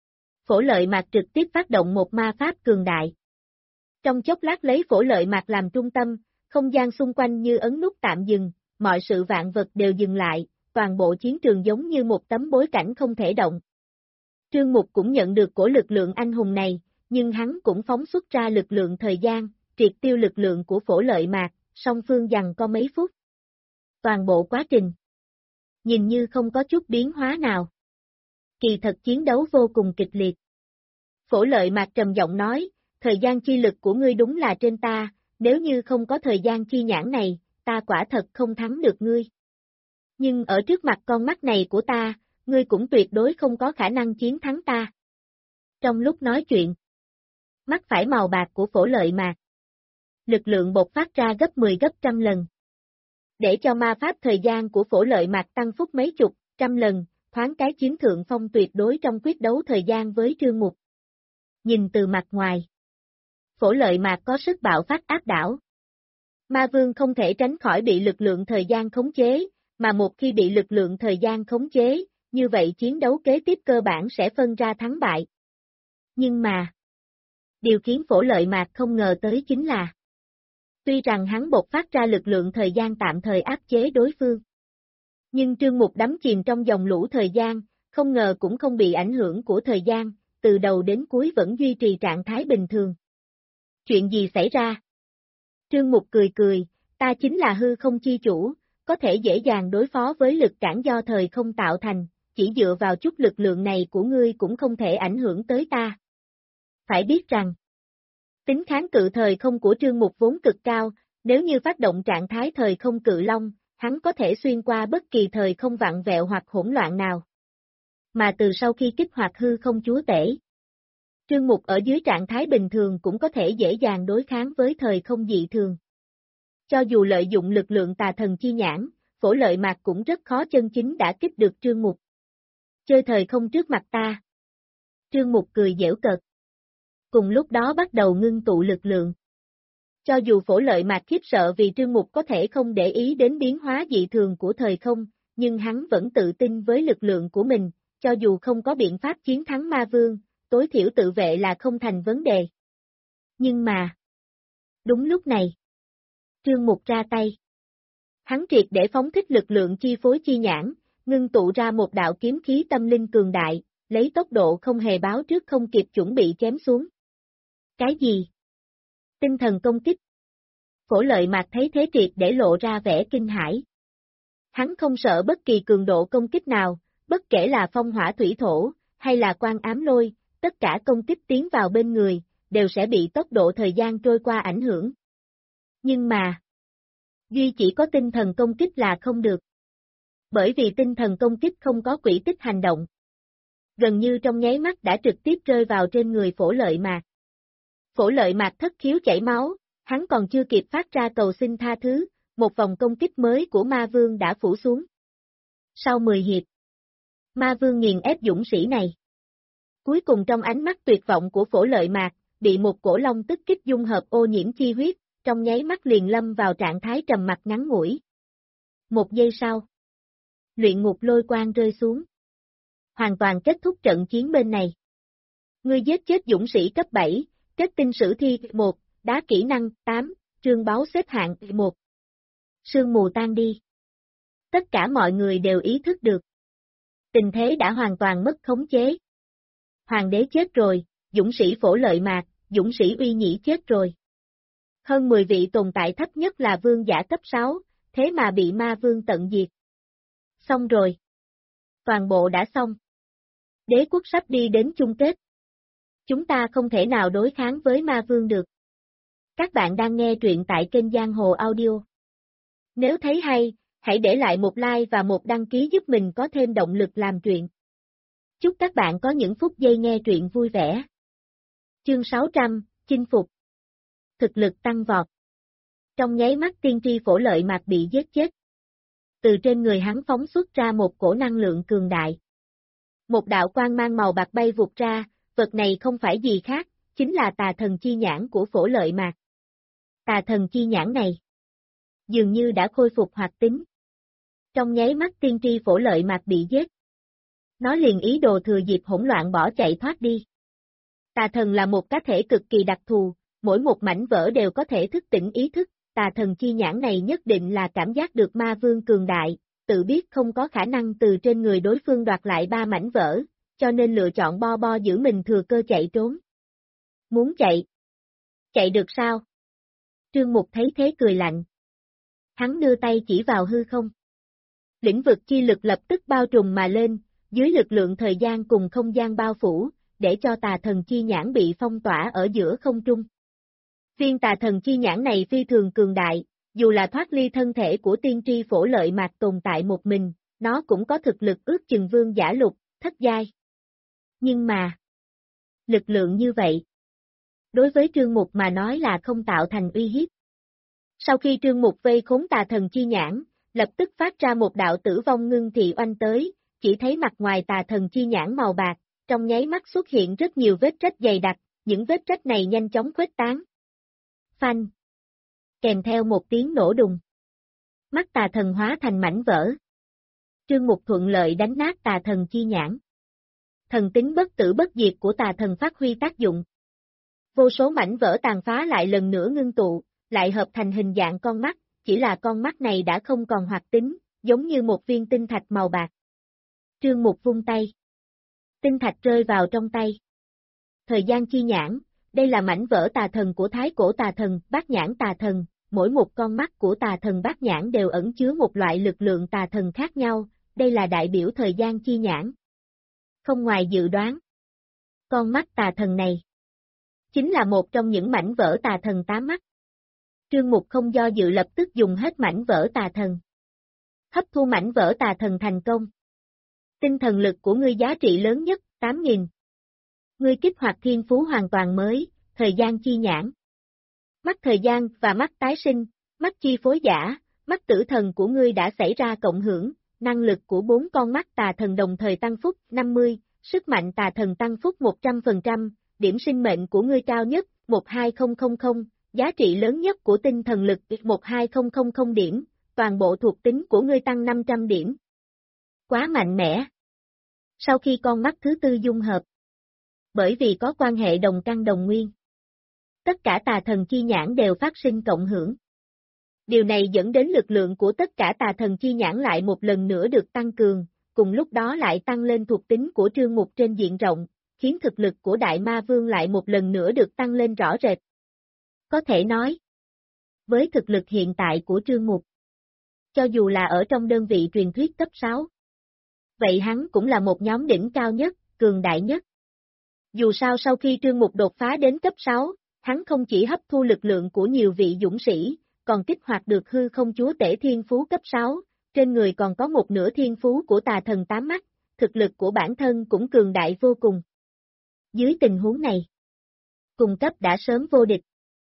Phổ Lợi Mạc trực tiếp phát động một ma pháp cường đại. Trong chốc lát lấy Phổ Lợi Mạc làm trung tâm, không gian xung quanh như ấn nút tạm dừng, mọi sự vạn vật đều dừng lại, toàn bộ chiến trường giống như một tấm bối cảnh không thể động. Trương Mục cũng nhận được cổ lực lượng anh hùng này, nhưng hắn cũng phóng xuất ra lực lượng thời gian, triệt tiêu lực lượng của Phổ Lợi Mạc, song phương giằng co mấy phút. Toàn bộ quá trình nhìn như không có chút biến hóa nào. Kỳ thật chiến đấu vô cùng kịch liệt. Phổ Lợi Mạc trầm giọng nói, thời gian chi lực của ngươi đúng là trên ta, nếu như không có thời gian chi nhãn này, ta quả thật không thắng được ngươi. Nhưng ở trước mặt con mắt này của ta, ngươi cũng tuyệt đối không có khả năng chiến thắng ta. Trong lúc nói chuyện, mắt phải màu bạc của Phổ Lợi Mạc, lực lượng bộc phát ra gấp 10 gấp trăm lần. Để cho ma pháp thời gian của Phổ Lợi Mạc tăng phúc mấy chục, trăm lần, thoáng cái chiếm thượng phong tuyệt đối trong quyết đấu thời gian với Trương Mục. Nhìn từ mặt ngoài, Phổ Lợi Mạc có sức bạo phát áp đảo. Ma Vương không thể tránh khỏi bị lực lượng thời gian khống chế, mà một khi bị lực lượng thời gian khống chế, như vậy chiến đấu kế tiếp cơ bản sẽ phân ra thắng bại. Nhưng mà, Điều khiến Phổ Lợi Mạc không ngờ tới chính là, tuy rằng hắn bộc phát ra lực lượng thời gian tạm thời áp chế đối phương, nhưng Trương Mục đắm chìm trong dòng lũ thời gian, không ngờ cũng không bị ảnh hưởng của thời gian, từ đầu đến cuối vẫn duy trì trạng thái bình thường. Chuyện gì xảy ra? Trương Mục cười cười, ta chính là hư không chi chủ, có thể dễ dàng đối phó với lực cản do thời không tạo thành, chỉ dựa vào chút lực lượng này của ngươi cũng không thể ảnh hưởng tới ta. Phải biết rằng, tính kháng cự thời không của Trương Mục vốn cực cao, nếu như phát động trạng thái thời không cự long, hắn có thể xuyên qua bất kỳ thời không vặn vẹo hoặc hỗn loạn nào. Mà từ sau khi kích hoạt hư không chúa tể, Trương Mục ở dưới trạng thái bình thường cũng có thể dễ dàng đối kháng với thời không dị thường. Cho dù lợi dụng lực lượng tà thần chi nhãn, Phổ Lợi Mạc cũng rất khó chân chính đả kích được Trương Mục. Chơi thời không trước mặt ta. Trương Mục cười giễu cợt. Cùng lúc đó bắt đầu ngưng tụ lực lượng. Cho dù Phổ Lợi Mạc khiếp sợ vì Trương Mục có thể không để ý đến biến hóa dị thường của thời không, nhưng hắn vẫn tự tin với lực lượng của mình, cho dù không có biện pháp chiến thắng ma vương, tối thiểu tự vệ là không thành vấn đề. Nhưng mà, đúng lúc này, Trương Mục ra tay. Hắn triệt để phóng thích lực lượng chi phối chi nhãn, ngưng tụ ra một đạo kiếm khí tâm linh cường đại, lấy tốc độ không hề báo trước không kịp chuẩn bị chém xuống. Cái gì? Tinh thần công kích. Phổ Lợi Mạc thấy thế triệt để lộ ra vẻ kinh hãi. Hắn không sợ bất kỳ cường độ công kích nào, bất kể là phong hỏa thủy thổ, hay là quan ám lôi, tất cả công kích tiến vào bên người, đều sẽ bị tốc độ thời gian trôi qua ảnh hưởng. Nhưng mà, duy chỉ có tinh thần công kích là không được. Bởi vì tinh thần công kích không có quỹ tích hành động. Gần như trong nháy mắt đã trực tiếp rơi vào trên người Phổ Lợi Mạc. Phổ Lợi Mạc thất khiếu chảy máu, hắn còn chưa kịp phát ra cầu xin tha thứ, một vòng công kích mới của Ma Vương đã phủ xuống. Sau 10 hiệp, Ma Vương nghiền ép dũng sĩ này. Cuối cùng trong ánh mắt tuyệt vọng của Phổ Lợi Mạc, bị một cổ long tức kích dung hợp ô nhiễm chi huyết, trong nháy mắt liền lâm vào trạng thái trầm mặc ngắn ngủi. Một giây sau, luyện ngục lôi quang rơi xuống. Hoàn toàn kết thúc trận chiến bên này. Ngươi giết chết dũng sĩ cấp 7, kết tinh sử thi 1, đá kỹ năng 8, trương báu xếp hạng 1. Sương mù tan đi. Tất cả mọi người đều ý thức được. Tình thế đã hoàn toàn mất khống chế. Hoàng đế chết rồi, dũng sĩ Phổ Lợi Mạc, dũng sĩ Uy Nhĩ chết rồi. Hơn 10 vị tồn tại thấp nhất là vương giả cấp 6, thế mà bị ma vương tận diệt. Xong rồi. Toàn bộ đã xong. Đế quốc sắp đi đến chung kết. Chúng ta không thể nào đối kháng với ma vương được. Các bạn đang nghe truyện tại kênh Giang Hồ Audio. Nếu thấy hay, hãy để lại một like và một đăng ký giúp mình có thêm động lực làm truyện. Chúc các bạn có những phút giây nghe truyện vui vẻ. Chương 600, chinh phục. Thực lực tăng vọt. Trong nháy mắt tiên tri Phổ Lợi Mạc bị giết chết. Từ trên người hắn phóng xuất ra một cổ năng lượng cường đại. Một đạo quang mang màu bạc bay vụt ra, vật này không phải gì khác, chính là tà thần chi nhãn của Phổ Lợi Mạc. Tà thần chi nhãn này dường như đã khôi phục hoạt tính. Trong nháy mắt tiên tri Phổ Lợi Mạc bị giết. Nó liền ý đồ thừa dịp hỗn loạn bỏ chạy thoát đi. Tà thần là một cá thể cực kỳ đặc thù, mỗi một mảnh vỡ đều có thể thức tỉnh ý thức, tà thần chi nhãn này nhất định là cảm giác được ma vương cường đại, tự biết không có khả năng từ trên người đối phương đoạt lại 3 mảnh vỡ, cho nên lựa chọn bo bo giữ mình thừa cơ chạy trốn. Muốn chạy? Chạy được sao? Trương Mục thấy thế cười lạnh. Hắn đưa tay chỉ vào hư không. Lĩnh vực chi lực lập tức bao trùm mà lên, dưới lực lượng thời gian cùng không gian bao phủ, để cho tà thần chi nhãn bị phong tỏa ở giữa không trung. Viên tà thần chi nhãn này phi thường cường đại, dù là thoát ly thân thể của tiên tri Phổ Lợi Mạc tồn tại một mình, nó cũng có thực lực ước chừng vương giả lục, thất giai. Nhưng mà, lực lượng như vậy, đối với Trương Mục mà nói là không tạo thành uy hiếp. Sau khi Trương Mục vây khốn tà thần chi nhãn, lập tức phát ra một đạo tử vong ngưng thị oanh tới, chỉ thấy mặt ngoài tà thần chi nhãn màu bạc, trong nháy mắt xuất hiện rất nhiều vết rách dày đặc, những vết rách này nhanh chóng khuếch tán. Phanh. Kèm theo một tiếng nổ đùng. Mắt tà thần hóa thành mảnh vỡ. Trương Mục thuận lợi đánh nát tà thần chi nhãn. Thần tính bất tử bất diệt của tà thần phát huy tác dụng. Vô số mảnh vỡ tàn phá lại lần nữa ngưng tụ, lại hợp thành hình dạng con mắt, chỉ là con mắt này đã không còn hoạt tính, giống như một viên tinh thạch màu bạc. Trương Mục vung tay. Tinh thạch rơi vào trong tay. Thời gian chi nhãn, đây là mảnh vỡ tà thần của thái cổ tà thần, bát nhãn tà thần, mỗi một con mắt của tà thần bát nhãn đều ẩn chứa một loại lực lượng tà thần khác nhau, đây là đại biểu thời gian chi nhãn. Không ngoài dự đoán, con mắt tà thần này chính là một trong những mảnh vỡ tà thần 8 mắt. Trương Mục không do dự lập tức dùng hết mảnh vỡ tà thần. Hấp thu mảnh vỡ tà thần thành công. Tinh thần lực của ngươi giá trị lớn nhất, 8.000. Ngươi kích hoạt thiên phú hoàn toàn mới, thời gian chi nhãn. Mắt thời gian và mắt tái sinh, mắt chi phối giả, mắt tử thần của ngươi đã xảy ra cộng hưởng, năng lực của 4 con mắt tà thần đồng thời tăng phúc 50, sức mạnh tà thần tăng phúc 100%, điểm sinh mệnh của ngươi cao nhất, 12000, giá trị lớn nhất của tinh thần lực 12000 điểm, toàn bộ thuộc tính của ngươi tăng 500 điểm. Quá mạnh mẽ. Sau khi con mắt thứ tư dung hợp, bởi vì có quan hệ đồng căn đồng nguyên, tất cả tà thần chi nhãn đều phát sinh cộng hưởng. Điều này dẫn đến lực lượng của tất cả tà thần chi nhãn lại một lần nữa được tăng cường, cùng lúc đó lại tăng lên thuộc tính của Trương Mục trên diện rộng, khiến thực lực của Đại Ma Vương lại một lần nữa được tăng lên rõ rệt. Có thể nói, với thực lực hiện tại của Trương Mục, cho dù là ở trong đơn vị truyền thuyết cấp 6, vậy hắn cũng là một nhóm đỉnh cao nhất, cường đại nhất. Dù sao sau khi Trương Mục đột phá đến cấp 6, hắn không chỉ hấp thu lực lượng của nhiều vị dũng sĩ, còn kích hoạt được hư không chúa tể thiên phú cấp 6, trên người còn có một nửa thiên phú của tà thần 8 mắt, thực lực của bản thân cũng cường đại vô cùng. Dưới tình huống này, cùng cấp đã sớm vô địch.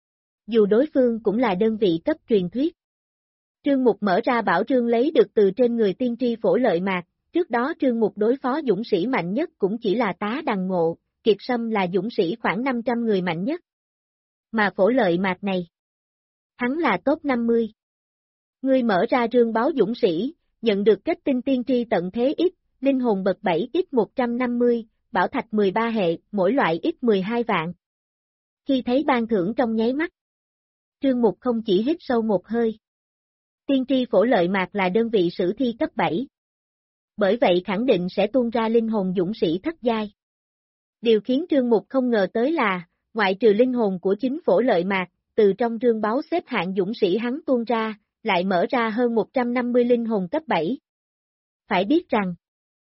Dù đối phương cũng là đơn vị cấp truyền thuyết. Trương Mục mở ra bảo trương lấy được từ trên người tiên tri Phổ Lợi Mạc, trước đó Trương Mục đối phó dũng sĩ mạnh nhất cũng chỉ là Tá Đằng Ngộ, Kiệt Sâm là dũng sĩ khoảng 500 người mạnh nhất. Mà Phổ Lợi Mạc này, hắn là top 50. Ngươi mở ra rương báo dũng sĩ, nhận được kết tinh tiên tri tận thế ít, linh hồn bậc 7 ít 150, bảo thạch 13 hệ, mỗi loại ít 12 vạn. Khi thấy ban thưởng trong nháy mắt, Trương Mục không chỉ hít sâu một hơi. Tiên tri Phổ Lợi Mạc là đơn vị sử thi cấp 7. Bởi vậy khẳng định sẽ tuôn ra linh hồn dũng sĩ thất giai. Điều khiến Trương Mục không ngờ tới là, ngoại trừ linh hồn của chính Phổ Lợi Mạc, từ trong rương báo xếp hạng dũng sĩ hắn tuôn ra, lại mở ra hơn 150 linh hồn cấp 7. Phải biết rằng,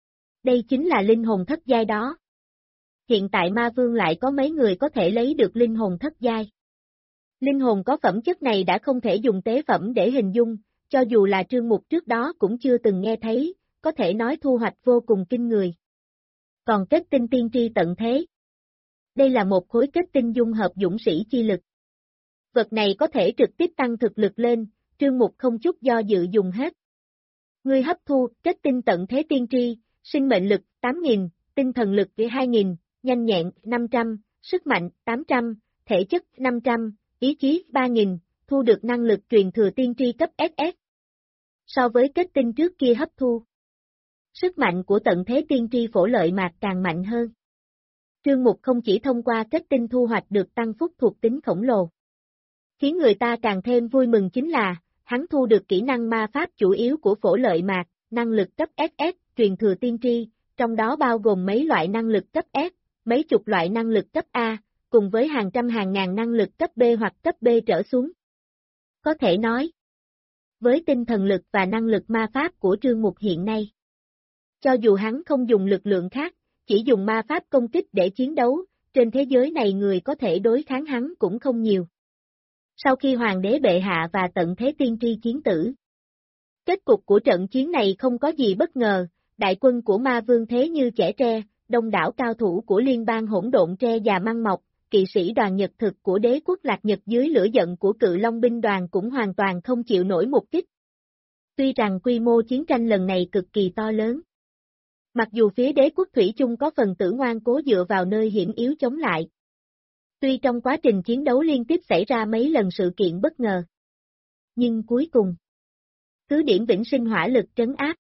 đây chính là linh hồn thất giai đó. Hiện tại Ma Vương lại có mấy người có thể lấy được linh hồn thất giai. Linh hồn có phẩm chất này đã không thể dùng tế phẩm để hình dung, cho dù là Trương Mục trước đó cũng chưa từng nghe thấy, có thể nói thu hoạch vô cùng kinh người. Còn kết tinh tiên tri tận thế. Đây là một khối kết tinh dung hợp dũng sĩ chi lực. Vật này có thể trực tiếp tăng thực lực lên, Trương Mục không chút do dự dùng hết. Ngươi hấp thu kết tinh tận thế tiên tri, sinh mệnh lực 8.000, tinh thần lực 2.000, nhanh nhẹn 500, sức mạnh 800, thể chất 500, ý chí 3.000, thu được năng lực truyền thừa tiên tri cấp SS. So với kết tinh trước kia hấp thu, sức mạnh của tận thế tiên tri Phổ Lợi Mạc càng mạnh hơn. Trương Mục không chỉ thông qua kết tinh thu hoạch được tăng phúc thuộc tính khổng lồ. Khiến người ta càng thêm vui mừng chính là, hắn thu được kỹ năng ma pháp chủ yếu của Phổ Lợi Mạc, năng lực cấp SS, truyền thừa tiên tri, trong đó bao gồm mấy loại năng lực cấp S, mấy chục loại năng lực cấp A, cùng với hàng trăm hàng ngàn năng lực cấp B hoặc cấp B trở xuống. Có thể nói, với tinh thần lực và năng lực ma pháp của Trương Mục hiện nay, cho dù hắn không dùng lực lượng khác, chỉ dùng ma pháp công kích để chiến đấu, trên thế giới này người có thể đối kháng hắn cũng không nhiều. Sau khi Hoàng đế bệ hạ và tận thế tiên tri chiến tử, kết cục của trận chiến này không có gì bất ngờ, đại quân của Ma Vương thế như chẻ tre, đông đảo cao thủ của liên bang hỗn độn tre già măng mọc, kỵ sĩ đoàn Nhật thực của đế quốc Lạc Nhật dưới lửa giận của Cự Long binh đoàn cũng hoàn toàn không chịu nổi một kích. Tuy rằng quy mô chiến tranh lần này cực kỳ to lớn, mặc dù phía đế quốc Thủy chung có phần tử ngoan cố dựa vào nơi hiểm yếu chống lại. Tuy trong quá trình chiến đấu liên tiếp xảy ra mấy lần sự kiện bất ngờ, nhưng cuối cùng, cứ điểm vĩnh sinh hỏa lực trấn áp.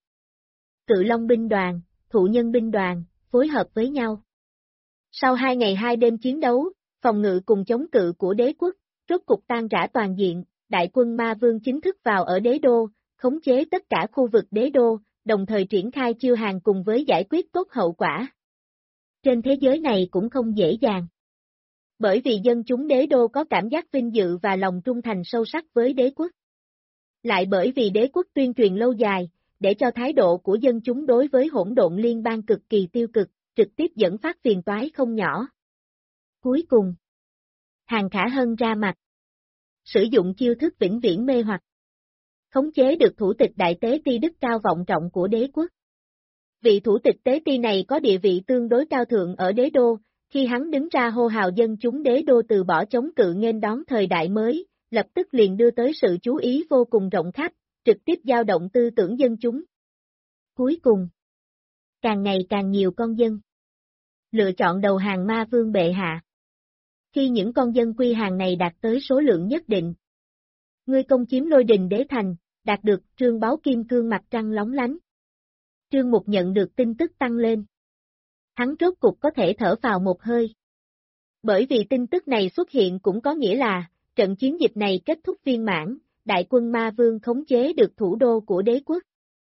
Cự Long binh đoàn, Thụ Nhân binh đoàn, phối hợp với nhau. Sau 2 ngày 2 đêm chiến đấu, Phòng ngự cùng chống cự của đế quốc, rốt cục tan rã toàn diện, đại quân ma vương chính thức vào ở đế đô, khống chế tất cả khu vực đế đô, đồng thời triển khai chiêu hàng cùng với giải quyết tốt hậu quả. Trên thế giới này cũng không dễ dàng. Bởi vì dân chúng đế đô có cảm giác vinh dự và lòng trung thành sâu sắc với đế quốc. Lại bởi vì đế quốc tuyên truyền lâu dài, để cho thái độ của dân chúng đối với hỗn độn liên bang cực kỳ tiêu cực, trực tiếp dẫn phát phiền toái không nhỏ. Cuối cùng, Hàng Khả Hân ra mặt, sử dụng chiêu thức vĩnh viễn mê hoặc, khống chế được thủ tịch đại tế ti đức cao vọng trọng của đế quốc. Vị thủ tịch tế ti này có địa vị tương đối cao thượng ở đế đô, khi hắn đứng ra hô hào dân chúng đế đô từ bỏ chống cự nghênh đón thời đại mới, lập tức liền đưa tới sự chú ý vô cùng rộng khắp, trực tiếp dao động tư tưởng dân chúng. Cuối cùng, càng ngày càng nhiều con dân lựa chọn đầu hàng ma vương bệ hạ. Khi những con dân quy hàng này đạt tới số lượng nhất định, ngươi công chiếm Lôi Đình Đế Thành, đạt được trương báu kim cương mặt trăng lóng lánh. Trương Mục nhận được tin tức tăng lên. Hắn rốt cục có thể thở vào một hơi. Bởi vì tin tức này xuất hiện cũng có nghĩa là, trận chiến dịch này kết thúc viên mãn, đại quân ma vương khống chế được thủ đô của đế quốc.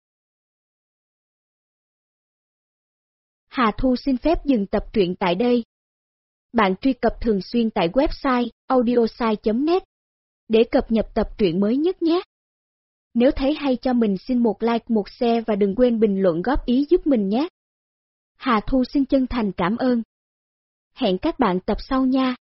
Hà Thu xin phép dừng tập truyện tại đây. Bạn truy cập thường xuyên tại website audiosai.net để cập nhật tập truyện mới nhất nhé. Nếu thấy hay cho mình xin một like, một share và đừng quên bình luận góp ý giúp mình nhé. Hà Thu xin chân thành cảm ơn. Hẹn các bạn tập sau nha.